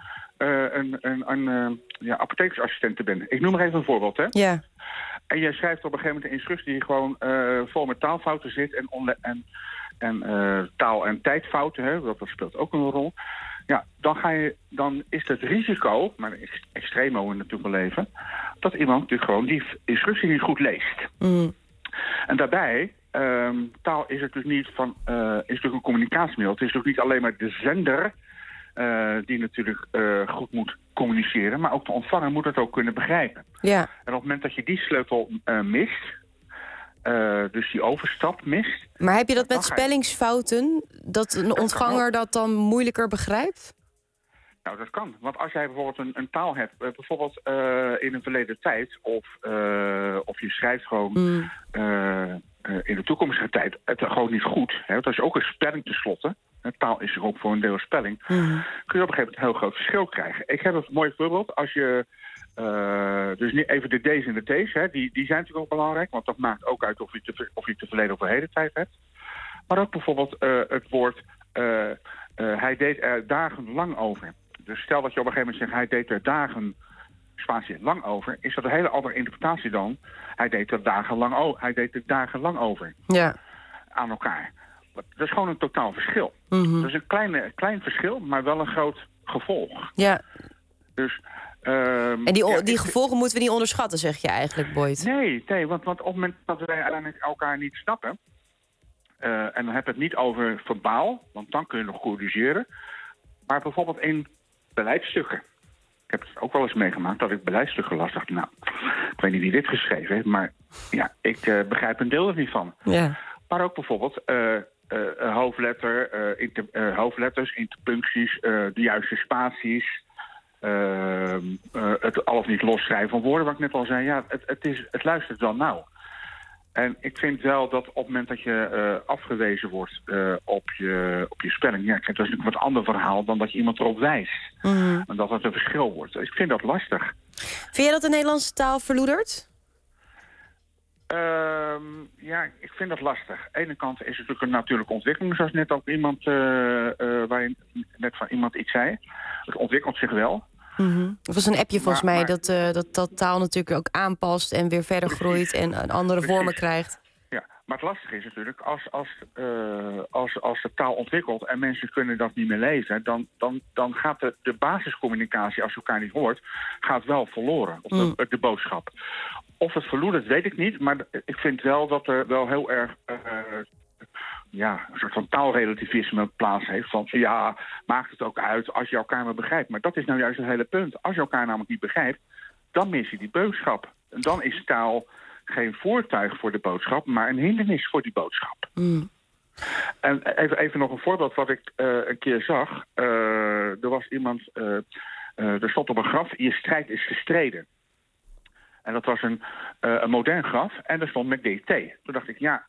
een apothekersassistent bent. Ik noem maar even een voorbeeld, hè? Ja. En jij schrijft op een gegeven moment een instructie die gewoon vol met taalfouten zit en taal- en tijdfouten, hè? Dat speelt ook een rol. Ja, dan is het risico, maar extremo in natuurlijk wel leven, dat iemand natuurlijk gewoon die instructie niet goed leest. Mm. En daarbij, taal is natuurlijk niet is natuurlijk een communicatiemiddel. Het is natuurlijk niet alleen maar de zender die natuurlijk goed moet communiceren, maar ook de ontvanger moet het ook kunnen begrijpen. Ja. En op het moment dat je die sleutel mist, dus die overstap mist. Maar heb je dat met spellingsfouten, dat een ontvanger dat dan moeilijker begrijpt? Nou, dat kan. Want als jij bijvoorbeeld een taal hebt, bijvoorbeeld in een verleden tijd, of je schrijft gewoon in de toekomstige tijd het gewoon niet goed. Hè, dat is ook een spelling tenslotte. Taal is er ook voor een deel spelling. Kun je op een gegeven moment een heel groot verschil krijgen. Ik heb een mooi voorbeeld. Als je dus niet even de D's en de T's, hè, die zijn natuurlijk ook belangrijk, want dat maakt ook uit of je het te verleden of verleden tijd hebt. Maar ook bijvoorbeeld het woord hij deed er dagenlang over. Dus stel dat je op een gegeven moment zegt hij deed er dagen spatie lang over, is dat een hele andere interpretatie dan hij deed er dagenlang over. Ja. Aan elkaar. Dat is gewoon een totaal verschil. Dat is een klein verschil, maar wel een groot gevolg. Ja. Dus en die gevolgen moeten we niet onderschatten, zeg je eigenlijk, Boyd? Nee, want op het moment dat wij uiteindelijk elkaar niet snappen, en dan heb je het niet over verbaal, want dan kun je nog corrigeren, maar bijvoorbeeld in beleidsstukken. Ik heb het ook wel eens meegemaakt dat ik beleidsstukken las. Dacht, nou, ik weet niet wie dit geschreven heeft, maar ja, ik begrijp een deel er niet van. Ja. Maar ook bijvoorbeeld hoofdletters, interpuncties, de juiste spaties, het al of niet losschrijven van woorden, wat ik net al zei. Ja, het luistert wel nauw. En ik vind wel dat op het moment dat je afgewezen wordt op je spelling, ja, dat is natuurlijk een wat ander verhaal dan dat je iemand erop wijst. En dat het een verschil wordt. Dus ik vind dat lastig. Vind jij dat de Nederlandse taal verloedert? Ja, ik vind dat lastig. Aan de ene kant is het natuurlijk een natuurlijke ontwikkeling, zoals net ook iemand, waar je net van iemand iets zei. Het ontwikkelt zich wel. Het was een appje volgens mij dat taal natuurlijk ook aanpast en weer verder groeit en andere vormen krijgt. Ja, maar het lastige is natuurlijk, als de taal ontwikkelt en mensen kunnen dat niet meer lezen, dan gaat de basiscommunicatie, als je elkaar niet hoort, gaat wel verloren, op de boodschap. Of het verloedert, weet ik niet, maar ik vind wel dat er wel heel erg een soort van taalrelativisme plaats heeft. Van ja, maakt het ook uit als je elkaar maar begrijpt. Maar dat is nou juist het hele punt. Als je elkaar namelijk niet begrijpt, dan mis je die boodschap. En dan is taal geen voertuig voor de boodschap, maar een hindernis voor die boodschap. En even nog een voorbeeld wat ik een keer zag. Er was iemand, er stond op een graf, je strijd is gestreden. En dat was een modern graf en er stond met DT. Toen dacht ik, ja,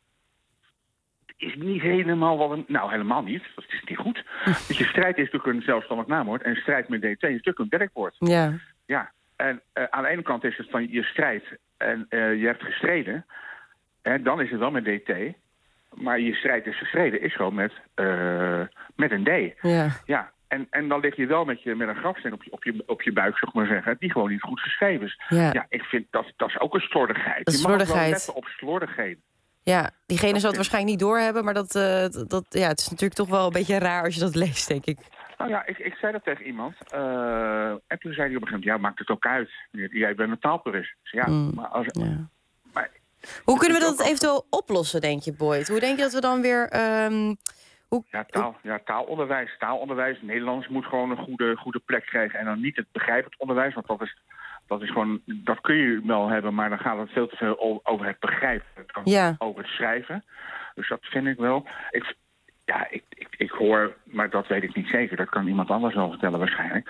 is niet helemaal wat een... Nou, helemaal niet. Dat is niet goed. Dus je strijd is natuurlijk een zelfstandig naamwoord. En strijd met DT is natuurlijk een werkwoord. Ja. Ja. En aan de ene kant is het van je strijd en je hebt gestreden. En dan is het wel met DT. Maar je strijd is gestreden is gewoon met een D. Ja. Ja. En dan lig je wel met een grafsteen op je buik, zeg maar zeggen, die gewoon niet goed geschreven is. Ja, ik vind dat is ook een slordigheid. Dat is je mag wel slordigheid. letten op slordigheden. Ja, diegene zal het waarschijnlijk niet doorhebben, maar het is natuurlijk toch wel een beetje raar als je dat leest, denk ik. Nou ja, ik zei dat tegen iemand. En toen zei hij op een gegeven moment, ja, maakt het ook uit. Jij bent een taalpurist. Dus ja, maar hoe kunnen we dat eventueel oplossen, denk je, Boyd? Hoe denk je dat we dan weer... Taalonderwijs. Taalonderwijs. Nederlands moet gewoon een goede plek krijgen. En dan niet het begrijpend onderwijs, want dat is gewoon... Dat kun je wel hebben, maar dan gaat het veel te veel over het begrijpen dan over het schrijven. Dus dat vind ik wel. Ik hoor, maar dat weet ik niet zeker. Dat kan iemand anders wel vertellen waarschijnlijk.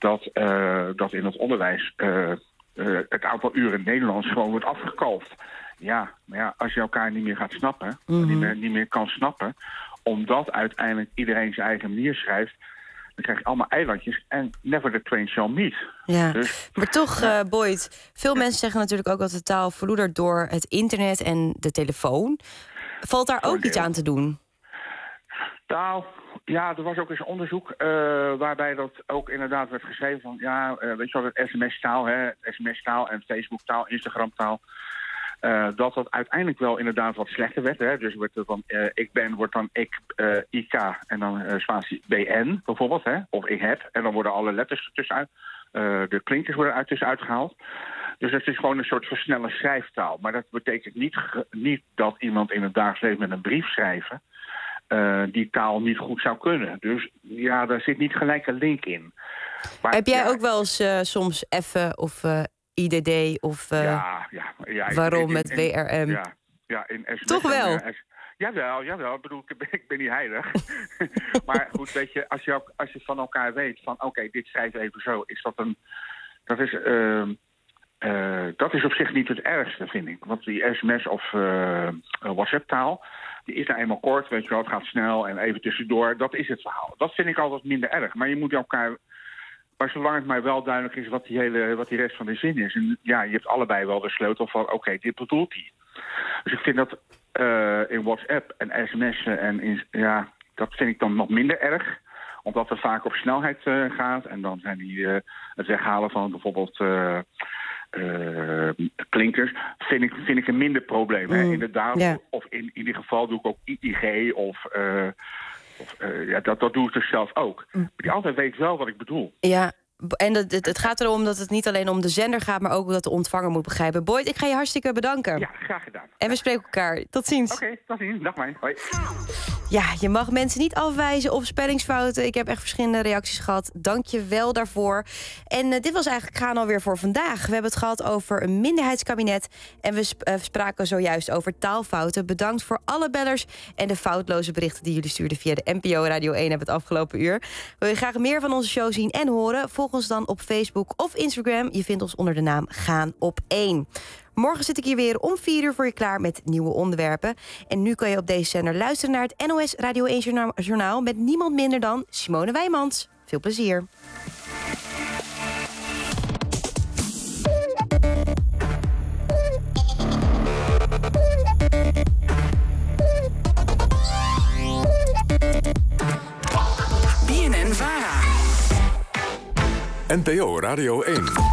Dat in het onderwijs het aantal uren Nederlands gewoon wordt afgekalfd. Ja, maar ja, als je elkaar niet meer gaat snappen, niet meer kan snappen, omdat uiteindelijk iedereen zijn eigen manier schrijft, dan krijg je allemaal eilandjes en never the twain shall meet. Ja, dus, maar toch, Boyd, veel mensen zeggen natuurlijk ook dat de taal verloedert door het internet en de telefoon. Valt daar ook iets aan te doen? Nou, ja, er was ook eens onderzoek waarbij dat ook inderdaad werd geschreven van... weet je wat, het sms-taal, hè, sms-taal en Facebook-taal, Instagram-taal... dat uiteindelijk wel inderdaad wat slechter werd. Hè. Dus wordt er van ik ben, wordt dan ik en dan spatie BN bijvoorbeeld. Hè. Of ik heb. En dan worden alle letters ertussenuit. De klinkers worden er tussenuit gehaald. Dus het is gewoon een soort versnelle schrijftaal. Maar dat betekent niet dat iemand in het dagelijks leven met een brief schrijven... die taal niet goed zou kunnen. Dus ja, daar zit niet gelijk een link in. Maar, heb jij ook wel eens soms even of IDD of waarom met WRM? Ja, in SMS. Toch wel? Jawel. Ik bedoel, ik ben niet heilig. Maar goed, weet je, als je van elkaar weet van... oké, dit schrijf even zo, is dat een... Dat is op zich niet het ergste, vind ik. Want die sms of WhatsApp-taal... die is nou eenmaal kort, weet je wel, het gaat snel en even tussendoor. Dat is het verhaal. Dat vind ik altijd minder erg. Maar je moet elkaar... Maar zolang het mij wel duidelijk is wat die rest van de zin is... en ja, je hebt allebei wel de sleutel van... oké, dit bedoelt hij. Dus ik vind dat in WhatsApp en sms'en dat vind ik dan nog minder erg... omdat het vaak op snelheid gaat. En dan zijn die het weghalen van bijvoorbeeld... klinkers, vind ik een minder probleem. Hè? Inderdaad, of in ieder geval doe ik ook IIG dat doe ik dus zelf ook. Maar die altijd weet wel wat ik bedoel. Ja, en het gaat erom dat het niet alleen om de zender gaat... maar ook dat de ontvanger moet begrijpen. Boyd, ik ga je hartstikke bedanken. Ja, graag gedaan. En we spreken elkaar. Tot ziens. Oké, tot ziens. Dag mij. Hoi. Ja, je mag mensen niet afwijzen op spellingsfouten. Ik heb echt verschillende reacties gehad. Dank je wel daarvoor. En dit was eigenlijk gaan alweer voor vandaag. We hebben het gehad over een minderheidskabinet. En we spraken zojuist over taalfouten. Bedankt voor alle bellers en de foutloze berichten... die jullie stuurden via de NPO Radio 1 het afgelopen uur. Wil je graag meer van onze show zien en horen? Volg ons dan op Facebook of Instagram. Je vindt ons onder de naam Gaan op 1. Morgen zit ik hier weer om 4 uur voor je klaar met nieuwe onderwerpen. En nu kan je op deze zender luisteren naar het NOS Radio 1 Journaal... met niemand minder dan Simone Wijmans. Veel plezier. NPO Radio 1.